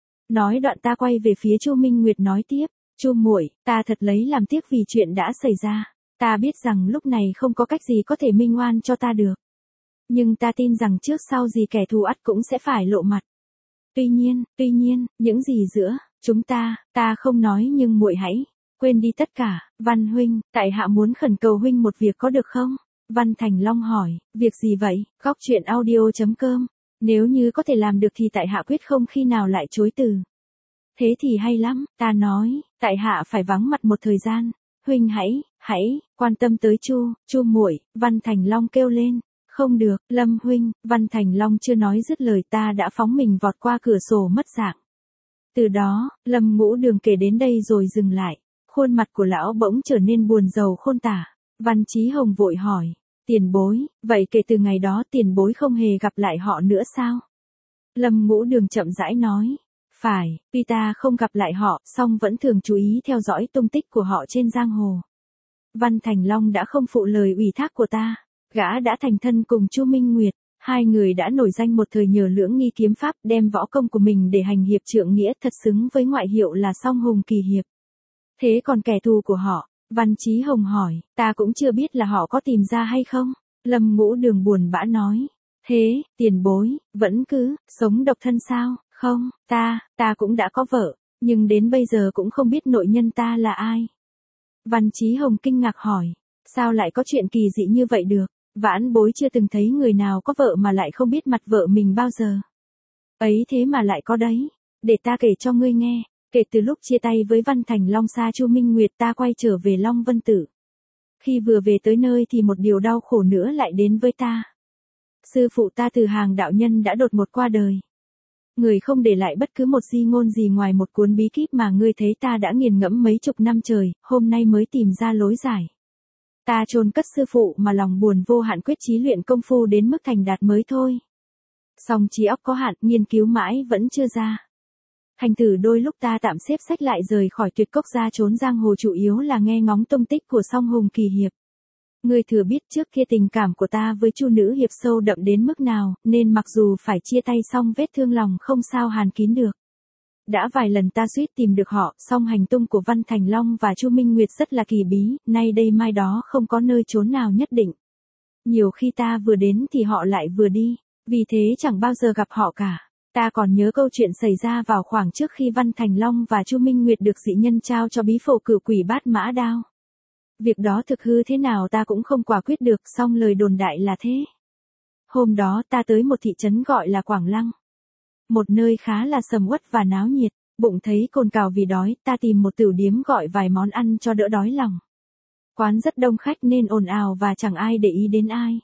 Nói đoạn ta quay về phía Chu Minh Nguyệt nói tiếp, Chu muội, ta thật lấy làm tiếc vì chuyện đã xảy ra, ta biết rằng lúc này không có cách gì có thể minh oan cho ta được. Nhưng ta tin rằng trước sau gì kẻ thù ắt cũng sẽ phải lộ mặt. Tuy nhiên, tuy nhiên, những gì giữa chúng ta, ta không nói nhưng muội hãy quên đi tất cả. Văn huynh, tại hạ muốn khẩn cầu huynh một việc có được không? Văn Thành Long hỏi, việc gì vậy? Góc truyện audio.com. Nếu như có thể làm được thì tại hạ quyết không khi nào lại chối từ. Thế thì hay lắm, ta nói, tại hạ phải vắng mặt một thời gian. Huynh hãy, hãy quan tâm tới Chu, Chu muội. Văn Thành Long kêu lên. Không được, Lâm huynh. Văn Thành Long chưa nói dứt lời ta đã phóng mình vọt qua cửa sổ mất dạng. Từ đó, Lâm Ngũ Đường kể đến đây rồi dừng lại. Khuôn mặt của lão bỗng trở nên buồn rầu khôn tả. Văn Chí Hồng vội hỏi, tiền bối, vậy kể từ ngày đó tiền bối không hề gặp lại họ nữa sao? Lâm Ngũ Đường chậm rãi nói, phải, tuy ta không gặp lại họ, song vẫn thường chú ý theo dõi tung tích của họ trên giang hồ. Văn Thành Long đã không phụ lời ủy thác của ta, gã đã thành thân cùng Chu Minh Nguyệt, hai người đã nổi danh một thời nhờ lưỡng nghi kiếm pháp đem võ công của mình để hành hiệp trượng nghĩa thật xứng với ngoại hiệu là song hùng kỳ hiệp. Thế còn kẻ thù của họ, Văn Chí Hồng hỏi, ta cũng chưa biết là họ có tìm ra hay không? Lâm Ngũ Đường buồn bã nói, thế, tiền bối, vẫn cứ, sống độc thân sao? Không, ta, ta cũng đã có vợ, nhưng đến bây giờ cũng không biết nội nhân ta là ai. Văn Chí Hồng kinh ngạc hỏi, sao lại có chuyện kỳ dị như vậy được? Vãn bối chưa từng thấy người nào có vợ mà lại không biết mặt vợ mình bao giờ. Ấy thế mà lại có đấy, để ta kể cho ngươi nghe. Kể từ lúc chia tay với Văn Thành Long xa Chu Minh Nguyệt ta quay trở về Long Vân Tử. Khi vừa về tới nơi thì một điều đau khổ nữa lại đến với ta. Sư phụ ta Từ Hàng đạo nhân đã đột ngột qua đời. Người không để lại bất cứ một di ngôn gì ngoài một cuốn bí kíp mà ngươi thấy ta đã nghiền ngẫm mấy chục năm trời, hôm nay mới tìm ra lối giải. Ta chôn cất sư phụ mà lòng buồn vô hạn quyết chí luyện công phu đến mức thành đạt mới thôi. Song trí óc có hạn, nghiên cứu mãi vẫn chưa ra. Thành thử đôi lúc ta tạm xếp sách lại rời khỏi tuyệt cốc ra trốn giang hồ chủ yếu là nghe ngóng tung tích của song hùng kỳ hiệp. Ngươi thừa biết trước kia tình cảm của ta với Chu nữ hiệp sâu đậm đến mức nào, nên mặc dù phải chia tay song vết thương lòng không sao hàn kín được. Đã vài lần ta suýt tìm được họ, song hành tung của Văn Thành Long và Chu Minh Nguyệt rất là kỳ bí, nay đây mai đó không có nơi trốn nào nhất định. Nhiều khi ta vừa đến thì họ lại vừa đi, vì thế chẳng bao giờ gặp họ cả. Ta còn nhớ câu chuyện xảy ra vào khoảng trước khi Văn Thành Long và Chu Minh Nguyệt được dị nhân trao cho bí phổ cửu quỷ bát mã đao. Việc đó thực hư thế nào ta cũng không quả quyết được, song lời đồn đại là thế. Hôm đó ta tới một thị trấn gọi là Quảng Lăng. Một nơi khá là sầm uất và náo nhiệt, bụng thấy cồn cào vì đói, ta tìm một tửu điếm gọi vài món ăn cho đỡ đói lòng. Quán rất đông khách nên ồn ào và chẳng ai để ý đến ai.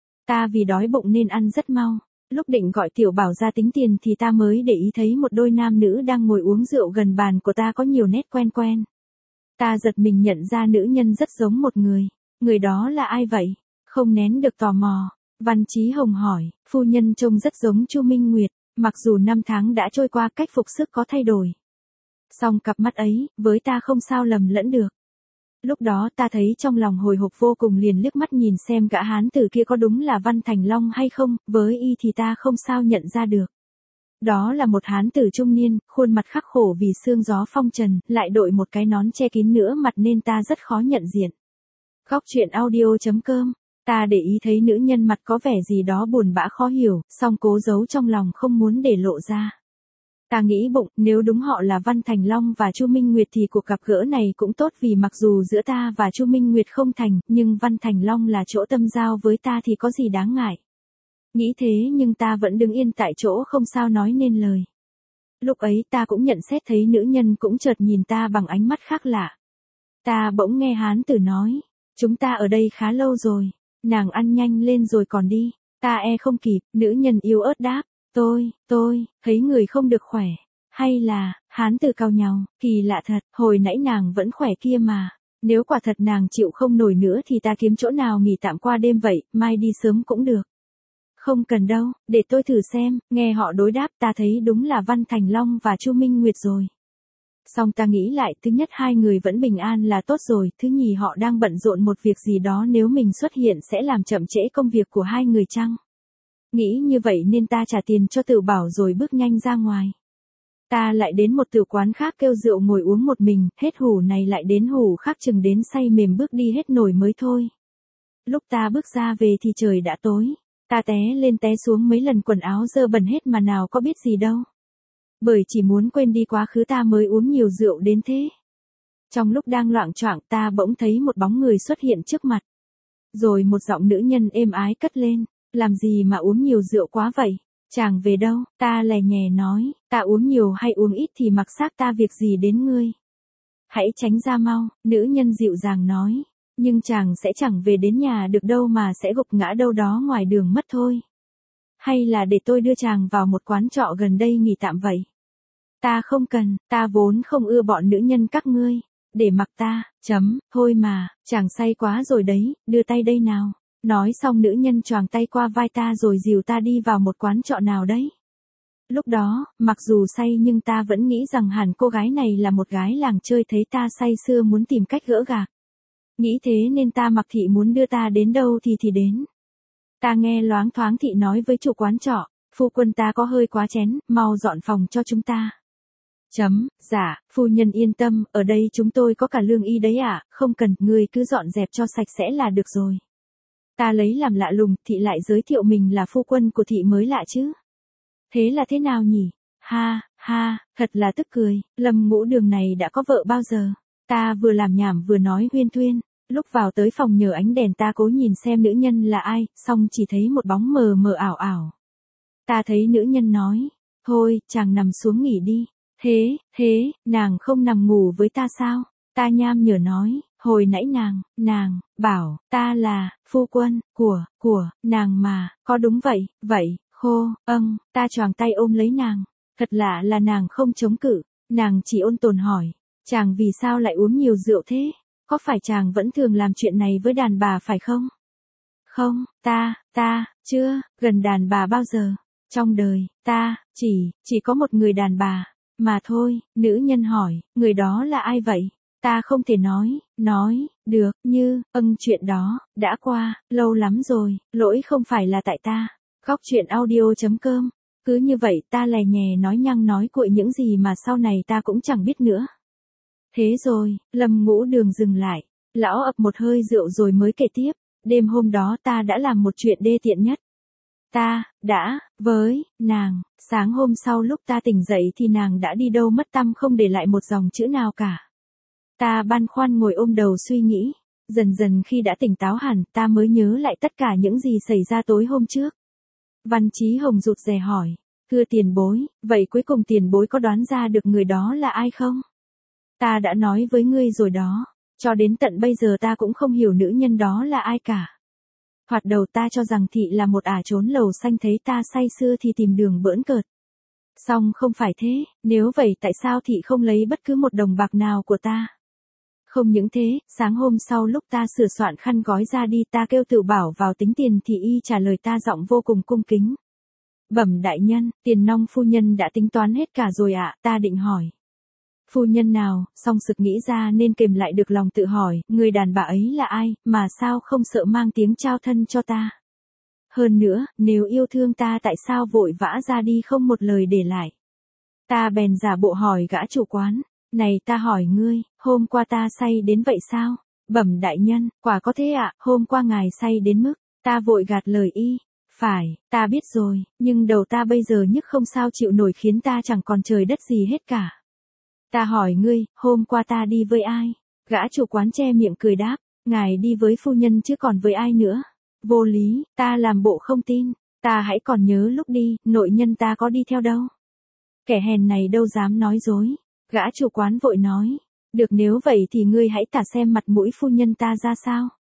Ta vì đói bụng nên ăn rất mau. Lúc định gọi Tiểu Bảo ra tính tiền thì ta mới để ý thấy một đôi nam nữ đang ngồi uống rượu gần bàn của ta có nhiều nét quen quen. Ta giật mình nhận ra nữ nhân rất giống một người. Người đó là ai vậy? Không nén được tò mò. Văn Chí Hồng hỏi, phu nhân trông rất giống Chu Minh Nguyệt, mặc dù năm tháng đã trôi qua cách phục sức có thay đổi. Song cặp mắt ấy, với ta không sao lầm lẫn được. Lúc đó ta thấy trong lòng hồi hộp vô cùng liền liếc mắt nhìn xem gã hán tử kia có đúng là Văn Thành Long hay không, với y thì ta không sao nhận ra được. Đó là một hán tử trung niên, khuôn mặt khắc khổ vì sương gió phong trần, lại đội một cái nón che kín nửa mặt nên ta rất khó nhận diện. Góc truyện audio.com, ta để ý thấy nữ nhân mặt có vẻ gì đó buồn bã khó hiểu, song cố giấu trong lòng không muốn để lộ ra. Ta nghĩ bụng, nếu đúng họ là Văn Thành Long và Chu Minh Nguyệt thì cuộc gặp gỡ này cũng tốt, vì mặc dù giữa ta và Chu Minh Nguyệt không thành, nhưng Văn Thành Long là chỗ tâm giao với ta thì có gì đáng ngại. Nghĩ thế nhưng ta vẫn đứng yên tại chỗ không sao nói nên lời. Lúc ấy ta cũng nhận xét thấy nữ nhân cũng chợt nhìn ta bằng ánh mắt khác lạ. Ta bỗng nghe hán tử nói, Chúng ta ở đây khá lâu rồi, nàng ăn nhanh lên rồi còn đi. Ta e không kịp, nữ nhân yếu ớt đáp. Tôi, tôi, thấy người không được khỏe. Hay là, hán tử cau nhau, kỳ lạ thật, hồi nãy nàng vẫn khỏe kia mà. Nếu quả thật nàng chịu không nổi nữa thì ta kiếm chỗ nào nghỉ tạm qua đêm vậy, mai đi sớm cũng được. Không cần đâu, để tôi thử xem, nghe họ đối đáp ta thấy đúng là Văn Thành Long và Chu Minh Nguyệt rồi. Xong ta nghĩ lại, thứ nhất hai người vẫn bình an là tốt rồi, thứ nhì họ đang bận rộn một việc gì đó nếu mình xuất hiện sẽ làm chậm trễ công việc của hai người chăng? Nghĩ như vậy nên ta trả tiền cho Tiểu Bảo rồi bước nhanh ra ngoài. Ta lại đến một tiểu quán khác kêu rượu ngồi uống một mình, hết hủ này lại đến hủ khác chừng đến say mềm bước đi hết nổi mới thôi. Lúc ta bước ra về thì trời đã tối, ta té lên té xuống mấy lần quần áo dơ bẩn hết mà nào có biết gì đâu. Bởi chỉ muốn quên đi quá khứ ta mới uống nhiều rượu đến thế. Trong lúc đang loạng choạng ta bỗng thấy một bóng người xuất hiện trước mặt. Rồi một giọng nữ nhân êm ái cất lên, làm gì mà uống nhiều rượu quá vậy? Chàng về đâu? Ta lè nhè nói, ta uống nhiều hay uống ít thì mặc xác ta việc gì đến ngươi. Hãy tránh ra mau, nữ nhân dịu dàng nói, nhưng chàng sẽ chẳng về đến nhà được đâu mà sẽ gục ngã đâu đó ngoài đường mất thôi. Hay là để tôi đưa chàng vào một quán trọ gần đây nghỉ tạm vậy? Ta không cần, ta vốn không ưa bọn nữ nhân các ngươi, để mặc ta, chấm, thôi mà, chàng say quá rồi đấy, đưa tay đây nào. Nói xong nữ nhân choàng tay qua vai ta rồi dìu ta đi vào một quán trọ nào đấy. Lúc đó, mặc dù say nhưng ta vẫn nghĩ rằng hẳn cô gái này là một gái làng chơi thấy ta say sưa muốn tìm cách gỡ gạc. Nghĩ thế nên ta mặc thị muốn đưa ta đến đâu thì thì đến. Ta nghe loáng thoáng thị nói với chủ quán trọ, phu quân ta có hơi quá chén, mau dọn phòng cho chúng ta. Chấm, dạ, phu nhân yên tâm, ở đây chúng tôi có cả lương y đấy ạ, không cần, người cứ dọn dẹp cho sạch sẽ là được rồi. Ta lấy làm lạ lùng, thị lại giới thiệu mình là phu quân của thị mới lạ chứ. Thế là thế nào nhỉ? Ha, ha, thật là tức cười, Lâm Ngũ Đường này đã có vợ bao giờ? Ta vừa làm nhảm vừa nói huyên thuyên, lúc vào tới phòng nhờ ánh đèn ta cố nhìn xem nữ nhân là ai, xong chỉ thấy một bóng mờ mờ ảo ảo. Ta thấy nữ nhân nói, thôi, chàng nằm xuống nghỉ đi. Thế, thế, nàng không nằm ngủ với ta sao? Ta nham nhở nói, hồi nãy nàng, nàng, bảo, ta là, phu quân, của, của, nàng mà, có đúng vậy, vậy, khô, âng, ta choàng tay ôm lấy nàng, thật lạ là nàng không chống cự, nàng chỉ ôn tồn hỏi, chàng vì sao lại uống nhiều rượu thế, có phải chàng vẫn thường làm chuyện này với đàn bà phải không? Không, ta, ta, chưa, gần đàn bà bao giờ, trong đời, ta, chỉ, chỉ có một người đàn bà, mà thôi, nữ nhân hỏi, người đó là ai vậy? Ta không thể nói, nói, được, như, âng chuyện đó, đã qua, lâu lắm rồi, lỗi không phải là tại ta. Góc chuyện audio.com. Cứ như vậy ta lè nhè nói nhăng nói cuội những gì mà sau này ta cũng chẳng biết nữa. Thế rồi, Lâm Ngũ Đường dừng lại, lão ập một hơi rượu rồi mới kể tiếp, đêm hôm đó ta đã làm một chuyện đê tiện nhất. Ta, đã, với, nàng, sáng hôm sau lúc ta tỉnh dậy thì nàng đã đi đâu mất tăm không để lại một dòng chữ nào cả. Ta băn khoăn ngồi ôm đầu suy nghĩ, dần dần khi đã tỉnh táo hẳn ta mới nhớ lại tất cả những gì xảy ra tối hôm trước. Văn Chí Hồng rụt rè hỏi, thưa tiền bối, vậy cuối cùng tiền bối có đoán ra được người đó là ai không? Ta đã nói với ngươi rồi đó, cho đến tận bây giờ ta cũng không hiểu nữ nhân đó là ai cả. Thoạt đầu ta cho rằng thị là một ả trốn lầu xanh thấy ta say sưa thì tìm đường bỡn cợt. Song không phải thế, nếu vậy tại sao thị không lấy bất cứ một đồng bạc nào của ta? Không những thế, sáng hôm sau lúc ta sửa soạn khăn gói ra đi ta kêu Tự Bảo vào tính tiền thì y trả lời ta giọng vô cùng cung kính. Bẩm đại nhân, tiền nong phu nhân đã tính toán hết cả rồi ạ, ta định hỏi. Phu nhân nào, song sực nghĩ ra nên kềm lại được lòng tự hỏi, người đàn bà ấy là ai, mà sao không sợ mang tiếng trao thân cho ta. Hơn nữa, nếu yêu thương ta tại sao vội vã ra đi không một lời để lại. Ta bèn giả bộ hỏi gã chủ quán, này ta hỏi ngươi, hôm qua ta say đến vậy sao? Bẩm đại nhân, quả có thế ạ, hôm qua ngài say đến mức, ta vội gạt lời y. Phải, ta biết rồi, nhưng đầu ta bây giờ nhức không sao chịu nổi khiến ta chẳng còn trời đất gì hết cả. Ta hỏi ngươi, hôm qua ta đi với ai? Gã chủ quán che miệng cười đáp, ngài đi với phu nhân chứ còn với ai nữa? Vô lý, ta làm bộ không tin, ta hãy còn nhớ lúc đi, nội nhân ta có đi theo đâu. Kẻ hèn này đâu dám nói dối. Gã chủ quán vội nói, được nếu vậy thì ngươi hãy tả xem mặt mũi phu nhân ta ra sao.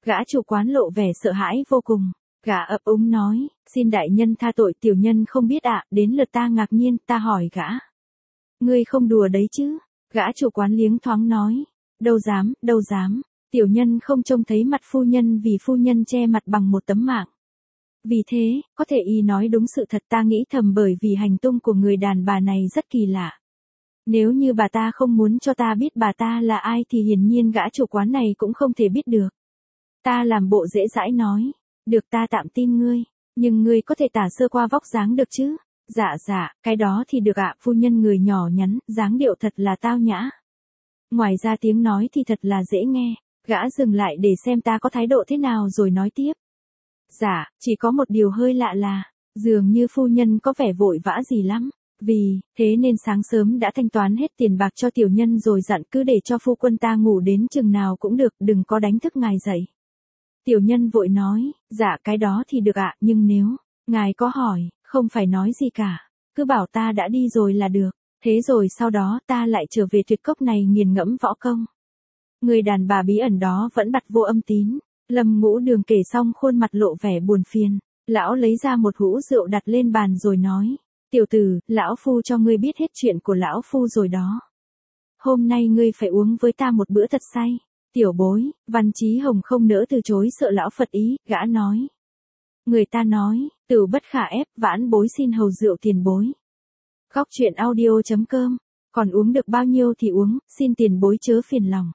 Gã chủ quán lộ vẻ sợ hãi vô cùng. Gã ấp úng nói, xin đại nhân tha tội, tiểu nhân không biết ạ. Đến lượt ta ngạc nhiên, ta hỏi gã. Ngươi không đùa đấy chứ? Gã chủ quán liếng thoáng nói. Đâu dám, đâu dám. Tiểu nhân không trông thấy mặt phu nhân vì phu nhân che mặt bằng một tấm mạng. Vì thế, có thể y nói đúng sự thật, ta nghĩ thầm, bởi vì hành tung của người đàn bà này rất kỳ lạ. Nếu như bà ta không muốn cho ta biết bà ta là ai thì hiển nhiên gã chủ quán này cũng không thể biết được. Ta làm bộ dễ dãi nói. Được, ta tạm tin ngươi. Nhưng ngươi có thể tả sơ qua vóc dáng được chứ? Dạ dạ, cái đó thì được ạ. Phu nhân người nhỏ nhắn, dáng điệu thật là tao nhã. Ngoài ra tiếng nói thì thật là dễ nghe. Gã dừng lại để xem ta có thái độ thế nào rồi nói tiếp. Dạ, chỉ có một điều hơi lạ là, dường như phu nhân có vẻ vội vã gì lắm. Vì, thế nên sáng sớm đã thanh toán hết tiền bạc cho tiểu nhân rồi dặn cứ để cho phu quân ta ngủ đến chừng nào cũng được, đừng có đánh thức ngài dậy. Tiểu nhân vội nói, dạ cái đó thì được ạ, nhưng nếu, ngài có hỏi, không phải nói gì cả, cứ bảo ta đã đi rồi là được, thế rồi sau đó ta lại trở về tuyệt cốc này nghiền ngẫm võ công. Người đàn bà bí ẩn đó vẫn bặt vô âm tín. Lâm Ngũ Đường kể xong khuôn mặt lộ vẻ buồn phiền, lão lấy ra một hũ rượu đặt lên bàn rồi nói, tiểu tử, lão phu cho ngươi biết hết chuyện của lão phu rồi đó. Hôm nay ngươi phải uống với ta một bữa thật say. Tiểu bối, Văn Chí Hồng không nỡ từ chối, sợ lão phật ý, gã nói. Người ta nói, tử bất khả ép, vãn bối xin hầu rượu tiền bối. Góc truyện audio chấm com, còn uống được bao nhiêu thì uống, xin tiền bối chớ phiền lòng.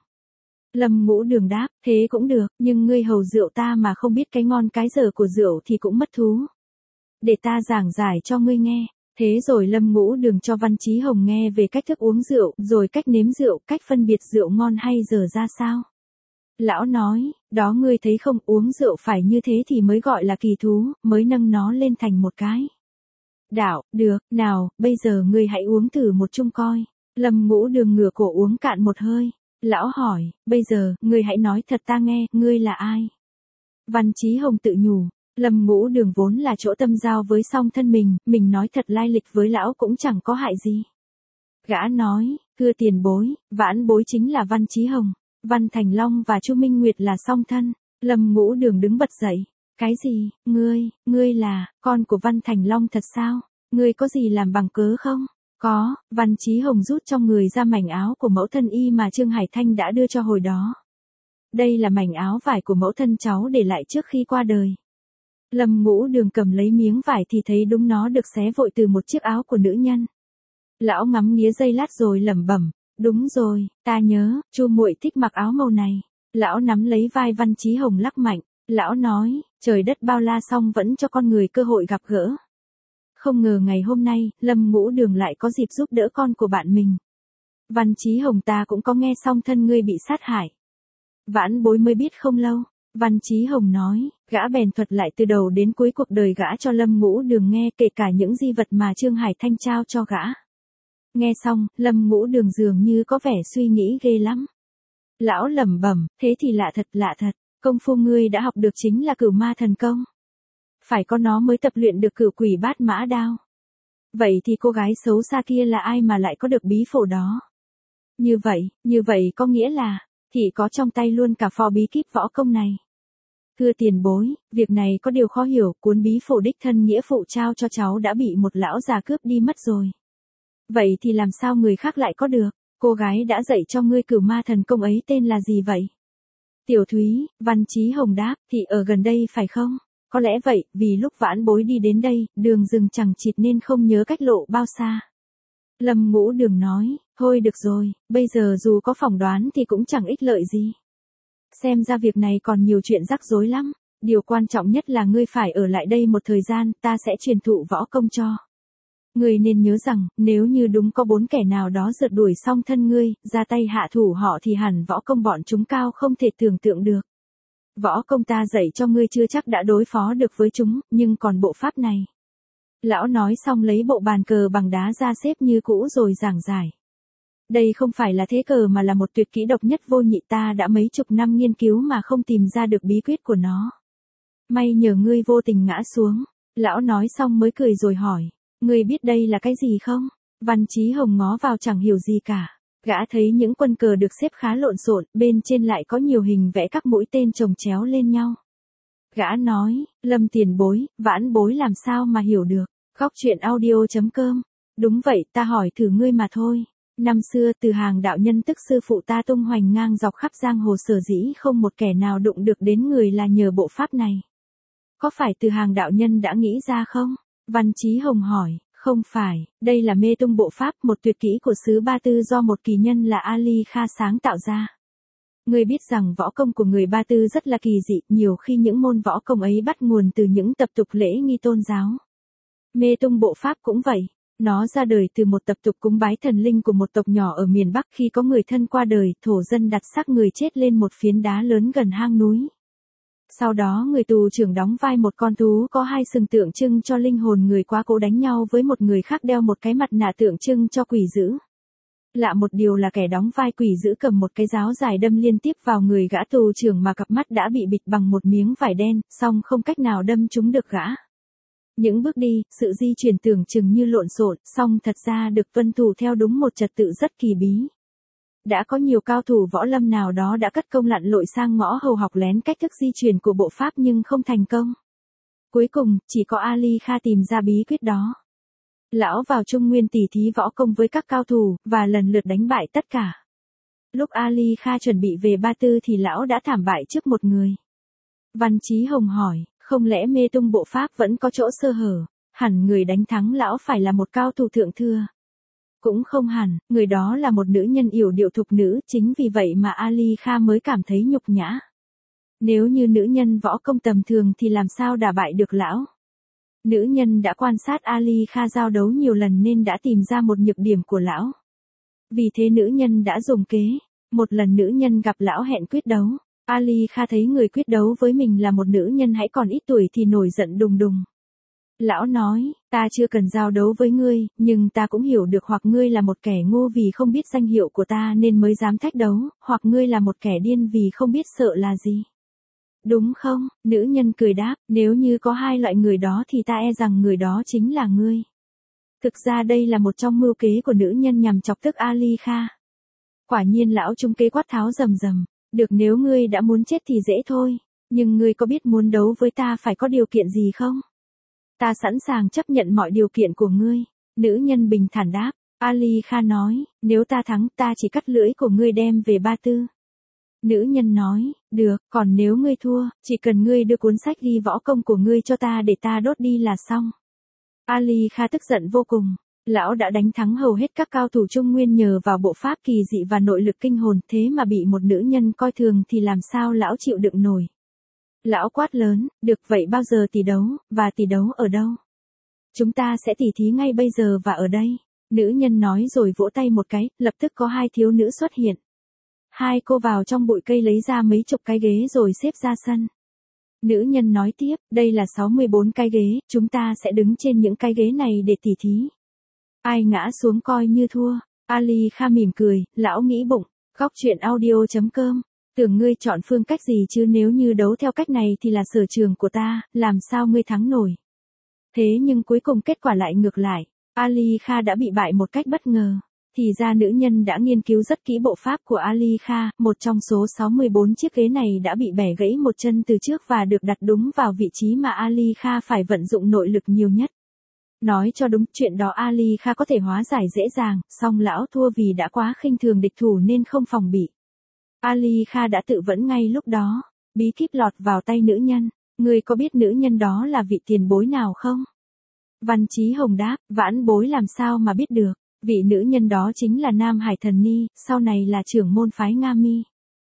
Lâm Ngũ Đường đáp, thế cũng được, nhưng ngươi hầu rượu ta mà không biết cái ngon cái dở của rượu thì cũng mất thú. Để ta giảng giải cho ngươi nghe. Thế rồi Lâm Ngũ Đường cho Văn Chí Hồng nghe về cách thức uống rượu, rồi cách nếm rượu, cách phân biệt rượu ngon hay dở ra sao. Lão nói, đó ngươi thấy không, uống rượu phải như thế thì mới gọi là kỳ thú, mới nâng nó lên thành một cái đạo. Được, nào, bây giờ ngươi hãy uống thử một chung coi. Lâm Ngũ Đường ngửa cổ uống cạn một hơi. Lão hỏi, bây giờ, ngươi hãy nói thật ta nghe, ngươi là ai? Văn Chí Hồng tự nhủ, Lâm Ngũ Đường vốn là chỗ tâm giao với song thân mình, mình nói thật lai lịch với lão cũng chẳng có hại gì. Gã nói, thưa tiền bối, vãn bối chính là Văn Chí Hồng, Văn Thành Long và Chu Minh Nguyệt là song thân. Lâm Ngũ Đường đứng bật dậy, cái gì, ngươi, ngươi là, con của Văn Thành Long thật sao? Ngươi có gì làm bằng cớ không? Có, Văn Chí Hồng rút trong người ra mảnh áo của mẫu thân y mà Trương Hải Thanh đã đưa cho hồi đó. Đây là mảnh áo vải của mẫu thân cháu để lại trước khi qua đời. Lâm Ngũ Đường cầm lấy miếng vải thì thấy đúng nó được xé vội từ một chiếc áo của nữ nhân. Lão ngắm nghía giây lát rồi lẩm bẩm, đúng rồi, ta nhớ, Chu muội thích mặc áo màu này. Lão nắm lấy vai Văn Chí Hồng lắc mạnh, lão nói, trời đất bao la song vẫn cho con người cơ hội gặp gỡ. Không ngờ ngày hôm nay, Lâm Ngũ Đường lại có dịp giúp đỡ con của bạn mình. Văn Chí Hồng, ta cũng có nghe song thân ngươi bị sát hại. Vãn bối mới biết không lâu. Văn Chí Hồng nói, gã bèn thuật lại từ đầu đến cuối cuộc đời gã cho Lâm Ngũ Đường nghe, kể cả những di vật mà Trương Hải Thanh trao cho gã. Nghe xong, Lâm Ngũ Đường dường như có vẻ suy nghĩ ghê lắm. Lão lẩm bẩm, thế thì lạ thật, lạ thật, công phu ngươi đã học được chính là Cửu Ma Thần Công. Phải có nó mới tập luyện được Cửu Quỷ Bát Mã Đao. Vậy thì cô gái xấu xa kia là ai mà lại có được bí phổ đó? Như vậy, như vậy có nghĩa là, thì có trong tay luôn cả phò bí kíp võ công này. Thưa tiền bối, việc này có điều khó hiểu, cuốn bí phổ đích thân nghĩa phụ trao cho cháu đã bị một lão già cướp đi mất rồi. Vậy thì làm sao người khác lại có được? Cô gái đã dạy cho ngươi Cửu Ma Thần Công ấy tên là gì vậy? Tiểu Thúy, Văn Chí Hồng đáp, thì ở gần đây phải không? Có lẽ vậy, vì lúc vãn bối đi đến đây, đường rừng chẳng chịt nên không nhớ cách lộ bao xa. Lâm Ngũ Đường nói, thôi được rồi, bây giờ dù có phỏng đoán thì cũng chẳng ích lợi gì. Xem ra việc này còn nhiều chuyện rắc rối lắm, điều quan trọng nhất là ngươi phải ở lại đây một thời gian, ta sẽ truyền thụ võ công cho. Ngươi nên nhớ rằng, nếu như đúng có bốn kẻ nào đó rượt đuổi xong thân ngươi, ra tay hạ thủ họ thì hẳn võ công bọn chúng cao không thể tưởng tượng được. Võ công ta dạy cho ngươi chưa chắc đã đối phó được với chúng, nhưng còn bộ pháp này. Lão nói xong lấy bộ bàn cờ bằng đá ra xếp như cũ rồi giảng giải. Đây không phải là thế cờ mà là một tuyệt kỹ độc nhất vô nhị, ta đã mấy chục năm nghiên cứu mà không tìm ra được bí quyết của nó. May nhờ ngươi vô tình ngã xuống. Lão nói xong mới cười rồi hỏi, ngươi biết đây là cái gì không? Văn Chí Hồng ngó vào chẳng hiểu gì cả. Gã thấy những quân cờ được xếp khá lộn xộn, bên trên lại có nhiều hình vẽ các mũi tên chồng chéo lên nhau. Gã nói, Lâm tiền bối, vãn bối làm sao mà hiểu được. Góc truyện audio.com. Đúng vậy, ta hỏi thử ngươi mà thôi. Năm xưa Từ Hàng đạo nhân tức sư phụ ta tung hoành ngang dọc khắp giang hồ, sở dĩ không một kẻ nào đụng được đến người là nhờ bộ pháp này. Có phải Từ Hàng đạo nhân đã nghĩ ra không? Văn Chí Hồng hỏi. Không phải, đây là mê tung bộ pháp, một tuyệt kỹ của xứ Ba Tư do một kỳ nhân là Ali Kha sáng tạo ra. Ngươi biết rằng võ công của người Ba Tư rất là kỳ dị, nhiều khi những môn võ công ấy bắt nguồn từ những tập tục lễ nghi tôn giáo. Mê tung bộ pháp cũng vậy, nó ra đời từ một tập tục cúng bái thần linh của một tộc nhỏ ở miền Bắc. Khi có người thân qua đời, thổ dân đặt xác người chết lên một phiến đá lớn gần hang núi. Sau đó người tù trưởng đóng vai một con thú có hai sừng tượng trưng cho linh hồn người quá cố đánh nhau với một người khác đeo một cái mặt nạ tượng trưng cho quỷ dữ. Lạ một điều là kẻ đóng vai quỷ dữ cầm một cái giáo dài đâm liên tiếp vào người gã tù trưởng mà cặp mắt đã bị bịt bằng một miếng vải đen, song không cách nào đâm trúng được gã. Những bước đi, sự di chuyển tưởng chừng như lộn xộn, song thật ra được tuân thủ theo đúng một trật tự rất kỳ bí. Đã có nhiều cao thủ võ lâm nào đó đã cất công lặn lội sang ngõ hầu học lén cách thức di chuyển của bộ pháp nhưng không thành công. Cuối cùng, chỉ có Ali Kha tìm ra bí quyết đó. Lão vào Trung Nguyên tỉ thí võ công với các cao thủ, và lần lượt đánh bại tất cả. Lúc Ali Kha chuẩn bị về Ba Tư thì lão đã thảm bại trước một người. Văn Chí Hồng hỏi, không lẽ mê tung bộ pháp vẫn có chỗ sơ hở, hẳn người đánh thắng lão phải là một cao thủ thượng thừa. Cũng không hẳn, người đó là một nữ nhân yểu điệu thục nữ, chính vì vậy mà Ali Kha mới cảm thấy nhục nhã. Nếu như nữ nhân võ công tầm thường thì làm sao đả bại được lão. Nữ nhân đã quan sát Ali Kha giao đấu nhiều lần nên đã tìm ra một nhược điểm của lão. Vì thế nữ nhân đã dùng kế. Một lần nữ nhân gặp lão hẹn quyết đấu. Ali Kha thấy người quyết đấu với mình là một nữ nhân hãy còn ít tuổi thì nổi giận đùng đùng. Lão nói, ta chưa cần giao đấu với ngươi, nhưng ta cũng hiểu được hoặc ngươi là một kẻ ngu vì không biết danh hiệu của ta nên mới dám thách đấu, hoặc ngươi là một kẻ điên vì không biết sợ là gì. Đúng không? Nữ nhân cười đáp, nếu như có hai loại người đó thì ta e rằng người đó chính là ngươi. Thực ra đây là một trong mưu kế của nữ nhân nhằm chọc tức Ali Kha. Quả nhiên lão trung kế quát tháo rầm rầm, được nếu ngươi đã muốn chết thì dễ thôi, nhưng ngươi có biết muốn đấu với ta phải có điều kiện gì không? Ta sẵn sàng chấp nhận mọi điều kiện của ngươi. Nữ nhân bình thản đáp. Ali Kha nói, nếu ta thắng ta chỉ cắt lưỡi của ngươi đem về Ba Tư. Nữ nhân nói, được, còn nếu ngươi thua, chỉ cần ngươi đưa cuốn sách ghi võ công của ngươi cho ta để ta đốt đi là xong. Ali Kha tức giận vô cùng. Lão đã đánh thắng hầu hết các cao thủ Trung Nguyên nhờ vào bộ pháp kỳ dị và nội lực kinh hồn, thế mà bị một nữ nhân coi thường thì làm sao lão chịu đựng nổi. Lão quát lớn, được vậy bao giờ tỷ đấu, và tỷ đấu ở đâu? Chúng ta sẽ tỉ thí ngay bây giờ và ở đây. Nữ nhân nói rồi vỗ tay một cái, lập tức có hai thiếu nữ xuất hiện. Hai cô vào trong bụi cây lấy ra mấy chục cái ghế rồi xếp ra sân. Nữ nhân nói tiếp, đây là sáu mươi bốn cái ghế, chúng ta sẽ đứng trên những cái ghế này để tỉ thí. Ai ngã xuống coi như thua. Ali Kha mỉm cười, lão nghĩ bụng, góc truyện audio.com. Tưởng ngươi chọn phương cách gì chứ nếu như đấu theo cách này thì là sở trường của ta, làm sao ngươi thắng nổi. Thế nhưng cuối cùng kết quả lại ngược lại, Ali Kha đã bị bại một cách bất ngờ. Thì ra nữ nhân đã nghiên cứu rất kỹ bộ pháp của Ali Kha, một trong số sáu mươi bốn chiếc ghế này đã bị bẻ gãy một chân từ trước và được đặt đúng vào vị trí mà Ali Kha phải vận dụng nội lực nhiều nhất. Nói cho đúng chuyện đó Ali Kha có thể hóa giải dễ dàng, song lão thua vì đã quá khinh thường địch thủ nên không phòng bị. Ali Kha đã tự vẫn ngay lúc đó, bí kíp lọt vào tay nữ nhân, ngươi có biết nữ nhân đó là vị tiền bối nào không? Văn Chí Hồng đáp, vãn bối làm sao mà biết được, vị nữ nhân đó chính là Nam Hải Thần Ni, sau này là trưởng môn phái Nga Mi.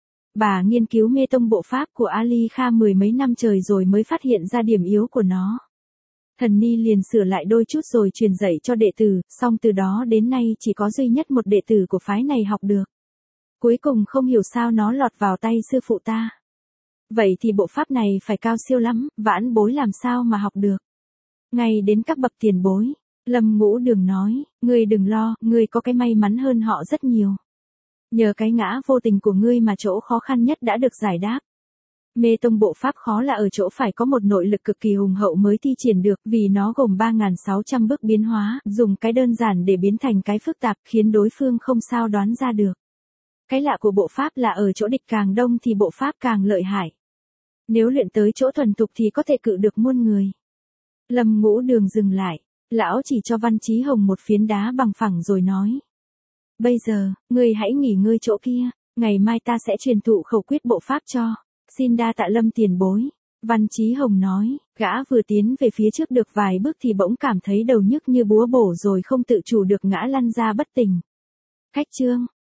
Bà nghiên cứu mê tông bộ pháp của Ali Kha mười mấy năm trời rồi mới phát hiện ra điểm yếu của nó. Thần Ni liền sửa lại đôi chút rồi truyền dạy cho đệ tử, song từ đó đến nay chỉ có duy nhất một đệ tử của phái này học được. Cuối cùng không hiểu sao nó lọt vào tay sư phụ ta. Vậy thì bộ pháp này phải cao siêu lắm, vãn bối làm sao mà học được. Ngay đến các bậc tiền bối, Lâm Ngũ Đường nói, ngươi đừng lo, ngươi có cái may mắn hơn họ rất nhiều. Nhờ cái ngã vô tình của ngươi mà chỗ khó khăn nhất đã được giải đáp. Mê tông bộ pháp khó là ở chỗ phải có một nội lực cực kỳ hùng hậu mới thi triển được, vì nó gồm ba nghìn sáu trăm bước biến hóa, dùng cái đơn giản để biến thành cái phức tạp, khiến đối phương không sao đoán ra được. Cái lạ của bộ pháp là ở chỗ địch càng đông thì bộ pháp càng lợi hại. Nếu luyện tới chỗ thuần thục thì có thể cự được muôn người. Lâm Ngũ Đường dừng lại, lão chỉ cho Văn Chí Hồng một phiến đá bằng phẳng rồi nói. Bây giờ, ngươi hãy nghỉ ngơi chỗ kia, ngày mai ta sẽ truyền thụ khẩu quyết bộ pháp cho. Xin đa tạ Lâm tiền bối. Văn Chí Hồng nói, gã vừa tiến về phía trước được vài bước thì bỗng cảm thấy đầu nhức như búa bổ rồi không tự chủ được ngã lăn ra bất tỉnh. Khách trương,